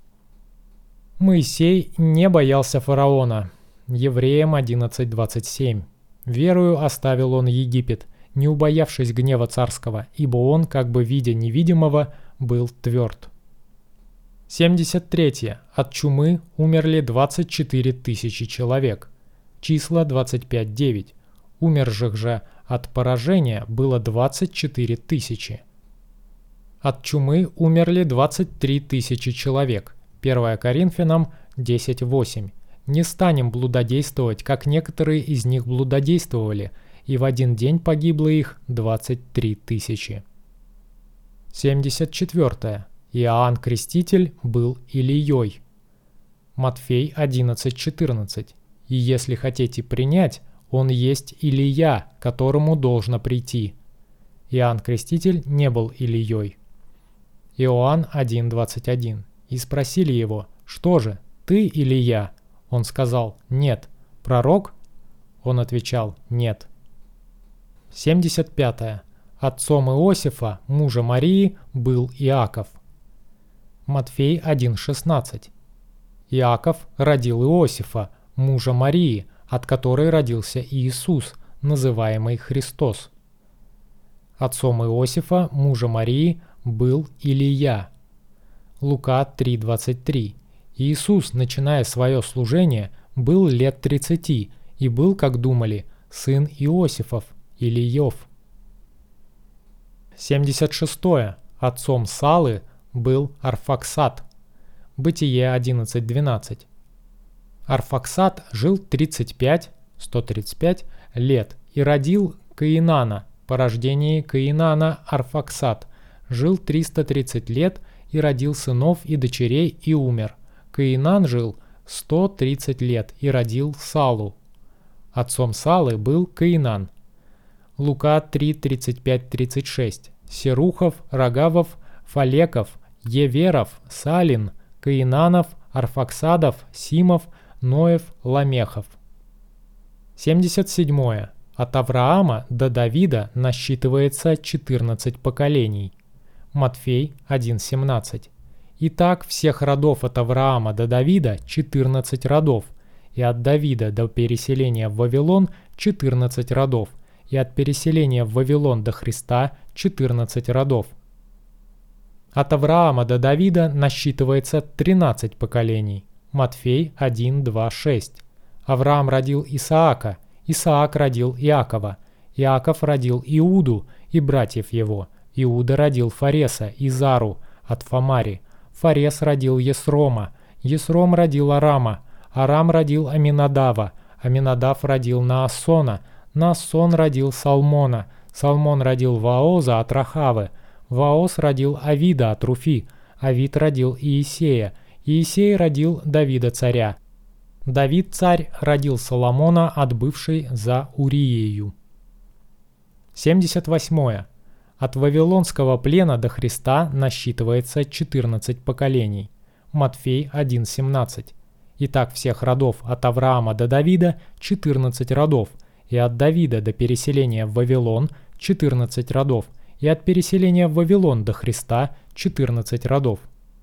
Моисей не боялся фараона. Евреям одиннадцать, двадцать семь. «Верою оставил он Египет, не убоявшись гнева царского, ибо он, как бы видя невидимого, был тверд». семьдесят третье. От чумы умерли двадцать четыре тысячи человек. Числа двадцать пять, девять. Умерших же от поражения было двадцать четыре тысячи. От чумы умерли двадцать три тысячи человек. первое Коринфянам десять восемь. «Не станем блудодействовать, как некоторые из них блудодействовали, и в один день погибло их двадцать три тысячи». семьдесят четвёртое. Иоанн Креститель был Илией. Матфей одиннадцать четырнадцать. «И если хотите принять, он есть Илия, которому должно прийти». Иоанн Креститель не был Илией. Иоанн один двадцать один. «И спросили его: что же, ты Илия?» Он сказал: «Нет». «Пророк?» Он отвечал: «Нет». семьдесят пятое. Отцом Иосифа, мужа Марии, был Иаков. Матфей один шестнадцать. Иаков родил Иосифа, мужа Марии, от которой родился Иисус, называемый Христос. Отцом Иосифа, мужа Марии, был Илия. Лука три двадцать три. Иисус, начиная свое служение, был лет тридцати и был, как думали, сын Иосифов, Илиев. семьдесят шестое. Отцом Салы был Арфаксад. Бытие одиннадцать двенадцать. Арфаксад жил тридцать пять, сто тридцать пять лет и родил Каинана. По рождении Каинана Арфаксад жил триста тридцать лет и родил сынов и дочерей и умер. Каинан жил сто тридцать лет и родил Салу. Отцом Салы был Каинан. Лука три тридцать пять тридцать шесть. Серухов, Рогавов, Фалеков, Еверов, Салин, Каинанов, Арфаксадов, Симов, Ноев, Ламехов. семьдесят седьмое. От Авраама до Давида насчитывается четырнадцать поколений. Матфей один семнадцать. Итак, всех родов от Авраама до Давида четырнадцать родов, и от Давида до переселения в Вавилон четырнадцать родов, и от переселения в Вавилон до Христа четырнадцать родов. От Авраама до Давида насчитывается тринадцать поколений. Матфей один два шесть. Авраам родил Исаака, Исаак родил Иакова, Иаков родил Иуду и братьев его, Иуда родил Фареса и Зару от Фамари, Фарес родил Есрома, Есром родил Арама, Арам родил Аминадава, Аминадав родил Наасона, Наасон родил Салмона, Салмон родил Ваоза от Рахавы, Ваоз родил Авида от Руфи, Авид родил Иисея, Иисей родил Давида царя. Давид царь родил Соломона от бывшей за Уриею. семьдесят восьмое. От Вавилонского плена до Христа насчитывается четырнадцать поколений. Матфей один семнадцать. Итак, всех родов от Авраама до Давида четырнадцать родов, и от Давида до переселения в Вавилон четырнадцать родов, и от переселения в Вавилон до Христа четырнадцать родов.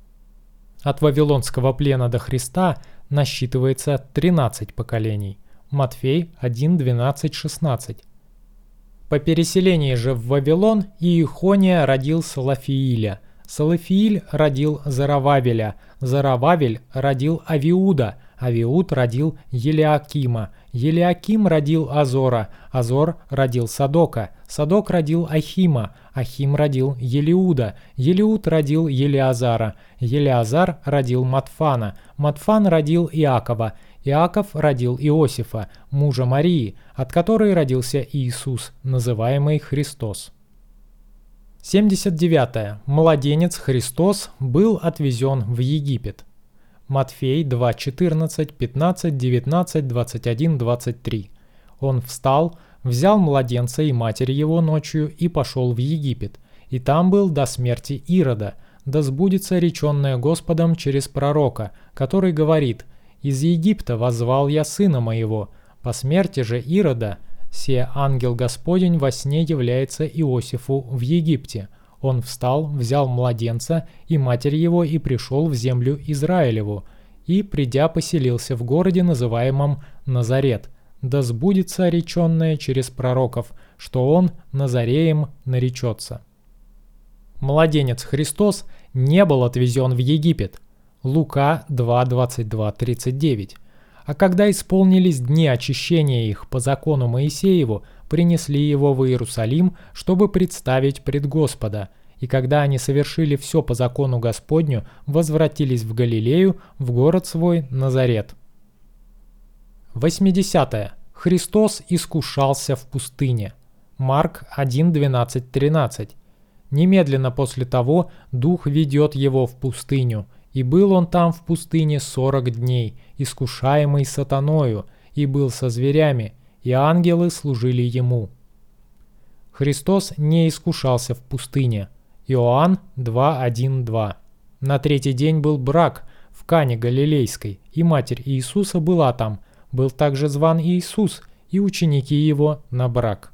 От Вавилонского плена до Христа насчитывается тринадцать поколений. Матфей один двенадцать шестнадцать. По переселении же в Вавилон Иехония родил Салафииля, Салафииль родил Зарававеля, Зарававель родил Авиуда, Авиуд родил Елиакима, Елиаким родил Азора, Азор родил Садока, Садок родил Ахима, Ахим родил Елиуда, Елиуд родил Елиазара, Елиазар родил Матфана, Матфан родил Иакова, Иаков родил Иосифа, мужа Марии, от которой родился Иисус, называемый Христос. семьдесят девятое. Младенец Христос был отвезен в Египет. Матфей два четырнадцать, пятнадцать, девятнадцать, двадцать один, двадцать три. Он встал, взял младенца и матерь его ночью и пошел в Египет, и там был до смерти Ирода, да сбудется реченное Господом через пророка, который говорит: «Из Египта воззвал я сына моего». По смерти же Ирода, се ангел Господень во сне является Иосифу в Египте. Он встал, взял младенца и матерь его и пришел в землю Израилеву, и, придя, поселился в городе, называемом Назарет, да сбудется реченное через пророков, что он Назареем наречется. Младенец Христос не был отвезен в Египет. Лука два двадцать два тридцать девять. А когда исполнились дни очищения их по закону Моисееву, принесли его в Иерусалим, чтобы представить пред Господа. И когда они совершили все по закону Господню, возвратились в Галилею, в город свой Назарет. восьмидесятое. Христос искушался в пустыне. Марк один, двенадцать, тринадцать. Немедленно после того Дух ведет его в пустыню, и был он там в пустыне сорок дней, искушаемый сатаною, и был со зверями, и ангелы служили ему. Христос не искушался в пустыне. Иоанн два, один, два. На третий день был брак в Кане Галилейской, и матерь Иисуса была там. Был также зван Иисус, и ученики его на брак.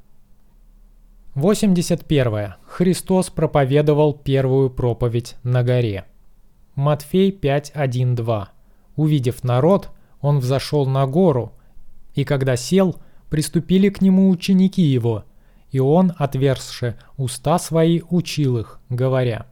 восемьдесят первое. Христос проповедовал первую проповедь на горе. Матфей пять, один, два. Увидев народ, он взошел на гору, и когда сел, приступили к нему ученики его, и он, отверзши уста свои, учил их, говоря.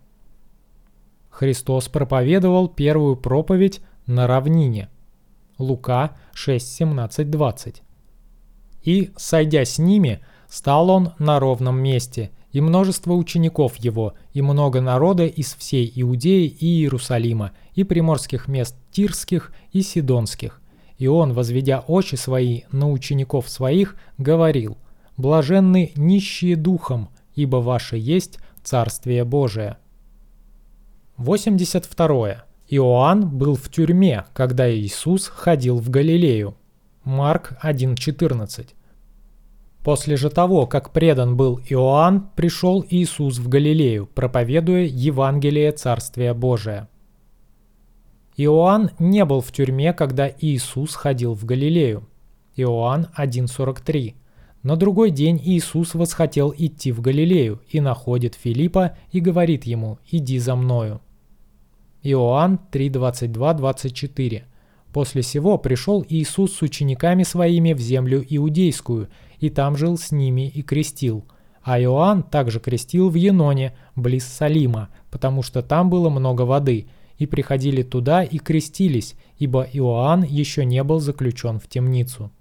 Христос проповедовал первую проповедь на равнине. Лука шесть, семнадцать, двадцать. И, сойдя с ними, стал он на ровном месте, и множество учеников его, и много народа из всей Иудеи и Иерусалима, и приморских мест Тирских и Сидонских. И он, возведя очи свои на учеников своих, говорил: «Блаженны нищие духом, ибо ваше есть Царствие Божие». восемьдесят второе. Иоанн был в тюрьме, когда Иисус ходил в Галилею. Марк один, четырнадцать. После же того, как предан был Иоанн, пришел Иисус в Галилею, проповедуя Евангелие Царствия Божия. Иоанн не был в тюрьме, когда Иисус ходил в Галилею. Иоанн один, сорок три. На другой день Иисус восхотел идти в Галилею и находит Филиппа и говорит ему: «Иди за мною». Иоанн три, двадцать два, двадцать четыре. После сего пришел Иисус с учениками своими в землю Иудейскую, и там жил с ними и крестил. А Иоанн также крестил в Еноне, близ Салима, потому что там было много воды, и приходили туда и крестились, ибо Иоанн еще не был заключен в темницу.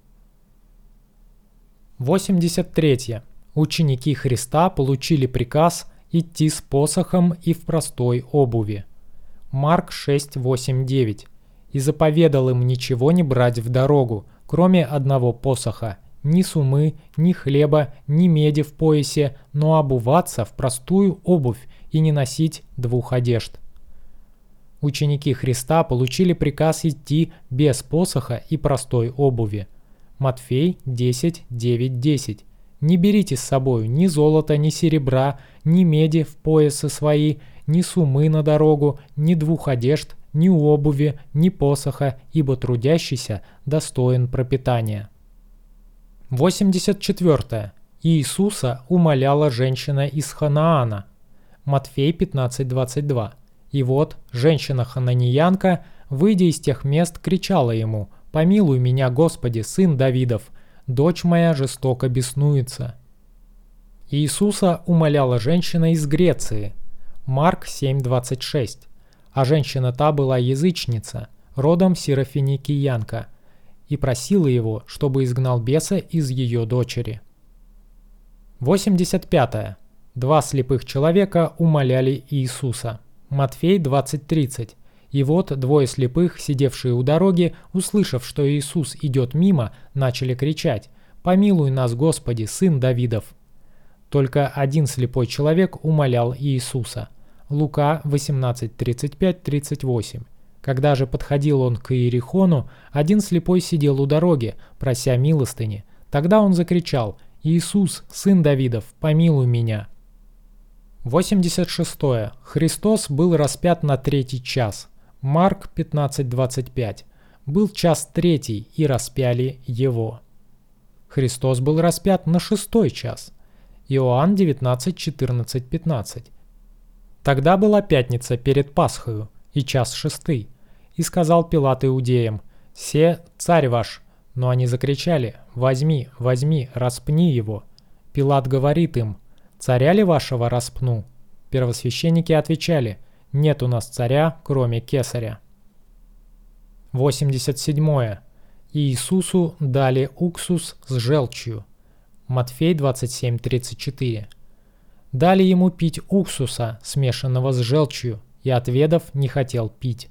восемьдесят третье. Ученики Христа получили приказ идти с посохом и в простой обуви. Марк шесть, восемь, девять. «И заповедал им ничего не брать в дорогу, кроме одного посоха, ни сумы, ни хлеба, ни меди в поясе, но обуваться в простую обувь и не носить двух одежд». Ученики Христа получили приказ идти без посоха и простой обуви. Матфей десять, девять, десять. «Не берите с собою ни золота, ни серебра, ни меди в поясы свои, ни сумы на дорогу, ни двух одежд, ни обуви, ни посоха, ибо трудящийся достоин пропитания». восемьдесят четвёртое. Иисуса умоляла женщина из Ханаана. Матфей пятнадцать, двадцать два. «И вот женщина-хананиянка, выйдя из тех мест, кричала ему: «Помилуй меня, Господи, сын Давидов, дочь моя жестоко беснуется». Иисуса умоляла женщина из Греции. Марк семь, двадцать шесть. А женщина та была язычница, родом сирофиникиянка, и просила его, чтобы изгнал беса из ее дочери. восемьдесят пятое. Два слепых человека умоляли Иисуса. Матфей двадцать, тридцать. И вот двое слепых, сидевшие у дороги, услышав, что Иисус идет мимо, начали кричать: «Помилуй нас, Господи, сын Давидов». Только один слепой человек умолял Иисуса. Лука восемнадцать, тридцать пять, тридцать восемь. Когда же подходил он к Иерихону, один слепой сидел у дороги, прося милостыни. Тогда он закричал: «Иисус, сын Давидов, помилуй меня». восемьдесят шестое. Христос был распят на третий час. Марк пятнадцать, двадцать пять. Был час третий, и распяли его. Христос был распят на шестой час. Иоанн девятнадцать, четырнадцать, пятнадцать. Тогда была пятница перед Пасхою, и час шестый. И сказал Пилат иудеям: «Се царь ваш». Но они закричали: «Возьми, возьми, распни его». Пилат говорит им: «Царя ли вашего распну?» Первосвященники отвечали: «Нет у нас царя, кроме кесаря». восемьдесят седьмое. Иисусу дали уксус с желчью. Матфей двадцать семь, тридцать четыре. Дали ему пить уксуса, смешанного с желчью, и, отведав, не хотел пить.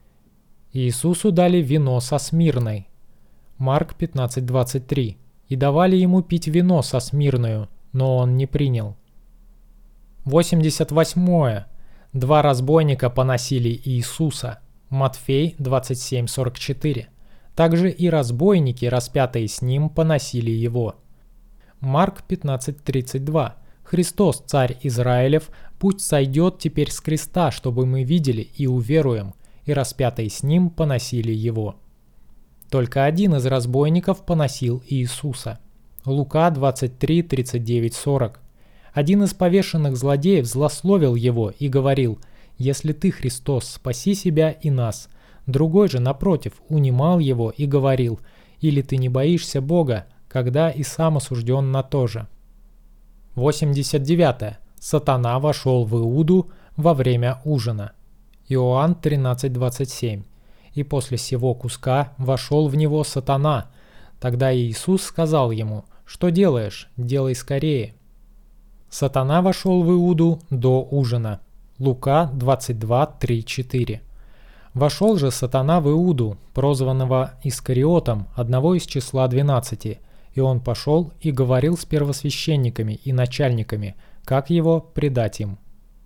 Иисусу дали вино со смирной. Марк пятнадцать двадцать три. И давали ему пить вино со смирною, но он не принял. восемьдесят восьмое. Два разбойника поносили Иисуса. Матфей двадцать семь сорок четыре. Также и разбойники, распятые с ним, поносили его. Марк пятнадцать тридцать два. Христос, царь Израилев, пусть сойдет теперь с креста, чтобы мы видели и уверуем, и распятые с ним поносили его. Только один из разбойников поносил Иисуса. Лука двадцать три тридцать девять сорок. Один из повешенных злодеев злословил его и говорил: «Если ты, Христос, спаси себя и нас». Другой же, напротив, унимал его и говорил: «Или ты не боишься Бога, когда и сам осужден на то же». восемьдесят девятое. Сатана вошел в Иуду во время ужина. Иоанн тринадцать двадцать семь. И после сего куска вошел в него сатана. Тогда Иисус сказал ему: «Что делаешь? Делай скорее». Сатана вошел в Иуду до ужина. Лука двадцать два три четыре. Вошел же сатана в Иуду, прозванного Искариотом, одного из числа двенадцати, и он пошел и говорил с первосвященниками и начальниками, как его предать им.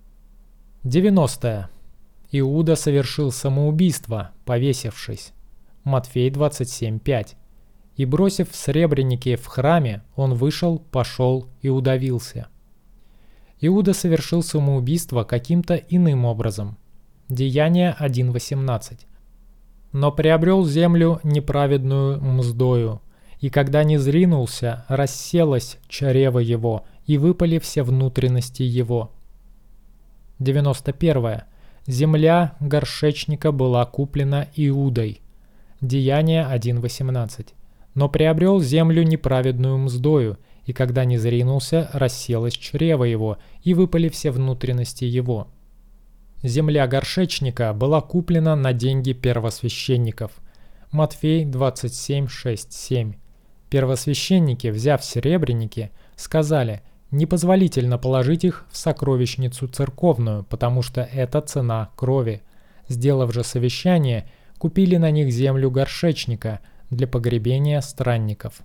девяностое. Иуда совершил самоубийство, повесившись. Матфей двадцать семь пять. И бросив сребреники в храме, он вышел, пошел и удавился. Иуда совершил самоубийство каким-то иным образом. Деяния один восемнадцать. Но приобрел землю неправедную мздою, и когда не зринулся, расселось чрево его, и выпали все внутренности его. девяносто первое. Земля горшечника была куплена Иудой. Деяния один восемнадцать. Но приобрел землю неправедную мздою, и когда не зринулся, расселось чрево его, и выпали все внутренности его. Земля горшечника была куплена на деньги первосвященников. Матфей двадцать семь шесть семь. Первосвященники, взяв серебряники, сказали: «Непозволительно положить их в сокровищницу церковную, потому что это цена крови». Сделав же совещание, купили на них землю горшечника для погребения странников.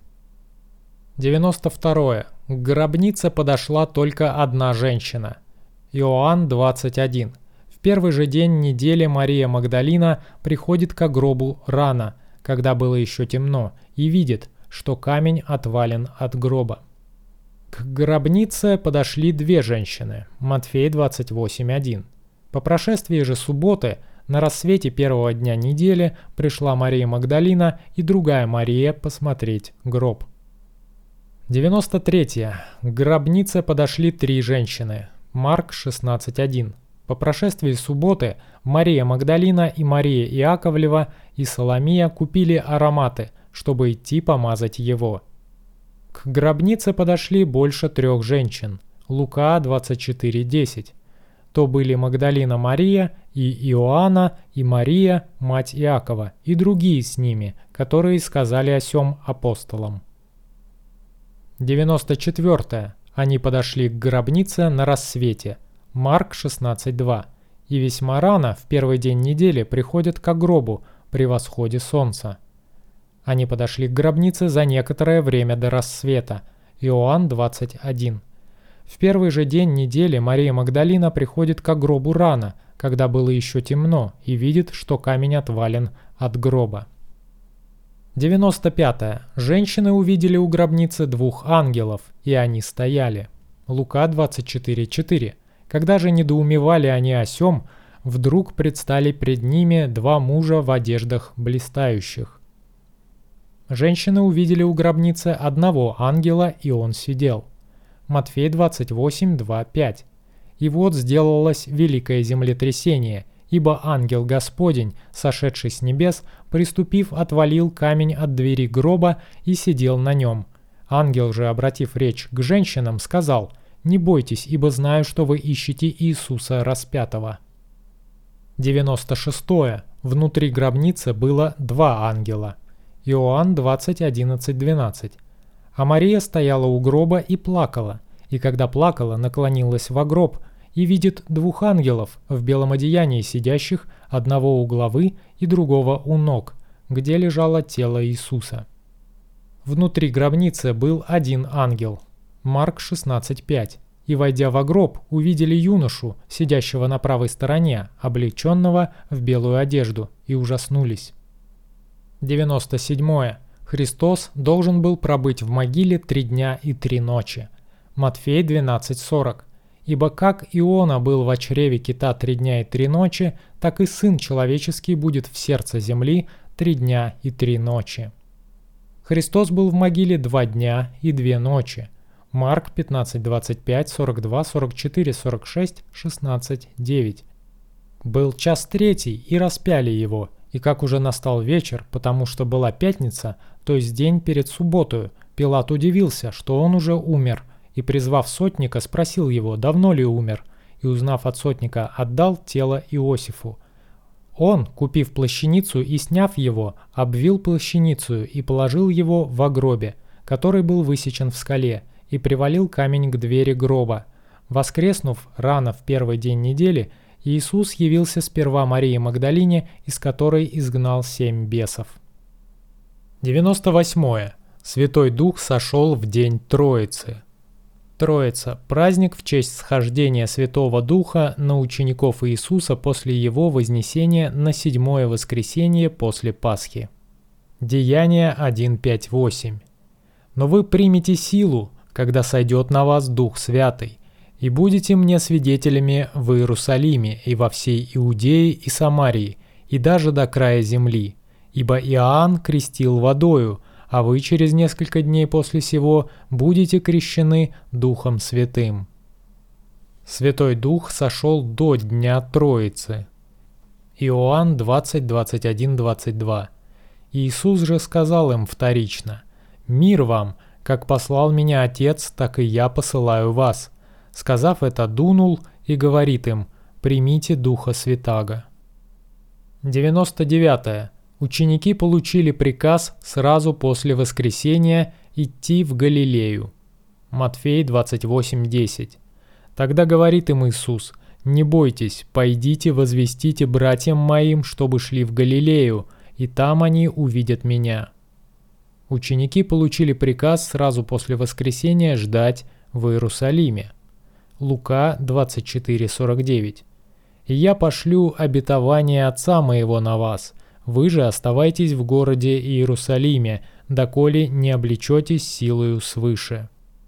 девяносто второе. К гробнице подошла только одна женщина. Иоанн двадцать один. В первый же день недели Мария Магдалина приходит к гробу рано, когда было еще темно, и видит, что камень отвален от гроба. К гробнице подошли две женщины. Матфей двадцать восемь один. По прошествии же субботы, на рассвете первого дня недели, пришла Мария Магдалина и другая Мария посмотреть гроб. девяносто третье. К гробнице подошли три женщины. Марк шестнадцать один. По прошествии субботы Мария Магдалина и Мария Иаковлева и Соломия купили ароматы, чтобы идти помазать его. К гробнице подошли больше трех женщин. Лука двадцать четыре десять. То были Магдалина Мария и Иоанна и Мария, мать Иакова, и другие с ними, которые сказали о сем апостолам. девяносто четвёртое. Они подошли к гробнице на рассвете. Марк шестнадцать два. И весьма рано, в первый день недели, приходят к гробу при восходе солнца. Они подошли к гробнице за некоторое время до рассвета. Иоанн двадцать один. В первый же день недели Мария Магдалина приходит к гробу рано, когда было еще темно, и видит, что камень отвален от гроба. девяносто пятое. Женщины увидели у гробницы двух ангелов, и они стояли. Лука двадцать четыре четыре. Когда же недоумевали они о сем, вдруг предстали пред ними два мужа в одеждах блистающих. Женщины увидели у гробницы одного ангела, и он сидел. Матфей двадцать восемь два пять. И вот сделалось великое землетрясение, ибо ангел Господень, сошедший с небес, приступив, отвалил камень от двери гроба и сидел на нем. Ангел же, обратив речь к женщинам, сказал: «Не бойтесь, ибо знаю, что вы ищете Иисуса распятого». девяносто шестое. Внутри гробницы было два ангела. Иоанн двадцать одиннадцать двенадцать. А Мария стояла у гроба и плакала, и когда плакала, наклонилась во гроб и видит двух ангелов в белом одеянии, сидящих одного у главы и другого у ног, где лежало тело Иисуса. Внутри гробницы был один ангел. Марк шестнадцать пять. И, войдя во гроб, увидели юношу, сидящего на правой стороне, облеченного в белую одежду, и ужаснулись. девяносто седьмое. Христос должен был пробыть в могиле три дня и три ночи. Матфей двенадцать сорок. Ибо как Иона был в чреве кита три дня и три ночи, так и Сын Человеческий будет в сердце земли три дня и три ночи. Христос был в могиле два дня и две ночи. Марк пятнадцать двадцать пять, сорок два, сорок четыре, сорок шесть, шестнадцать, девять. Был час третий, и распяли его, и как уже настал вечер, потому что была пятница, то есть день перед субботою, Пилат удивился, что он уже умер, и, призвав сотника, спросил его, давно ли умер, и, узнав от сотника, отдал тело Иосифу. Он, купив плащаницу и сняв его, обвил плащаницу и положил его во гробе, который был высечен в скале, и привалил камень к двери гроба. Воскреснув рано в первый день недели, Иисус явился сперва Марии Магдалине, из которой изгнал семь бесов. девяносто восьмое. Святой Дух сошел в день Троицы. Троица – праздник в честь схождения Святого Духа на учеников Иисуса после Его вознесения на седьмое воскресенье после Пасхи. Деяния один пять восемь. «Но вы примете силу, когда сойдет на вас Дух Святый, и будете мне свидетелями в Иерусалиме и во всей Иудее и Самарии, и даже до края земли. Ибо Иоанн крестил водою, а вы через несколько дней после сего будете крещены Духом Святым». Святой Дух сошел до Дня Троицы. Иоанн двадцать, двадцать один, двадцать два. Иисус же сказал им вторично: «Мир вам, как послал меня Отец, так и я посылаю вас». Сказав это, дунул и говорит им: «Примите Духа Святаго». девяносто девятое. Ученики получили приказ сразу после воскресения идти в Галилею. Матфей двадцать восемь десять. Тогда говорит им Иисус: «Не бойтесь, пойдите возвестите братьям моим, чтобы шли в Галилею, и там они увидят меня». Ученики получили приказ сразу после воскресения ждать в Иерусалиме. Лука двадцать четыре сорок девять. «И я пошлю обетование Отца моего на вас. Вы же оставайтесь в городе Иерусалиме, доколе не облечетесь силою свыше».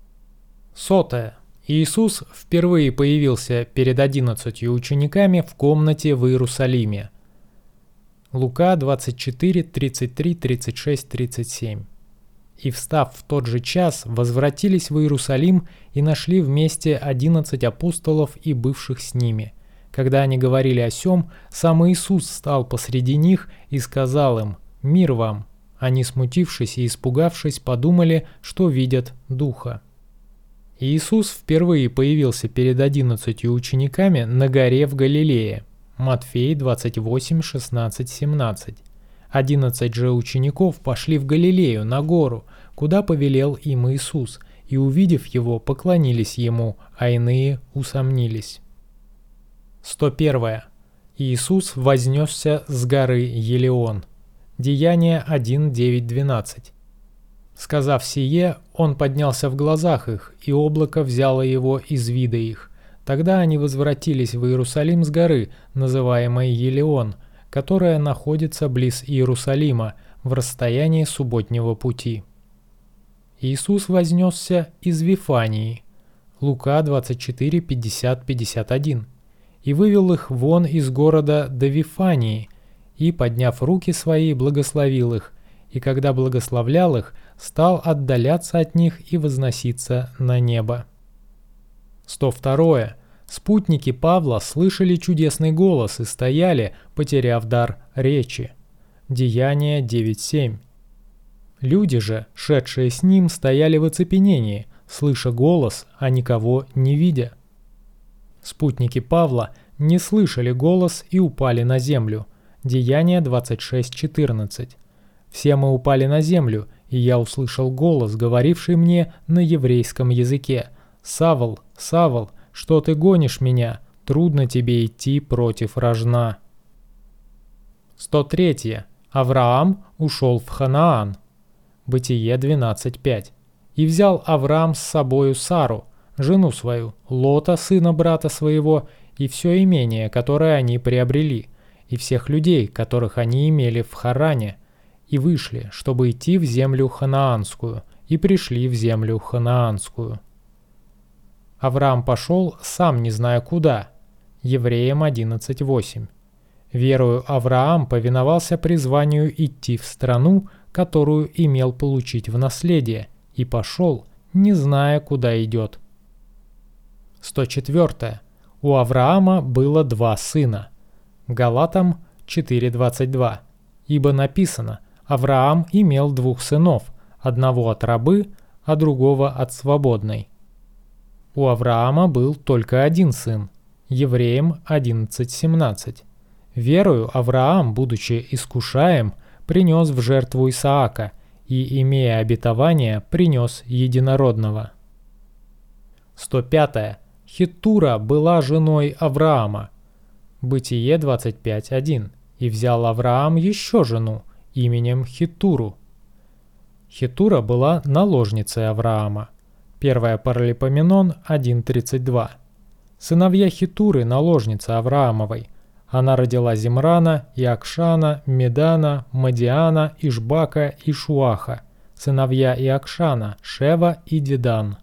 Сотое. Иисус впервые появился перед одиннадцатью учениками в комнате в Иерусалиме. Лука двадцать четыре тридцать три тридцать шесть тридцать семь. «И, встав в тот же час, возвратились в Иерусалим и нашли вместе одиннадцать апостолов и бывших с ними. Когда они говорили о сем, сам Иисус стал посреди них и сказал им: «Мир вам». Они, смутившись и испугавшись, подумали, что видят Духа». Иисус впервые появился перед одиннадцатью учениками на горе в Галилее. Матфей двадцать восемь шестнадцать семнадцать. Одиннадцать же учеников пошли в Галилею на гору, куда повелел им Иисус, и, увидев его, поклонились ему, а иные усомнились. сто первое. Иисус вознесся с горы Елеон. Деяния один девять двенадцать. Сказав сие, он поднялся в глазах их, и облако взяло его из вида их. Тогда они возвратились в Иерусалим с горы, называемой Елеон, которая находится близ Иерусалима, в расстоянии субботнего пути. Иисус вознесся из Вифании. Лука двадцать четыре пятьдесят пятьдесят один. И вывел их вон из города до Вифании, и, подняв руки свои, благословил их, и когда благословлял их, стал отдаляться от них и возноситься на небо. сто второе. Спутники Павла слышали чудесный голос и стояли, потеряв дар речи. Деяния девять семь. Люди же, шедшие с ним, стояли в оцепенении, слыша голос, а никого не видя. Спутники Павла не слышали голос и упали на землю. Деяния двадцать шесть четырнадцать. «Все мы упали на землю, и я услышал голос, говоривший мне на еврейском языке: Савл, Савл, что ты гонишь меня? Трудно тебе идти против рожна». сто три. Авраам ушел в Ханаан. Бытие двенадцать пять. «И взял Авраам с собою Сару, жену свою, Лота, сына брата своего, и все имение, которое они приобрели, и всех людей, которых они имели в Харане, и вышли, чтобы идти в землю ханаанскую, и пришли в землю ханаанскую». Авраам пошел, сам не зная куда. Евреям одиннадцать восемь. «Верою Авраам повиновался призванию идти в страну, которую имел получить в наследие, и пошел, не зная, куда идет». сто четыре. У Авраама было два сына. Галатам четыре двадцать два. «Ибо написано, Авраам имел двух сынов, одного от рабы, а другого от свободной». У Авраама был только один сын. Евреям одиннадцать семнадцать. «Верою Авраам, будучи искушаем, принес в жертву Исаака, и, имея обетование, принес единородного». сто пять. Хеттура была женой Авраама. Бытие двадцать пять один. «И взял Авраам еще жену, именем Хеттуру». Хеттура была наложницей Авраама. первое Паралипоменон один тридцать два. Сыновья Хеттуры, наложницы Авраамовой. Она родила Зимрана, Иакшана, Медана, Мадиана, Ишбака и Шуаха. Сыновья Иакшана, Шева и Дедан.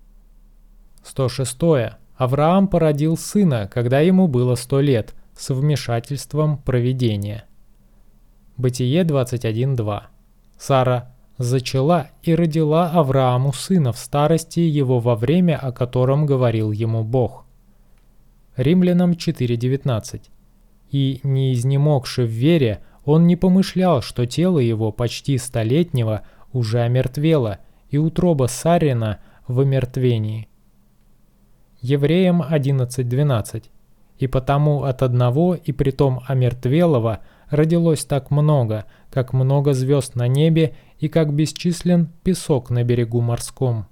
сто шесть. Авраам породил сына, когда ему было сто лет, с вмешательством провидения. Бытие двадцать один два. Сара зачала и родила Аврааму сына в старости его во время, о котором говорил ему Бог. Римлянам четыре девятнадцать. «И, не изнемогши в вере, он не помышлял, что тело его почти столетнего уже омертвело, и утроба Сарина в омертвении». Евреям одиннадцать двенадцать. «И потому от одного и притом омертвелого родилось так много, как много звезд на небе и как бесчислен песок на берегу морском».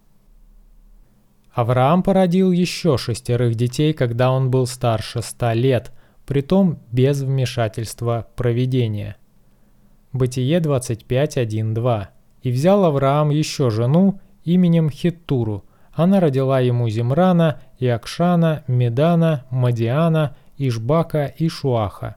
Авраам породил еще шестерых детей, когда он был старше ста лет, притом без вмешательства провидения. Бытие двадцать пять один два. «И взял Авраам еще жену именем Хеттуру. Она родила ему Зимрана, Иакшана, Медана, Мадиана, Ишбака и Шуаха».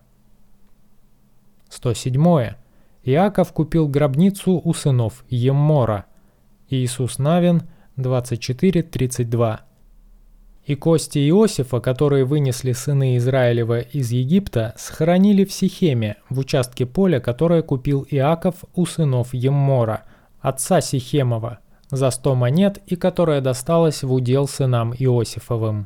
сто семь. Иаков купил гробницу у сынов Еммора. Иисус Навин двадцать четыре тридцать два. «И кости Иосифа, которые вынесли сыны Израилева из Египта, схоронили в Сихеме, в участке поля, которое купил Иаков у сынов Еммора, отца Сихемова, за сто монет, и которое досталось в удел сынам Иосифовым».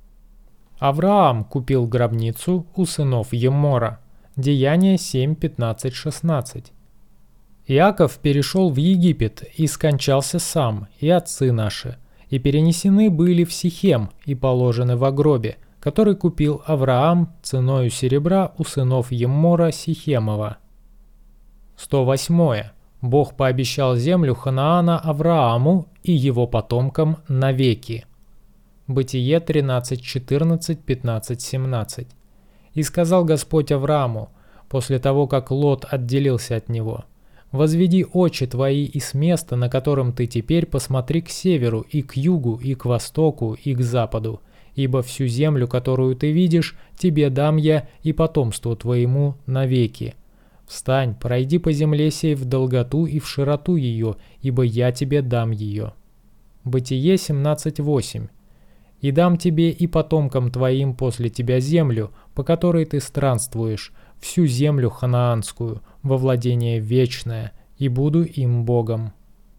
Авраам купил гробницу у сынов Еммора. Деяния семь пятнадцать шестнадцать. «Иаков перешел в Египет и скончался сам, и отцы наши, и перенесены были в Сихем и положены во гробе, который купил Авраам ценою серебра у сынов Еммора Сихемова». сто восемь. Бог пообещал землю Ханаана Аврааму и его потомкам навеки. Бытие тринадцать четырнадцать пятнадцать семнадцать. «И сказал Господь Аврааму, после того, как Лот отделился от него: возведи очи твои и с места, на котором ты теперь, посмотри к северу, и к югу, и к востоку, и к западу, ибо всю землю, которую ты видишь, тебе дам я и потомству твоему навеки. Встань, пройди по земле сей в долготу и в широту ее, ибо я тебе дам ее». Бытие семнадцать восемь. «И дам тебе и потомкам твоим после тебя землю, по которой ты странствуешь, всю землю ханаанскую, во владение вечное, и буду им Богом».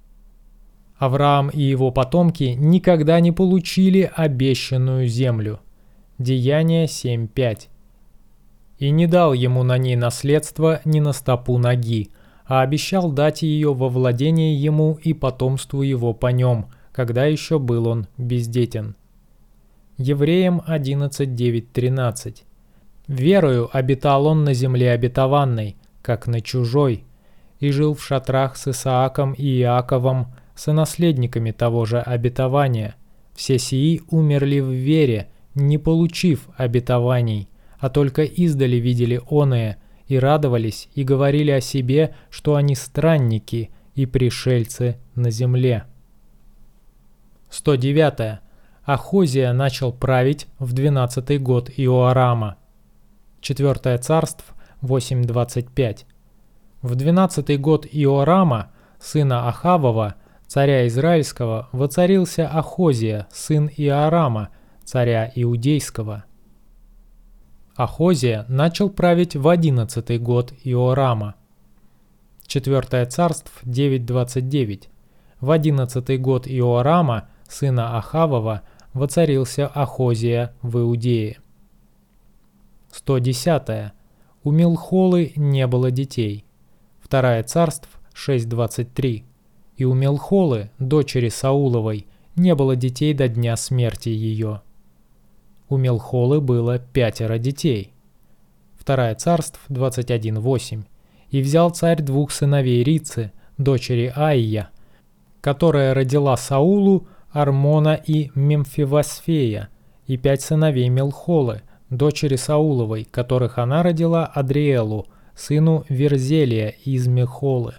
Авраам и его потомки никогда не получили обещанную землю. Деяния семь пять. «И не дал ему на ней наследство ни на стопу ноги, а обещал дать ее во владение ему и потомству его по нем, когда еще был он бездетен». Евреям одиннадцать девять тринадцать. «Верою обитал он на земле обетованной, как на чужой, и жил в шатрах с Исааком и Иаковом, сонаследниками того же обетования, Все сии умерли в вере, не получив обетований, а только издали видели оное, и радовались, и говорили о себе, что они странники и пришельцы на земле. сто девятое. Ахозия начал править в двенадцатый год Иоарама. Четвертое царство, восемь двадцать пять. В двенадцатый год Иорама, сына Ахавова, царя Израильского, воцарился Ахозия, сын Иорама, царя Иудейского. Ахозия начал править в одиннадцатый год Иорама. Четвертое царство, девять двадцать девять. В одиннадцатый год Иорама, сына Ахавова, воцарился Ахозия в Иудее. сто десятое. У Милхолы не было детей. Второе царство, шесть двадцать три. И у Милхолы, дочери Сауловой, не было детей до дня смерти ее. У Милхолы было пятеро детей. Второе царство, двадцать один восемь. И взял царь двух сыновей Рицы, дочери Аия, которая родила Саулу Армона и Мемфивосфея, и пять сыновей Милхолы, дочери Сауловой, которых она родила Адриэлу, сыну Верзелия из Мехолы.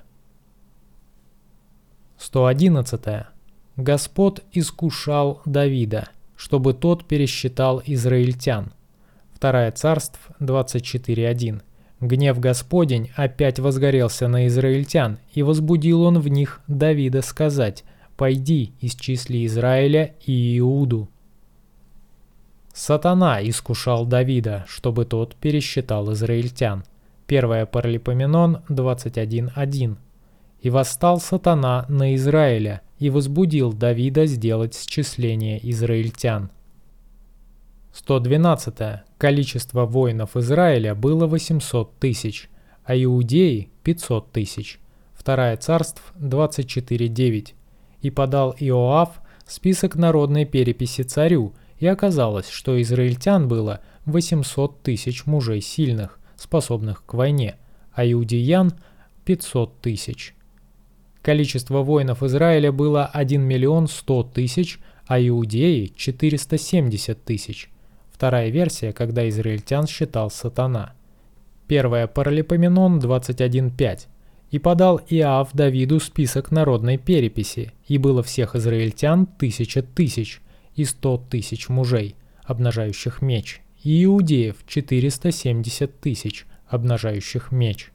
сто одиннадцатое. Господь искушал Давида, чтобы тот пересчитал израильтян. Второе царство, двадцать четыре один. Гнев Господень опять возгорелся на израильтян, и возбудил он в них Давида сказать: «Пойди, исчисли Израиля и Иуду». Сатана искушал Давида, чтобы тот пересчитал израильтян. Первое Паралипоменон двадцать один один. «И восстал сатана на Израиля, и возбудил Давида сделать счисление израильтян». сто двенадцатое. Количество воинов Израиля было восемьсот тысяч, а иудеи – пятьсот тысяч. Второе царство двадцать четыре девять. «И подал Иоав список народной переписи царю, и оказалось, что израильтян было восемьсот тысяч мужей сильных, способных к войне, а иудеян – пятьсот тысяч. Количество воинов Израиля было один миллион сто тысяч, а иудеи – четыреста семьдесят тысяч. Вторая версия, когда израильтян считал сатана. Первая Паралипоменон двадцать один пять. «И подал Иоав Давиду список народной переписи, и было всех израильтян тысяча тысяч, и сто тысяч мужей, обнажающих меч, и иудеев четыреста семьдесят тысяч, обнажающих меч».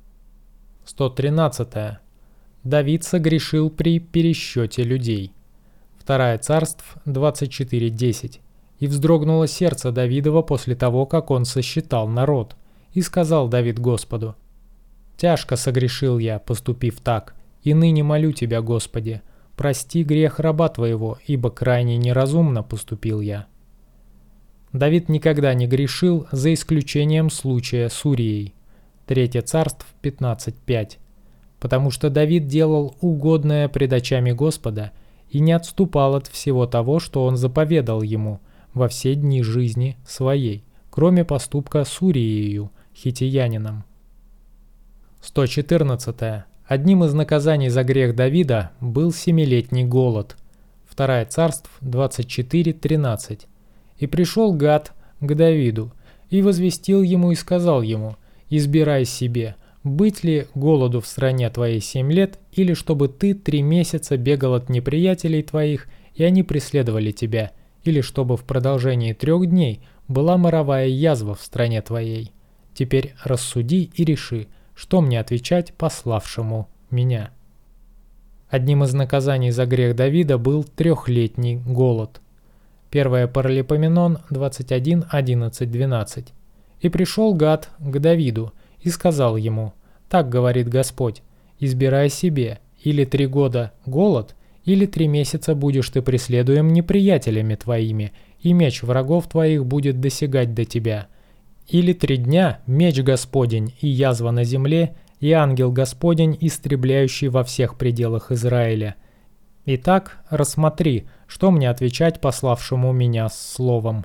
сто тринадцатое. Давид согрешил при пересчете людей. Второе царство двадцать четыре десять. «И вздрогнуло сердце Давидова после того, как он сосчитал народ. И сказал Давид Господу: тяжко согрешил я, поступив так, и ныне молю тебя, Господи, прости грех раба твоего, ибо крайне неразумно поступил я». Давид никогда не грешил, за исключением случая с Урией. Третье царство пятнадцать пять. «Потому что Давид делал угодное пред очами Господа и не отступал от всего того, что он заповедал ему во все дни жизни своей, кроме поступка с Уриею, хиттиянином». сто четырнадцатое. Одним из наказаний за грех Давида был семилетний голод. Второе царство двадцать четыре тринадцать. «И пришел Гад к Давиду, и возвестил ему и сказал ему: избирай себе, быть ли голоду в стране твоей семь лет, или чтобы ты три месяца бегал от неприятелей твоих, и они преследовали тебя, или чтобы в продолжении трех дней была моровая язва в стране твоей. Теперь рассуди и реши, что мне отвечать пославшему меня». Одним из наказаний за грех Давида был трехлетний голод. Первое Паралипоменон двадцать один одиннадцать двенадцать. «И пришел Гад к Давиду и сказал ему: так говорит Господь, избирай себе, или три года голод, или три месяца будешь ты преследуем неприятелями твоими, и меч врагов твоих будет досягать до тебя. Или три дня меч Господень и язва на земле, и ангел Господень, истребляющий во всех пределах Израиля. Итак, рассмотри, что мне отвечать пославшему меня с словом».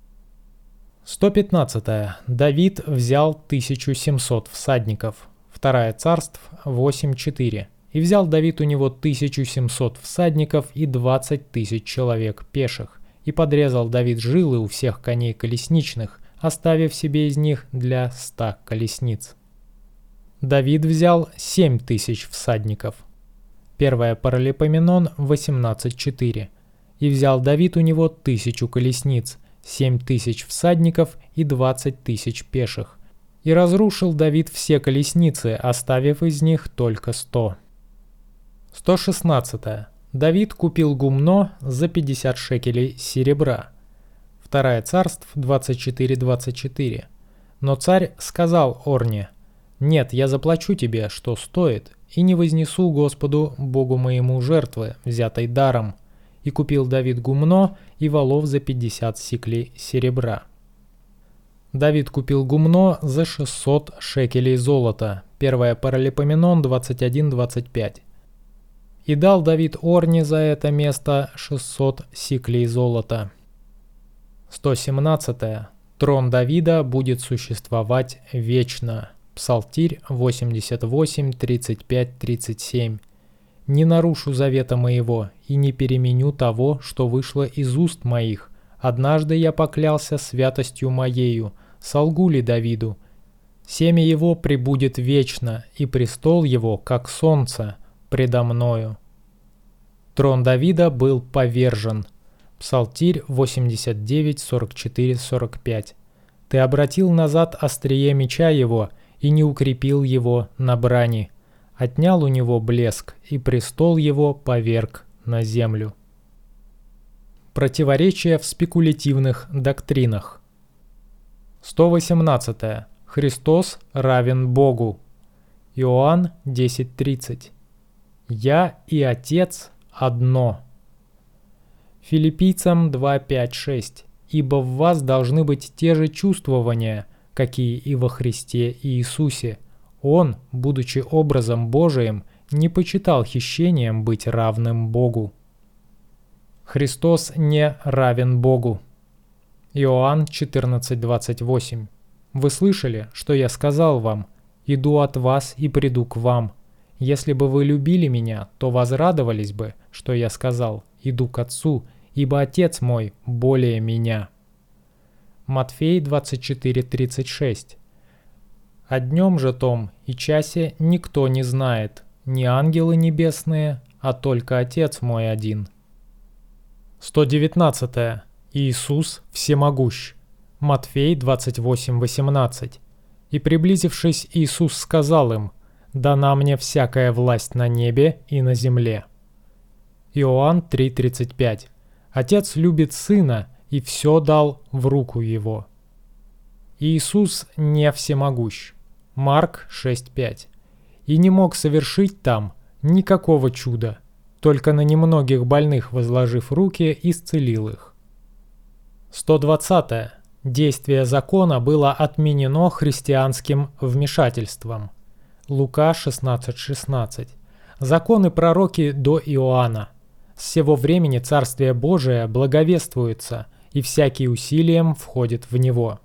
сто пятнадцатое. Давид взял тысячу семьсот всадников. Второе царство восемь четыре. И взял Давид у него тысячу семьсот всадников и двадцать тысяч человек пеших. И подрезал Давид жилы у всех коней колесничных, оставив себе из них для ста колесниц. Давид взял семь тысяч всадников. Первое Паралипоменон восемнадцать четыре. И взял Давид у него тысячу колесниц, семь тысяч всадников и двадцать тысяч пеших. И разрушил Давид все колесницы, оставив из них только сто. сто шестнадцать. Давид купил гумно за пятьдесят шекелей серебра. Второе Царств двадцать четыре двадцать четыре. Но царь сказал Орне: «Нет, я заплачу тебе, что стоит, и не вознесу Господу Богу моему жертвы, взятой даром». И купил Давид гумно и волов за пятьдесят сиклей серебра. Давид купил гумно за шестьсот шекелей золота. Первое Паралипоменон двадцать один двадцать пять. И дал Давид Орне за это место шестьсот сиклей золота. сто семнадцать. Трон Давида будет существовать вечно. Псалтирь восемьдесят восемь тридцать пять тридцать семь. «Не нарушу завета моего и не переменю того, что вышло из уст моих. Однажды я поклялся святостью моею, солгу ли Давиду? Семя его пребудет вечно, и престол его, как солнце, предо мною». Трон Давида был повержен. Псалтирь восемьдесят девять сорок четыре сорок пять. «Ты обратил назад острие меча его и не укрепил его на брани. Отнял у него блеск, и престол его поверг на землю». Противоречия в спекулятивных доктринах. сто восемнадцать. Христос равен Богу. Иоанн десять тридцать. «Я и Отец одно». Филиппийцам два пять шесть. «Ибо в вас должны быть те же чувствования, какие и во Христе Иисусе. Он, будучи образом Божиим, не почитал хищением быть равным Богу». Христос не равен Богу. Иоанн четырнадцать двадцать восемь. «Вы слышали, что я сказал вам? Иду от вас и приду к вам. Если бы вы любили меня, то возрадовались бы, что я сказал: иду к Отцу, ибо Отец мой более меня». Матфей двадцать четыре тридцать шесть. «О днем же том и часе никто не знает, не ангелы небесные, а только Отец мой один». сто девятнадцать. Иисус всемогущ. Матфей двадцать восемь восемнадцать. «И приблизившись, Иисус сказал им: дана мне всякая власть на небе и на земле». Иоанн три тридцать пять. «Отец любит Сына и все дал в руку Его». Иисус не всемогущ. Марк шесть пять. «И не мог совершить там никакого чуда, только на немногих больных, возложив руки, исцелил их». сто двадцать. Действие закона было отменено христианским вмешательством. Лука шестнадцать шестнадцать. Законы пророки до Иоанна. С сего времени Царствие Божие благовествуется, и всякий усилием входит в него.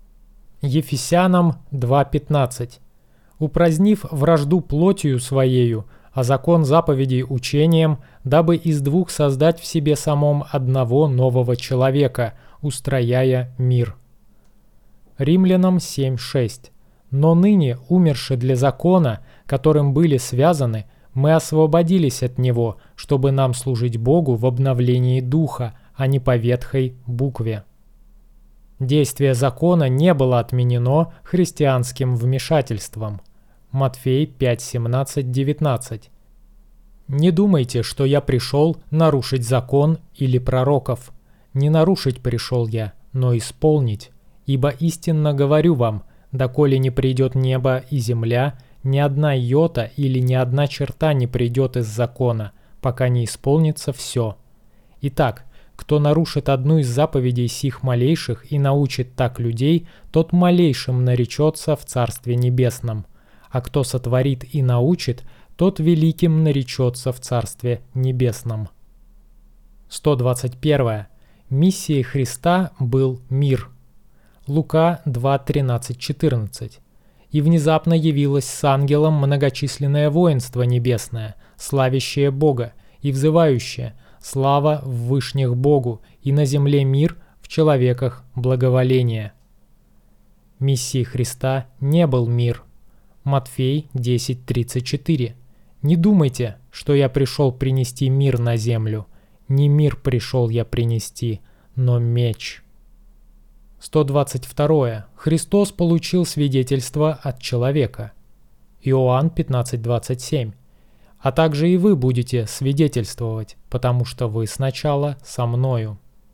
Ефесянам два пятнадцать. «Упразднив вражду плотью своею, а закон заповедей учением, дабы из двух создать в себе самом одного нового человека, устрояя мир». Римлянам семь шесть. «Но ныне, умерши для закона, которым были связаны, мы освободились от него, чтобы нам служить Богу в обновлении духа, а не по ветхой букве». Действие закона не было отменено христианским вмешательством. Матфей пять семнадцать девятнадцать. «Не думайте, что я пришел нарушить закон или пророков. Не нарушить пришел я, но исполнить. Ибо истинно говорю вам, доколе не придет небо и земля, ни одна йота или ни одна черта не придет из закона, пока не исполнится все. Итак, кто нарушит одну из заповедей сих малейших и научит так людей, тот малейшим наречется в Царстве Небесном. А кто сотворит и научит, тот великим наречется в Царстве Небесном». сто двадцать один. Миссией Христа был мир. Лука два тринадцать четырнадцать. И внезапно явилось с ангелом многочисленное воинство небесное, славящее Бога и взывающее: «Слава в вышних Богу, и на земле мир, в человеках благоволение». Миссией Христа не был мир. Матфей десять тридцать четыре. «Не думайте, что я пришел принести мир на землю. Не мир пришел я принести, но меч». сто двадцать два. Христос получил свидетельство от человека. Иоанн пятнадцать двадцать семь. «А также и вы будете свидетельствовать, потому что вы сначала со мною».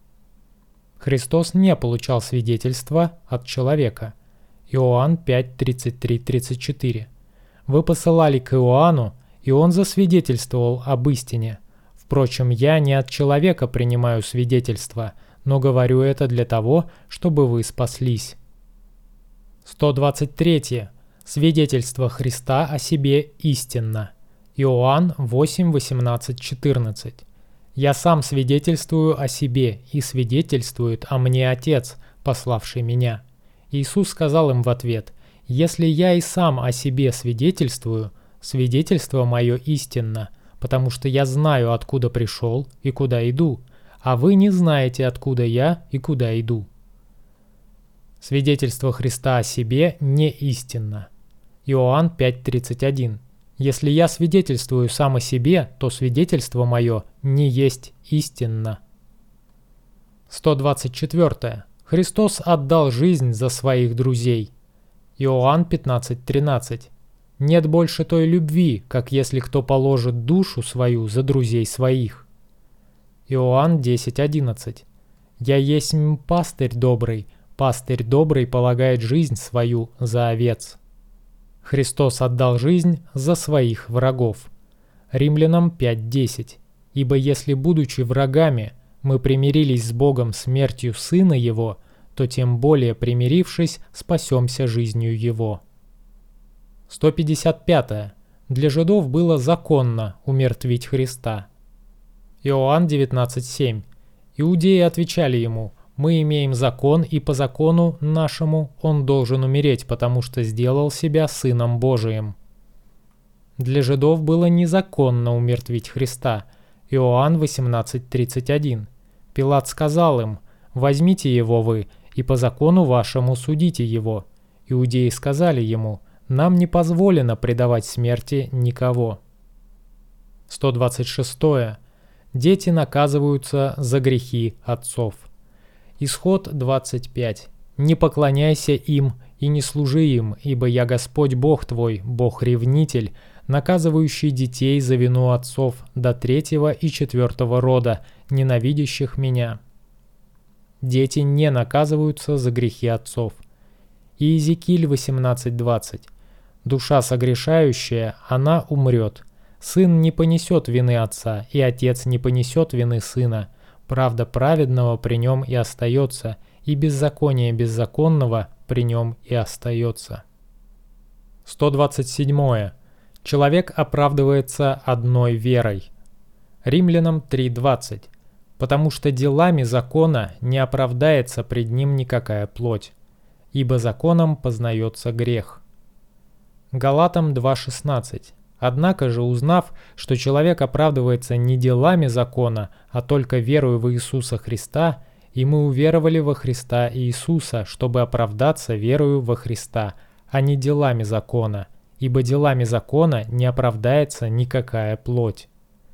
Христос не получал свидетельства от человека. Иоанн пять тридцать три тридцать четыре. «Вы посылали к Иоанну, и он засвидетельствовал об истине. Впрочем, я не от человека принимаю свидетельство, но говорю это для того, чтобы вы спаслись». сто двадцать три. Свидетельство Христа о себе истинно. Иоанн восемь восемнадцать четырнадцать. «Я сам свидетельствую о себе, и свидетельствует о мне Отец, пославший меня». Иисус сказал им в ответ: «Если я и сам о себе свидетельствую, свидетельство мое истинно, потому что я знаю, откуда пришел и куда иду, а вы не знаете, откуда я и куда иду». Свидетельство Христа о себе не истинно. Иоанн пять тридцать один. «Если я свидетельствую сам о себе, то свидетельство мое не есть истинно». сто двадцать четыре. Христос отдал жизнь за своих друзей. Иоанн пятнадцать тринадцать. «Нет больше той любви, как если кто положит душу свою за друзей своих». Иоанн десять одиннадцать. «Я есть пастырь добрый, пастырь добрый полагает жизнь свою за овец». Христос отдал жизнь за своих врагов. Римлянам пять десять. «Ибо если, будучи врагами, мы примирились с Богом смертью Сына Его, то тем более, примирившись, спасемся жизнью Его». сто пятьдесят пять. Для жидов было законно умертвить Христа. Иоанн девятнадцать семь. «Иудеи отвечали ему: мы имеем закон, и по закону нашему он должен умереть, потому что сделал себя Сыном Божиим». Для жидов было незаконно умертвить Христа. Иоанн восемнадцать тридцать один. Пилат сказал им: «Возьмите его вы, и по закону вашему судите его». Иудеи сказали ему: «Нам не позволено предавать смерти никого». сто двадцать шесть. Дети наказываются за грехи отцов. Исход двадцать пять. «Не поклоняйся им и не служи им, ибо я Господь Бог твой, Бог-ревнитель, наказывающий детей за вину отцов до третьего и четвертого рода, ненавидящих меня». Дети не наказываются за грехи отцов. И Иезекииль восемнадцать двадцать. «Душа согрешающая, она умрет. Сын не понесет вины отца, и отец не понесет вины сына. Правда праведного при нем и остается, и беззаконие беззаконного при нем и остается». сто двадцать семь. Человек оправдывается одной верой. Римлянам три двадцать. «Потому что делами закона не оправдается пред ним никакая плоть, ибо законом познается грех». Галатам два шестнадцать. «Однако же, узнав, что человек оправдывается не делами закона, а только верою в Иисуса Христа, и мы уверовали во Христа Иисуса, чтобы оправдаться верою во Христа, а не делами закона, ибо делами закона не оправдается никакая плоть».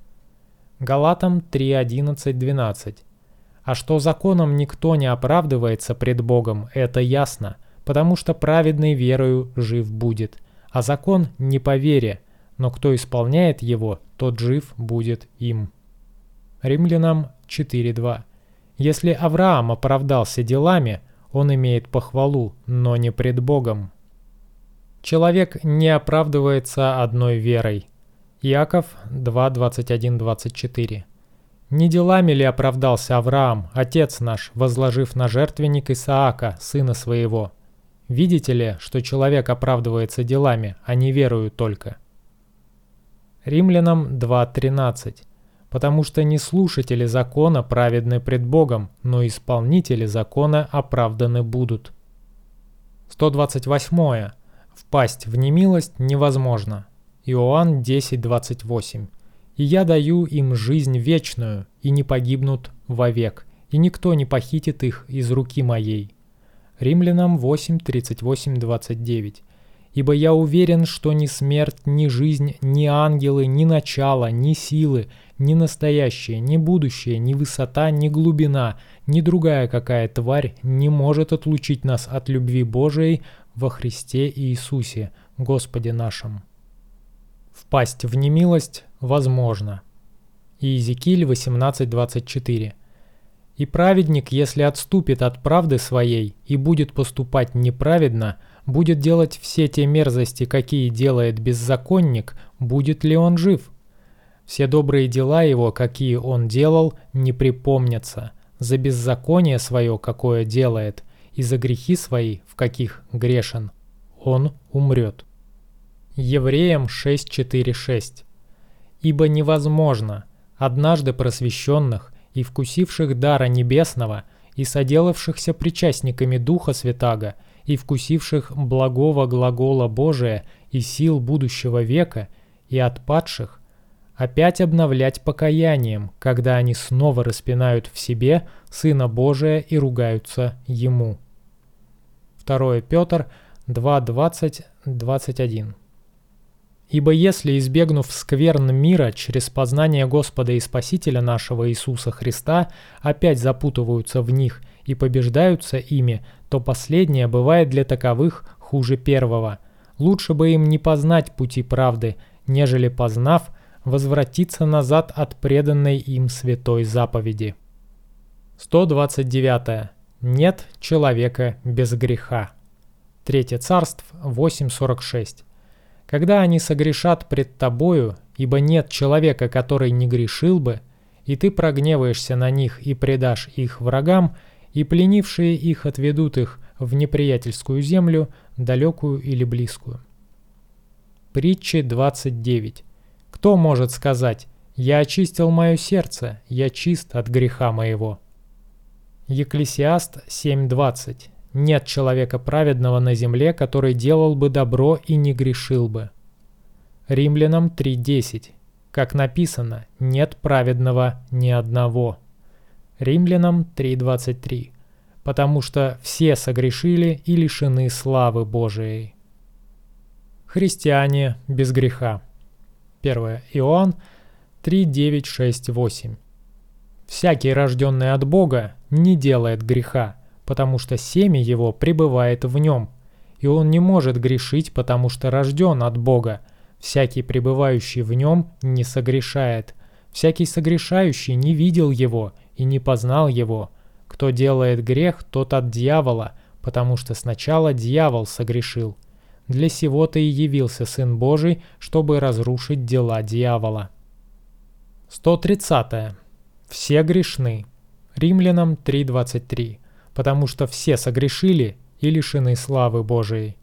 Галатам три одиннадцать двенадцать. «А что законом никто не оправдывается пред Богом, это ясно, потому что праведный верою жив будет, а закон не по вере, но кто исполняет его, тот жив будет им». Римлянам четыре два. «Если Авраам оправдался делами, он имеет похвалу, но не пред Богом». Человек не оправдывается одной верой. Иаков два двадцать один двадцать четыре. «Не делами ли оправдался Авраам, отец наш, возложив на жертвенник Исаака, сына своего? Видите ли, что человек оправдывается делами, а не верою только?» Римлянам два тринадцать. «Потому что не слушатели закона праведны пред Богом, но исполнители закона оправданы будут». сто двадцать восемь. Впасть в немилость невозможно. Иоанн десять двадцать восемь. «И я даю им жизнь вечную, и не погибнут вовек, и никто не похитит их из руки моей». Римлянам восемь тридцать восемь двадцать девять. «Ибо я уверен, что ни смерть, ни жизнь, ни ангелы, ни начало, ни силы, ни настоящее, ни будущее, ни высота, ни глубина, ни другая какая тварь не может отлучить нас от любви Божией во Христе Иисусе, Господе нашим». Впасть в немилость возможно. Иезекииль восемнадцать двадцать четыре. «И праведник, если отступит от правды своей и будет поступать неправедно, будет делать все те мерзости, какие делает беззаконник, будет ли он жив? Все добрые дела его, какие он делал, не припомнятся. За беззаконие свое, какое делает, и за грехи свои, в каких грешен, он умрет». Евреям шесть четыре шесть. «Ибо невозможно однажды просвещенных и вкусивших дара небесного и соделавшихся причастниками Духа Святаго и вкусивших благого глагола Божия и сил будущего века и отпадших опять обновлять покаянием, когда они снова распинают в себе Сына Божия и ругаются Ему». второе Петр два двадцать двадцать один. «Ибо если, избегнув скверн мира через познание Господа и Спасителя нашего Иисуса Христа, опять запутываются в них и побеждаются ими, то последнее бывает для таковых хуже первого. Лучше бы им не познать пути правды, нежели, познав, возвратиться назад от преданной им святой заповеди». сто двадцать девять. Нет человека без греха. третье Царств восемь сорок шесть. «Когда они согрешат пред тобою, ибо нет человека, который не грешил бы, и ты прогневаешься на них и предашь их врагам, и пленившие их отведут их в неприятельскую землю, далекую или близкую». Притчи двадцать девять. «Кто может сказать: я очистил мое сердце, я чист от греха моего?» Екклесиаст семь двадцать. «Нет человека праведного на земле, который делал бы добро и не грешил бы». Римлянам три десять. Как написано: «Нет праведного ни одного». Римлянам три двадцать три. «Потому что все согрешили и лишены славы Божией». Христиане без греха. первое Иоанн три девять шесть восемь. «Всякий, рожденный от Бога, не делает греха, потому что семя его пребывает в нем, и он не может грешить, потому что рожден от Бога. Всякий, пребывающий в нем, не согрешает. Всякий согрешающий не видел его и не познал его. Кто делает грех, тот от дьявола, потому что сначала дьявол согрешил. Для сего-то и явился Сын Божий, чтобы разрушить дела дьявола». сто тридцать. Все грешны. Римлянам три двадцать три. «Потому что все согрешили и лишены славы Божией».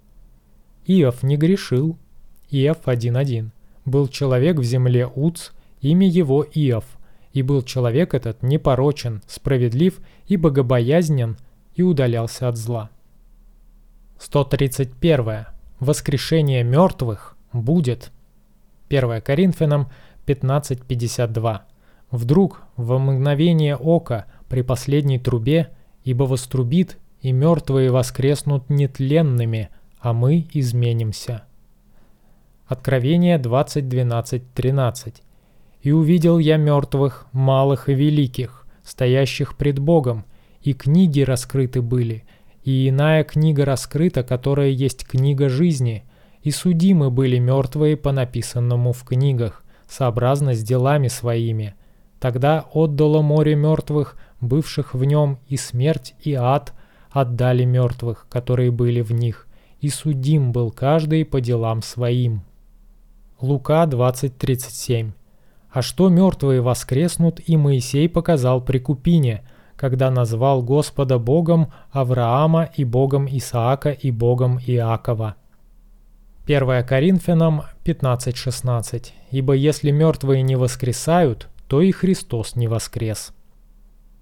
Иов не грешил. Иов один один. «Был человек в земле Уц, имя его Иов, и был человек этот непорочен, справедлив и богобоязнен, и удалялся от зла». сто тридцать один. Воскрешение мертвых будет. первое Коринфянам пятнадцать пятьдесят два. «Вдруг, во мгновение ока, при последней трубе, ибо вострубит, и мертвые воскреснут нетленными, а мы изменимся». Откровение двадцать двенадцать тринадцать. «И увидел я мертвых, малых и великих, стоящих пред Богом, и книги раскрыты были, и иная книга раскрыта, которая есть книга жизни, и судимы были мертвые по написанному в книгах, сообразно с делами своими. Тогда отдало море мертвых, бывших в нем, и смерть, и ад отдали мертвых, которые были в них, и судим был каждый по делам своим». Лука двадцать тридцать семь. «А что мертвые воскреснут, и Моисей показал при Купине, когда назвал Господа Богом Авраама и Богом Исаака и Богом Иакова». первое Коринфянам пятнадцать шестнадцать. «Ибо если мертвые не воскресают, то и Христос не воскрес».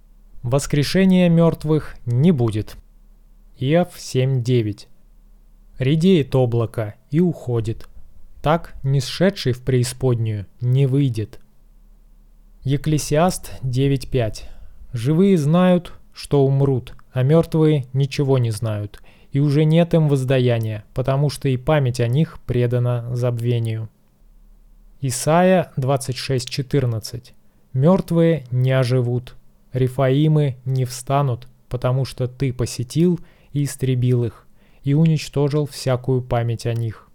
Воскрешения мертвых не будет. Иов семь девять. Редеет облако и уходит. Так, не сшедший в преисподнюю, не выйдет. Екклесиаст девять пять. Живые знают, что умрут, а мертвые ничего не знают, и уже нет им воздаяния, потому что и память о них предана забвению. Исайя двадцать шесть четырнадцать. Мертвые не оживут, Рефаимы не встанут, потому что ты посетил и истребил их, и уничтожил всякую память о них.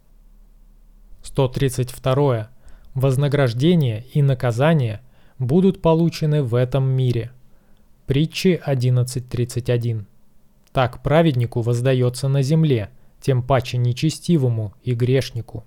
сто тридцать два. Вознаграждение и наказание будут получены в этом мире. Притчи одиннадцать тридцать один. Так праведнику воздается на земле, тем паче нечестивому и грешнику.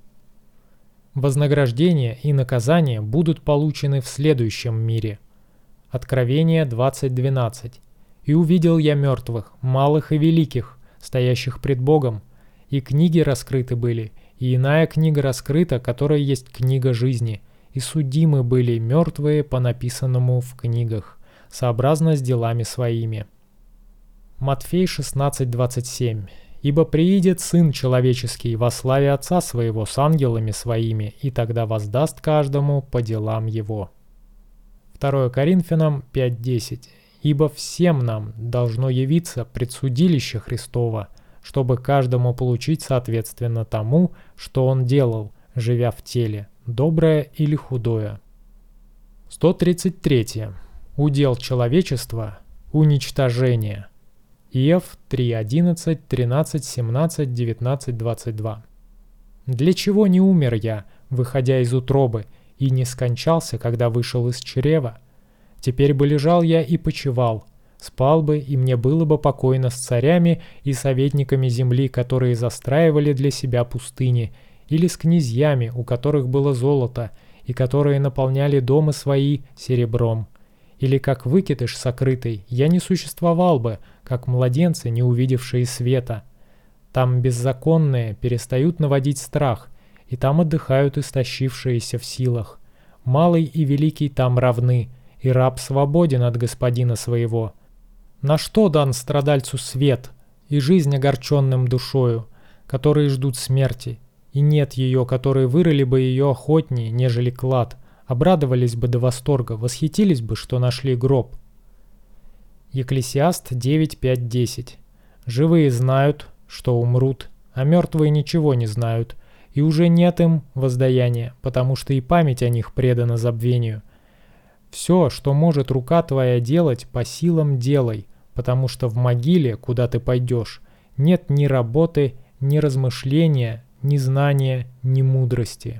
Вознаграждение и наказание будут получены в следующем мире. Откровение двадцать двенадцать. «И увидел я мертвых, малых и великих, стоящих пред Богом, и книги раскрыты были, и иная книга раскрыта, которая есть книга жизни, и судимы были мертвые по написанному в книгах, сообразно с делами своими». Матфей шестнадцать двадцать семь. «Ибо приидет Сын Человеческий во славе Отца Своего с ангелами Своими, и тогда воздаст каждому по делам Его». второе Коринфянам пять десять. «Ибо всем нам должно явиться предсудилище Христово, чтобы каждому получить соответственно тому, что он делал, живя в теле, доброе или худое». сто тридцать три. Удел человечества – уничтожение. Иов три одиннадцать, тринадцать, семнадцать, девятнадцать, двадцать два. «Для чего не умер я, выходя из утробы, и не скончался, когда вышел из чрева? Теперь бы лежал я и почивал, спал бы, и мне было бы покойно с царями и советниками земли, которые застраивали для себя пустыни, или с князьями, у которых было золото, и которые наполняли дома свои серебром. Или как выкидыш сокрытый, я не существовал бы, как младенцы, не увидевшие света. Там беззаконные перестают наводить страх, и там отдыхают истощившиеся в силах. Малый и великий там равны, и раб свободен от господина своего. На что дан страдальцу свет и жизнь огорченным душою, которые ждут смерти, и нет ее, которые вырыли бы ее охотнее, нежели клад, обрадовались бы до восторга, восхитились бы, что нашли гроб». Екклесиаст девять пять десять. «Живые знают, что умрут, а мертвые ничего не знают, и уже нет им воздаяния, потому что и память о них предана забвению. Все, что может рука твоя делать, по силам делай, потому что в могиле, куда ты пойдешь, нет ни работы, ни размышления, ни знания, ни мудрости».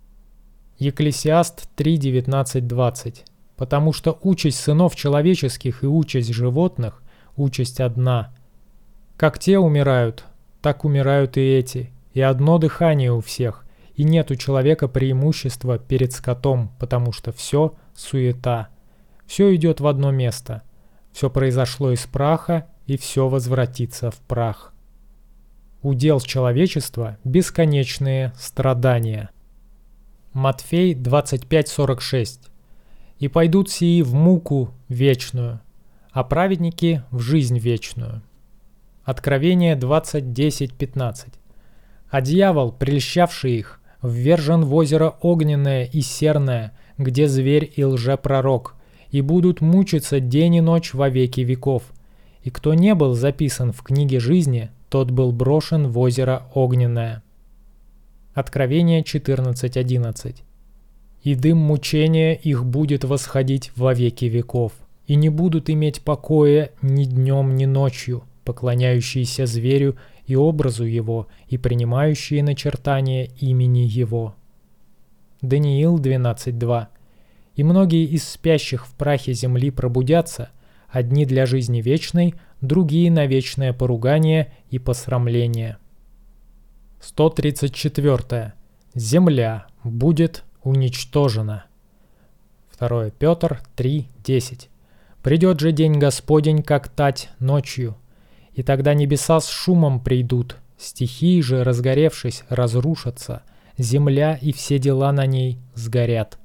Екклесиаст три девятнадцать двадцать. «Потому что участь сынов человеческих и участь животных – участь одна. Как те умирают, так умирают и эти, и одно дыхание у всех, и нет у человека преимущества перед скотом, потому что все – суета. Все идет в одно место. Все произошло из праха, и все возвратится в прах. Удел человечества – бесконечные страдания». Матфей двадцать пять сорок шесть. «И пойдут сии в муку вечную, а праведники в жизнь вечную». Откровение двадцать десять пятнадцать. «А дьявол, прельщавший их, ввержен в озеро огненное и серное, где зверь и лжепророк, и будут мучиться день и ночь во веки веков. И кто не был записан в книге жизни, тот был брошен в озеро огненное». Откровение четырнадцать одиннадцать. «И дым мучения их будет восходить во веки веков, и не будут иметь покоя ни днем, ни ночью, поклоняющиеся зверю и образу его, и принимающие начертание имени его». Даниил двенадцать два. «И многие из спящих в прахе земли пробудятся, одни для жизни вечной, другие на вечное поругание и посрамление». сто тридцать четыре. «Земля будет уничтожена». второе Петр три десять. «Придет же день Господень, как тать ночью, и тогда небеса с шумом придут, стихии же, разгоревшись, разрушатся, земля и все дела на ней сгорят».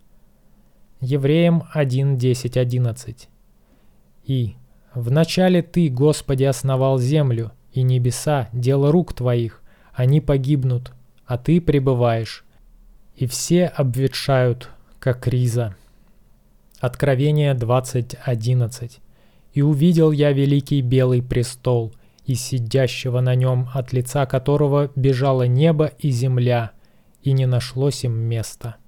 Евреям один десять одиннадцать. «И вначале Ты, Господи, основал землю, и небеса – дело рук Твоих, они погибнут, а ты пребываешь, и все обветшают, как риза». Откровение двадцать одиннадцать. «И увидел я великий белый престол, и сидящего на нем, от лица которого бежало небо и земля, и не нашлось им места».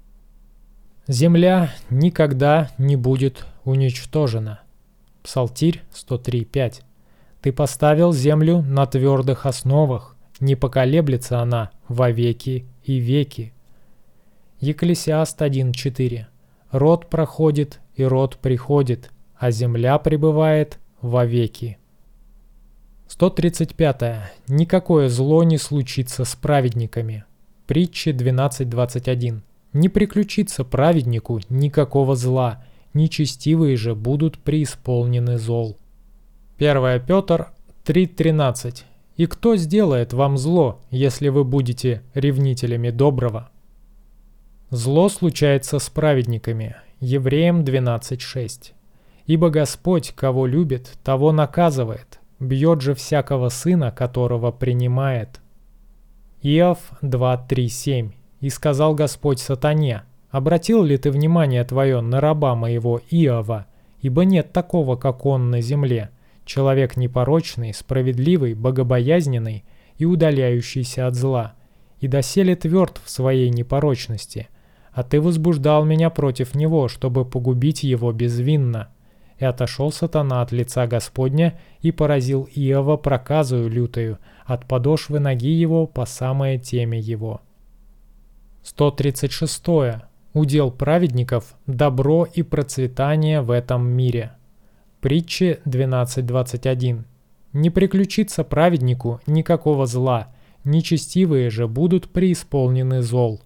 Земля никогда не будет уничтожена. Псалтирь сто три пять. «Ты поставил землю на твердых основах, не поколеблется она во веки и веки». Екклесиаст один четыре. «Род проходит и род приходит, а земля пребывает вовеки». сто тридцать пятое. «Никакое зло не случится с праведниками». Притчи двенадцать двадцать один. «Не приключится праведнику никакого зла, нечестивые же будут преисполнены зол». первое Петр три тринадцать. «И кто сделает вам зло, если вы будете ревнителями доброго?» Зло случается с праведниками. Евреям двенадцать шесть. «Ибо Господь, кого любит, того наказывает, бьет же всякого сына, которого принимает». Иов два три семь. «И сказал Господь сатане: обратил ли ты внимание твое на раба моего Иова? Ибо нет такого, как он на земле, человек непорочный, справедливый, богобоязненный и удаляющийся от зла, и доселе тверд в своей непорочности. А ты возбуждал меня против него, чтобы погубить его безвинно. И отошел сатана от лица Господня и поразил Иова проказою лютою, от подошвы ноги его по самое темя его». сто тридцать шестое. Удел праведников – добро и процветание в этом мире. Притчи двенадцать двадцать один. «Не приключится праведнику никакого зла, нечестивые же будут преисполнены зол».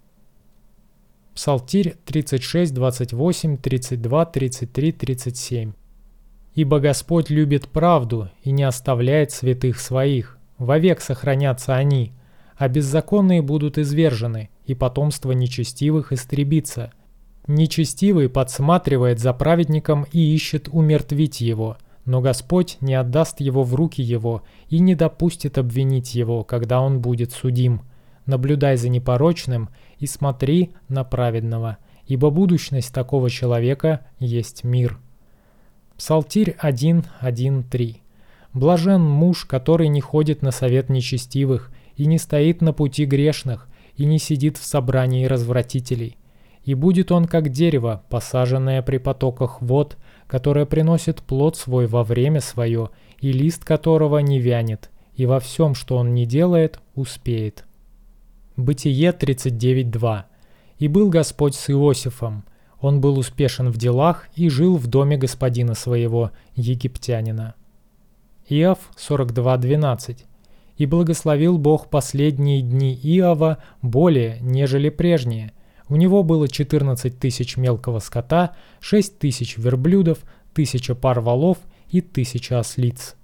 Псалтирь тридцать шесть двадцать восемь, тридцать два, тридцать три, тридцать семь. «Ибо Господь любит правду и не оставляет святых своих, вовек сохранятся они, а беззаконные будут извержены, и потомство нечестивых истребится. Нечестивый подсматривает за праведником и ищет умертвить его, но Господь не отдаст его в руки его и не допустит обвинить его, когда он будет судим. Наблюдай за непорочным и смотри на праведного, ибо будущность такого человека есть мир». Псалтирь один один три. «Блажен муж, который не ходит на совет нечестивых, и не стоит на пути грешных, и не сидит в собрании развратителей. И будет он как дерево, посаженное при потоках вод, которое приносит плод свой во время свое, и лист которого не вянет, и во всем, что он не делает, успеет». Бытие тридцать девять два. «И был Господь с Иосифом. Он был успешен в делах и жил в доме господина своего, египтянина». Иов сорок два двенадцать. «И благословил Бог последние дни Иова более, нежели прежние. У него было четырнадцать тысяч мелкого скота, шесть тысяч верблюдов, тысяча пар волов и тысяча ослиц».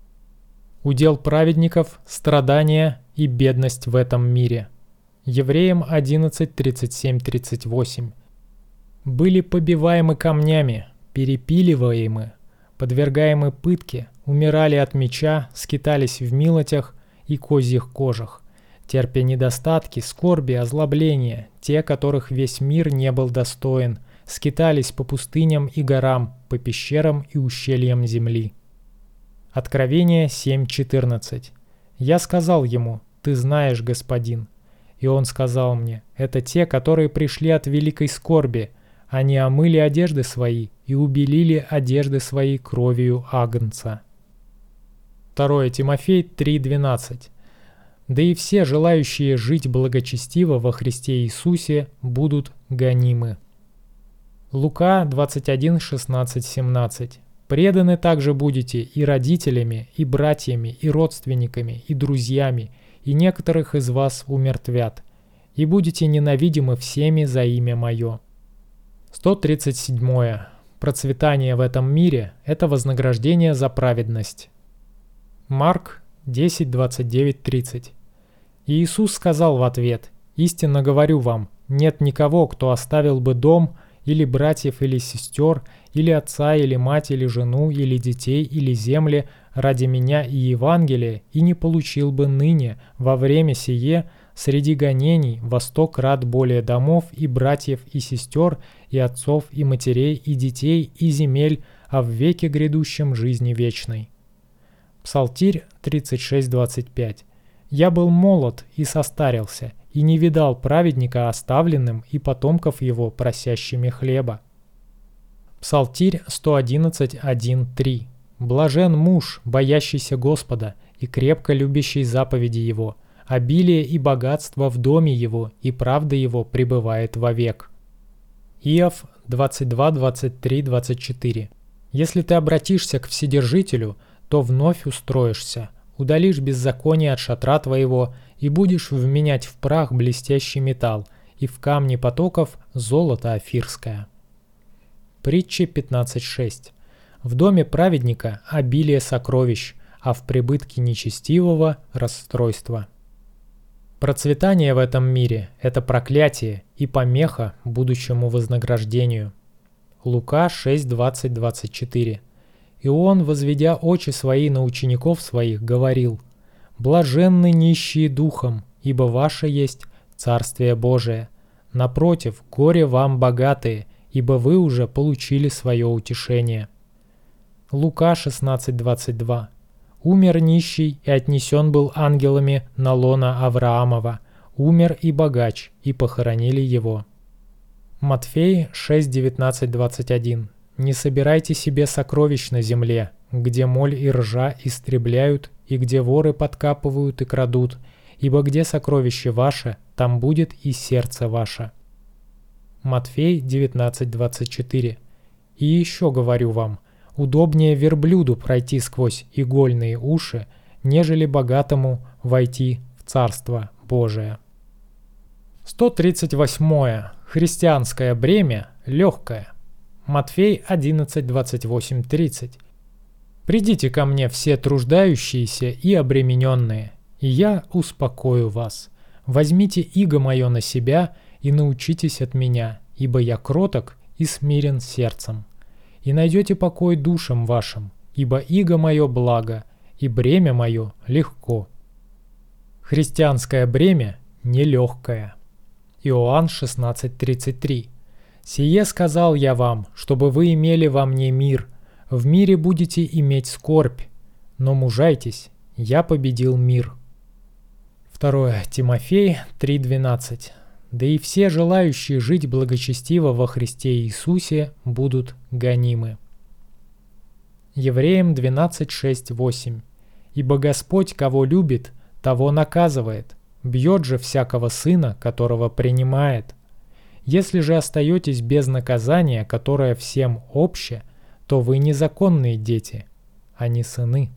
Удел праведников – страдания и бедность в этом мире. Евреям одиннадцать тридцать семь тридцать восемь. «Были побиваемы камнями, перепиливаемы, подвергаемы пытке, умирали от меча, скитались в милотях и козьих кожах, терпя недостатки, скорби, озлобления, те, которых весь мир не был достоин, скитались по пустыням и горам, по пещерам и ущельям земли». Откровение семь четырнадцать. «Я сказал ему: ты знаешь, господин. И он сказал мне: это те, которые пришли от великой скорби. Они омыли одежды свои и убелили одежды свои кровью агнца». второе Тимофей три двенадцать. «Да и все желающие жить благочестиво во Христе Иисусе будут гонимы». Лука двадцать один шестнадцать семнадцать. «Преданы также будете и родителями, и братьями, и родственниками, и друзьями, и некоторых из вас умертвят, и будете ненавидимы всеми за имя Мое». сто тридцать седьмое. Процветание в этом мире – это вознаграждение за праведность. Марк десять двадцать девять тридцать. «И Иисус сказал в ответ: истинно говорю вам, нет никого, кто оставил бы дом или братьев или сестер, или отца или мать, или жену, или детей, или земли ради меня и Евангелия, и не получил бы ныне, во время сие, среди гонений, во сто крат более домов и братьев и сестер, и отцов и матерей, и детей, и земель, а в веке грядущем жизни вечной». Псалтирь тридцать шесть двадцать пять. «Я был молод и состарился, и не видал праведника оставленным и потомков его просящими хлеба». Псалтирь сто одиннадцать один три. «Блажен муж, боящийся Господа и крепко любящий заповеди Его. Обилие и богатство в доме Его, и правда Его пребывает вовек». Иов двадцать два двадцать три двадцать четыре. «Если ты обратишься к Вседержителю, то вновь устроишься, удалишь беззаконие от шатра твоего, и будешь вменять в прах блестящий металл, и в камни потоков золото офирское». Притчи пятнадцать шесть. «В доме праведника обилие сокровищ, а в прибытке нечестивого – расстройство». Процветание в этом мире – это проклятие и помеха будущему вознаграждению. Лука шесть двадцать двадцать четыре. «И он, возведя очи свои на учеников своих, говорил: блаженны нищие духом, ибо ваше есть Царствие Божие. Напротив, горе вам богатые, ибо вы уже получили свое утешение». Лука шестнадцать двадцать два. «Умер нищий и отнесен был ангелами на лоно Авраамова. Умер и богач, и похоронили его». Матфей шесть девятнадцать двадцать один. «Не собирайте себе сокровищ на земле, где моль и ржа истребляют, и где воры подкапывают и крадут, ибо где сокровище ваше, там будет и сердце ваше». Матфей девятнадцать двадцать четыре. «И еще говорю вам, удобнее верблюду пройти сквозь игольные уши, нежели богатому войти в Царство Божие». сто тридцать восьмое. Христианское бремя легкое. Матфей одиннадцать двадцать восемь тридцать. «Придите ко мне все труждающиеся и обремененные, и я успокою вас. Возьмите иго мое на себя и научитесь от меня, ибо я кроток и смирен сердцем. И найдете покой душам вашим, ибо иго мое благо, и бремя мое легко». Христианское бремя нелегкое. Иоанн шестнадцать тридцать три. «Сие сказал я вам, чтобы вы имели во мне мир. В мире будете иметь скорбь, но мужайтесь, я победил мир». второе Тимофей три двенадцать. «Да и все желающие жить благочестиво во Христе Иисусе будут гонимы». Евреям двенадцать шесть восемь. «Ибо Господь, кого любит, того наказывает, бьет же всякого сына, которого принимает. Если же остаетесь без наказания, которое всем обще, то вы незаконные дети, а не сыны».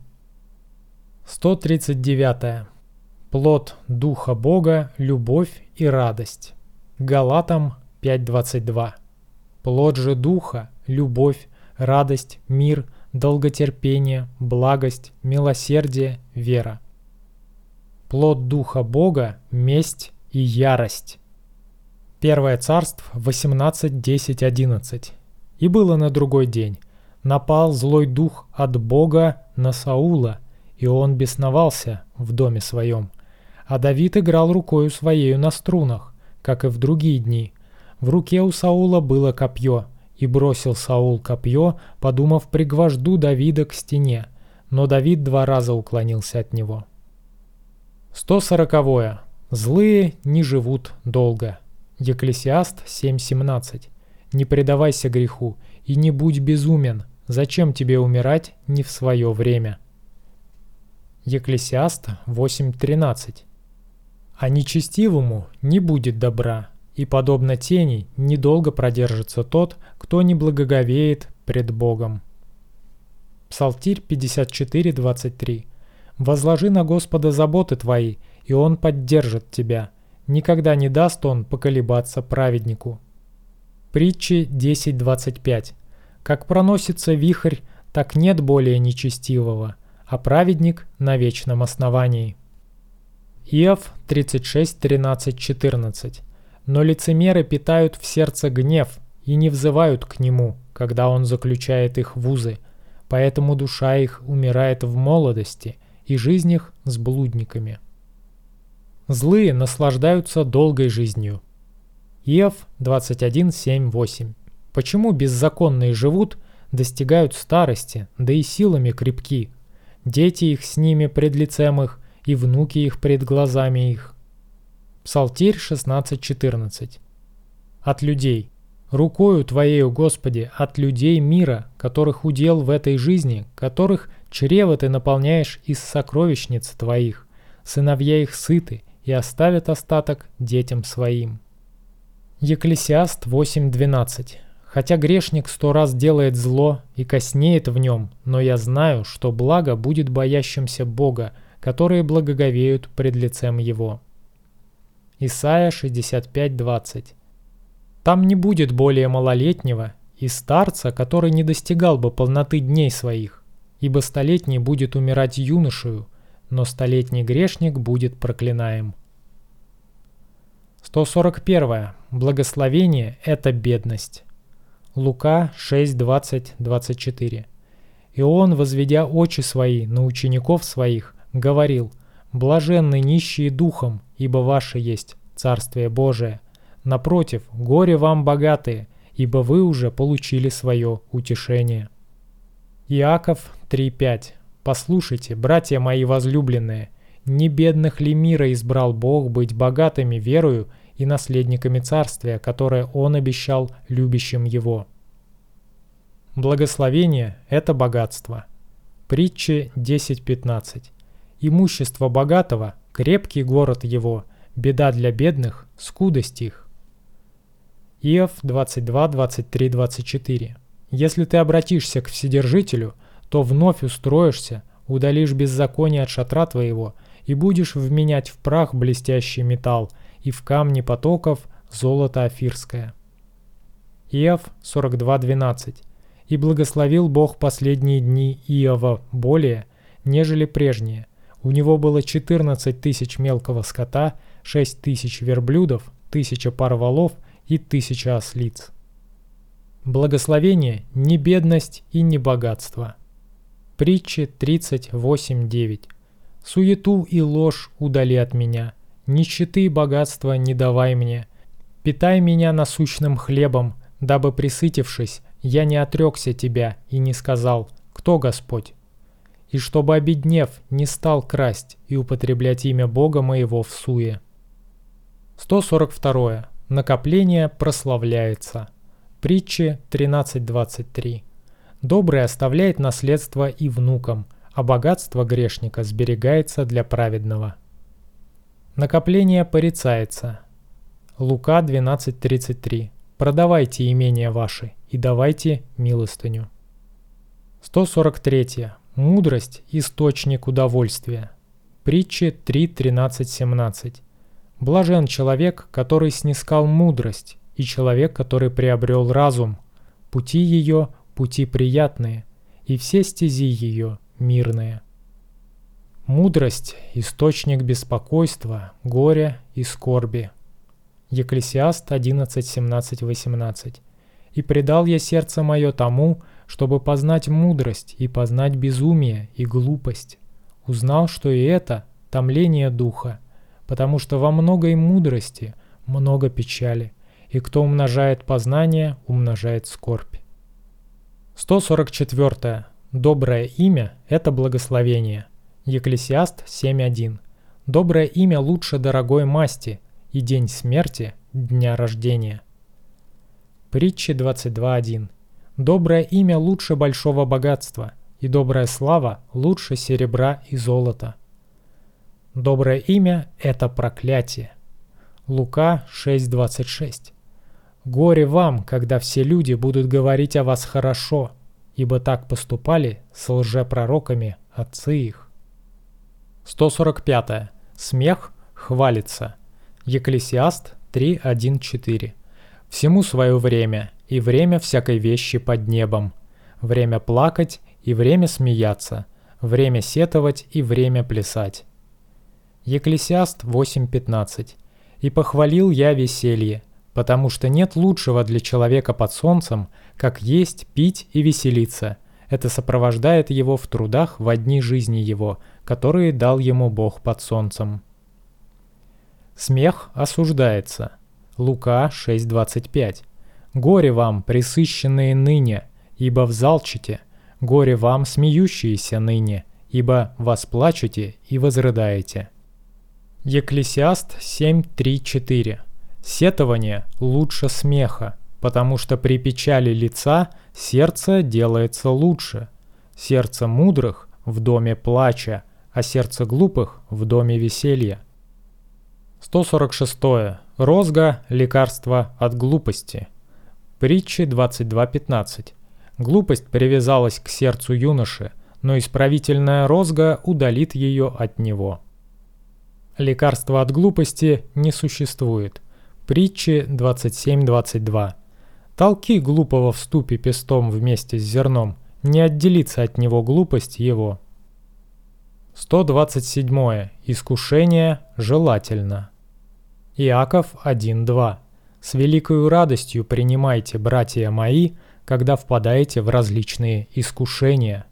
сто тридцать девятое. Плод Духа Бога – любовь и радость. Галатам пять двадцать два. Плод же Духа – любовь, радость, мир, долготерпение, благость, милосердие, вера. Плод Духа Бога – месть и ярость. Первое Царств восемнадцать десять одиннадцать. «И было на другой день. Напал злой дух от Бога на Саула, и он бесновался в доме своем. А Давид играл рукою своею на струнах, как и в другие дни. В руке у Саула было копье, и бросил Саул копье, подумав, пригвожду Давида к стене, но Давид два раза уклонился от него». сто сороковое. «Злые не живут долго». Екклесиаст семь семнадцать. «Не предавайся греху и не будь безумен. Зачем тебе умирать не в свое время?» Екклесиаст восемь тринадцать. «А нечестивому не будет добра, и, подобно тени, недолго продержится тот, кто не благоговеет пред Богом». Псалтирь пятьдесят четыре двадцать три. «Возложи на Господа заботы твои, и Он поддержит тебя. Никогда не даст Он поколебаться праведнику». Притчи десять двадцать пять. «Как проносится вихрь, так нет более нечестивого, а праведник на вечном основании». Иов тридцать шесть тринадцать четырнадцать. «Но лицемеры питают в сердце гнев, и не взывают к Нему, когда Он заключает их в узы, поэтому душа их умирает в молодости, и жизнь их с блудниками. Злые наслаждаются долгой жизнью. Иов двадцать один, семь, восемь. Почему беззаконные живут, достигают старости, да и силами крепки? Дети их с ними пред лицем их, и внуки их пред глазами их. Псалтирь шестнадцать, четырнадцать. От людей. Рукою Твоею, Господи, от людей мира, которых удел в этой жизни, которых чрево Ты наполняешь из сокровищниц Твоих. Сыновья их сыты и оставят остаток детям своим. Екклесиаст восемь, двенадцать. Хотя грешник сто раз делает зло и коснеет в нем, но я знаю, что благо будет боящимся Бога, которые благоговеют пред лицем Его. Исайя шестьдесят пять, двадцать. Там не будет более малолетнего и старца, который не достигал бы полноты дней своих, ибо столетний будет умирать юношею, но столетний грешник будет проклинаем. сто сорок один. Благословение – это бедность. Лука шесть, двадцать, двадцать четыре. И он, возведя очи свои на учеников своих, говорил: «Блаженны нищие духом, ибо ваше есть Царствие Божие. Напротив, горе вам богатые, ибо вы уже получили свое утешение». Иаков три, пять. «Послушайте, братья мои возлюбленные, не бедных ли мира избрал Бог быть богатыми верою и наследниками Царствия, которое Он обещал любящим Его?» Благословение – это богатство. Притчи десять, пятнадцать. «Имущество богатого – крепкий город его, беда для бедных – скудость их». Иов двадцать два, двадцать три, двадцать четыре. «Если ты обратишься к Вседержителю, то вновь устроишься, удалишь беззаконие от шатра твоего и будешь вменять в прах блестящий металл и в камни потоков золото офирское». Иов сорок два, двенадцать. «И благословил Бог последние дни Иова более, нежели прежние. У него было четырнадцать тысяч мелкого скота, шесть тысяч верблюдов, тысяча пар волов и тысяча ослиц». Благословение – не бедность и не богатство. Притчи тридцать восемь, девять. «Суету и ложь удали от меня, нищеты и богатства не давай мне. Питай меня насущным хлебом, дабы, присытившись, я не отрекся тебя и не сказал: кто Господь? И чтобы, обеднев, не стал красть и употреблять имя Бога моего в суе». сто сорок два. Накопление прославляется. Притчи тринадцать, двадцать три. «Добрый оставляет наследство и внукам, а богатство грешника сберегается для праведного». Накопление порицается. Лука двенадцать, тридцать три. «Продавайте имения ваши и давайте милостыню». сто сорок три. Мудрость – источник удовольствия. Притчи три, тринадцать, семнадцать. «Блажен человек, который снискал мудрость, и человек, который приобрел разум. Пути ее – пути приятные, и все стези ее – мирные». Мудрость – источник беспокойства, горя и скорби. Екклесиаст одиннадцать, семнадцать, восемнадцать. «И предал я сердце мое тому, чтобы познать мудрость и познать безумие и глупость. Узнал, что и это – томление духа, потому что во многой мудрости много печали, и кто умножает познание, умножает скорбь». сто сорок четыре. Доброе имя – это благословение. Екклесиаст семь, один. «Доброе имя лучше дорогой масти, и день смерти – дня рождения». Притчи двадцать два, один. «Доброе имя лучше большого богатства, и добрая слава лучше серебра и золота». Доброе имя – это проклятие. Лука шесть, двадцать шесть. «Горе вам, когда все люди будут говорить о вас хорошо, ибо так поступали с лжепророками отцы их». сто сорок пять. Смех хвалится. Екклесиаст три, один, четыре. «Всему свое время, и время всякой вещи под небом. Время плакать и время смеяться, время сетовать и время плясать». Екклесиаст восемь, пятнадцать. «И похвалил я веселье, потому что нет лучшего для человека под солнцем, как есть, пить и веселиться. Это сопровождает его в трудах во дни жизни его, которые дал ему Бог под солнцем. Смех осуждается. Лука шесть двадцать пять. «Горе вам, пресыщенные ныне, ибо взалчите, горе вам, смеющиеся ныне, ибо восплачете и возрыдаете». Екклесиаст семь три четыре. «Сетование лучше смеха, потому что при печали лица сердце делается лучше. Сердце мудрых в доме плача, а сердце глупых в доме веселья». сто сорок шесть. Розга – лекарство от глупости. Притчи двадцать два пятнадцать. Глупость привязалась к сердцу юноши, но исправительная розга удалит ее от него. Лекарства от глупости не существует. Притчи двадцать семь двадцать два. Толки глупого в ступе пестом вместе с зерном, не отделится от него глупость его. сто двадцать семь. Искушение желательно. Иаков один два. «С великою радостью принимайте, братья мои, когда впадаете в различные искушения».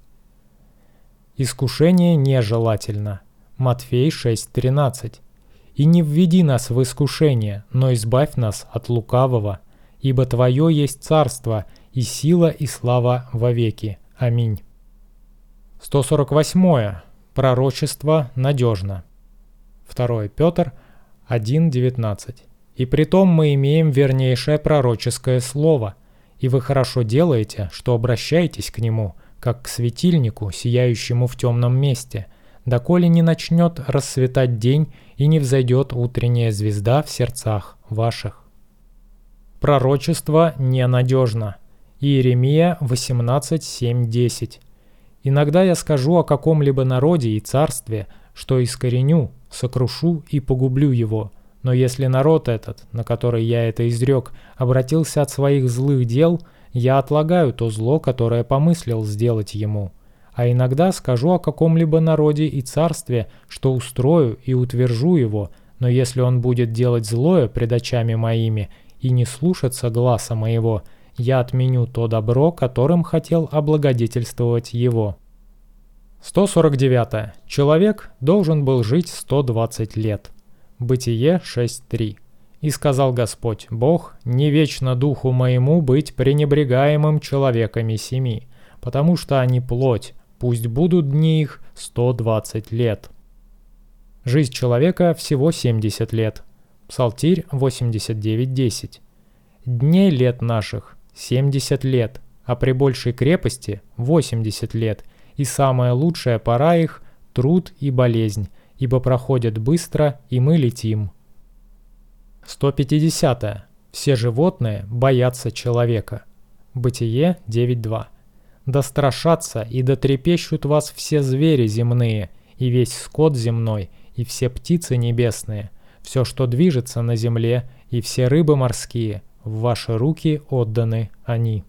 Искушение нежелательно. Матфей шесть тринадцать. «И не введи нас в искушение, но избавь нас от лукавого, ибо Твое есть царство, и сила, и слава вовеки. Аминь». сто сорок восемь. Пророчество надежно. второе Петр один девятнадцать. «И притом мы имеем вернейшее пророческое слово, и вы хорошо делаете, что обращаетесь к нему, как к светильнику, сияющему в темном месте, доколе не начнет расцветать день и не взойдет утренняя звезда в сердцах ваших». Пророчество ненадежно. Иеремия восемнадцать семь десять. «Иногда я скажу о каком-либо народе и царстве, что искореню, сокрушу и погублю его. Но если народ этот, на который я это изрек, обратился от своих злых дел, я отлагаю то зло, которое помыслил сделать ему. А иногда скажу о каком-либо народе и царстве, что устрою и утвержу его, но если он будет делать злое пред очами моими и не слушаться гласа моего, я отменю то добро, которым хотел облагодетельствовать его». сто сорок девять. Человек должен был жить сто двадцать лет. Бытие шесть три. «И сказал Господь Бог, не вечно духу моему быть пренебрегаемым человеками семи, потому что они плоть, пусть будут дни их сто двадцать лет». Жизнь человека всего семьдесят лет. Псалтирь восемьдесят девять десять. «Дней лет наших семьдесят лет, а при большей крепости восемьдесят лет, и самая лучшая пора их – труд и болезнь, ибо проходят быстро, и мы летим». сто пятьдесят. Все животные боятся человека. Бытие девять два. «Да страшатся и да трепещут вас все звери земные, и весь скот земной, и все птицы небесные, все, что движется на земле, и все рыбы морские, в ваши руки отданы они».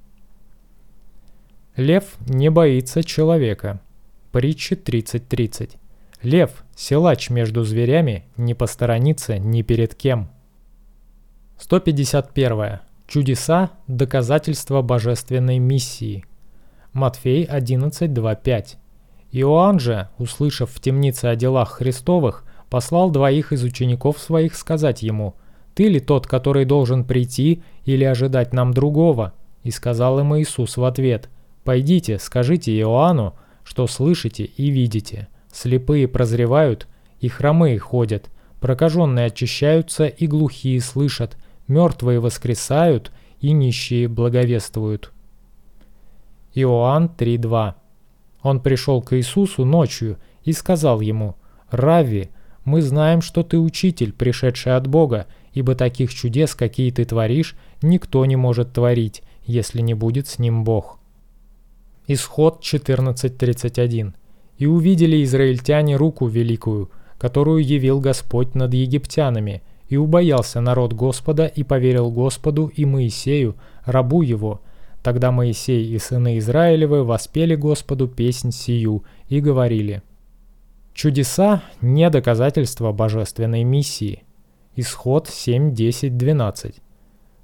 Лев не боится человека. Притчи тридцать тридцать. «Лев, силач между зверями, не посторонится ни перед кем». сто пятьдесят один. Чудеса – доказательства божественной миссии. Матфей одиннадцать два пять. «Иоанн же, услышав в темнице о делах Христовых, послал двоих из учеников своих сказать ему: Ты ли тот, который должен прийти, или ожидать нам другого? И сказал им Иисус в ответ: Пойдите, скажите Иоанну, что слышите и видите. Слепые прозревают, и хромые ходят, прокаженные очищаются, и глухие слышат, мертвые воскресают, и нищие благовествуют». Иоанн три два. Он пришел к Иисусу ночью и сказал ему: «Равви, мы знаем, что ты учитель, пришедший от Бога, ибо таких чудес, какие ты творишь, никто не может творить, если не будет с ним Бог». Исход четырнадцать тридцать один. «И увидели израильтяне руку великую, которую явил Господь над египтянами, и убоялся народ Господа и поверил Господу и Моисею, рабу его. Тогда Моисей и сыны Израилевы воспели Господу песнь сию и говорили». Чудеса – не доказательство божественной миссии. Исход семь десять двенадцать.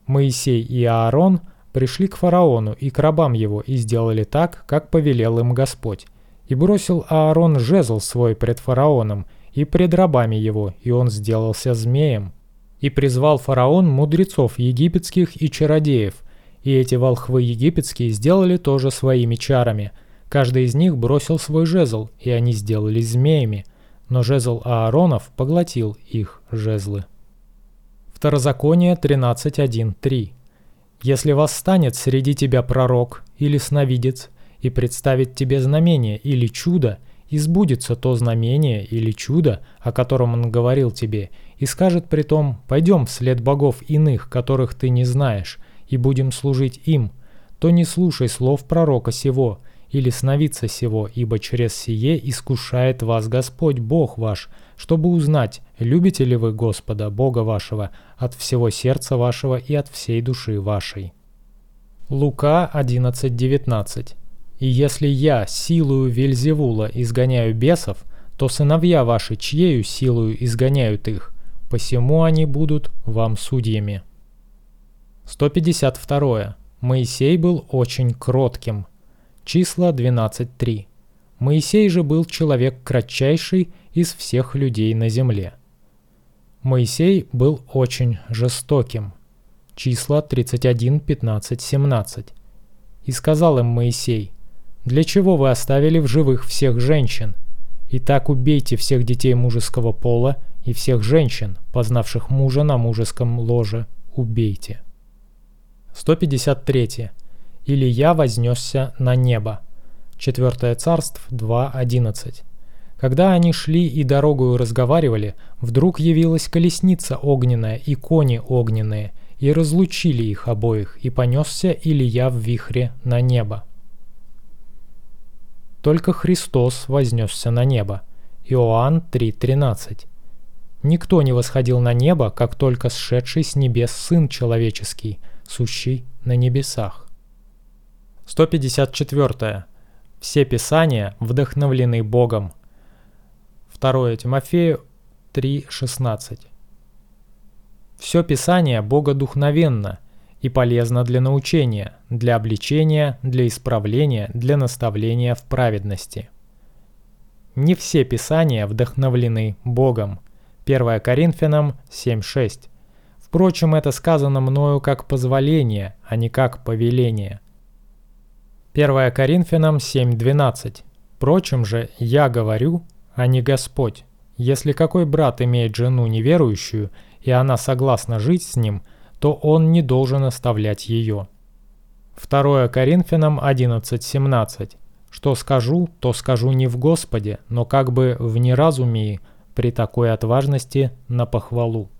Моисей и Аарон пришли к фараону и к рабам его и сделали так, как повелел им Господь. И бросил Аарон жезл свой пред фараоном и пред рабами его, и он сделался змеем. И призвал фараон мудрецов египетских и чародеев, и эти волхвы египетские сделали тоже своими чарами. Каждый из них бросил свой жезл, и они сделались змеями, но жезл Ааронов поглотил их жезлы. Второзаконие тринадцать один три. «Если восстанет среди тебя пророк или сновидец, и представит тебе знамение или чудо, и сбудется то знамение или чудо, о котором он говорил тебе, и скажет при том: пойдем вслед богов иных, которых ты не знаешь, и будем служить им, то не слушай слов пророка сего или сновидца сего, ибо через сие искушает вас Господь Бог ваш, чтобы узнать, любите ли вы Господа Бога вашего от всего сердца вашего и от всей души вашей». Лука одиннадцать девятнадцать. «И если я силою Вельзевула изгоняю бесов, то сыновья ваши чьею силою изгоняют их? Посему они будут вам судьями». сто пятьдесят два. Моисей был очень кротким. Числа двенадцать три. Моисей же был человек кратчайший из всех людей на земле. Моисей был очень жестоким. Числа тридцать один пятнадцать семнадцать. «И сказал им Моисей: для чего вы оставили в живых всех женщин? Итак, убейте всех детей мужеского пола и всех женщин, познавших мужа на мужеском ложе, убейте». сто пятьдесят три. Илия вознесся на небо. Четвертое царств два одиннадцать. Когда они шли и дорогою разговаривали, вдруг явилась колесница огненная и кони огненные, и разлучили их обоих, и понесся Илия в вихре на небо. Только Христос вознесся на небо. Иоанн три тринадцать. Никто не восходил на небо, как только сшедший с небес Сын Человеческий, сущий на небесах. сто пятьдесят четыре. Все Писания вдохновлены Богом. второе Тимофею три шестнадцать. Все Писание богодухновенно и полезно для научения, для обличения, для исправления, для наставления в праведности. Не все Писания вдохновлены Богом. первое Коринфянам семь шесть. Впрочем, это сказано мною как позволение, а не как повеление. первое Коринфянам семь двенадцать. Впрочем же, я говорю, а не Господь. Если какой брат имеет жену неверующую, и она согласна жить с ним, то он не должен оставлять ее. второе Коринфянам одиннадцать семнадцать. Что скажу, то скажу не в Господе, но как бы в неразумии, при такой отважности на похвалу.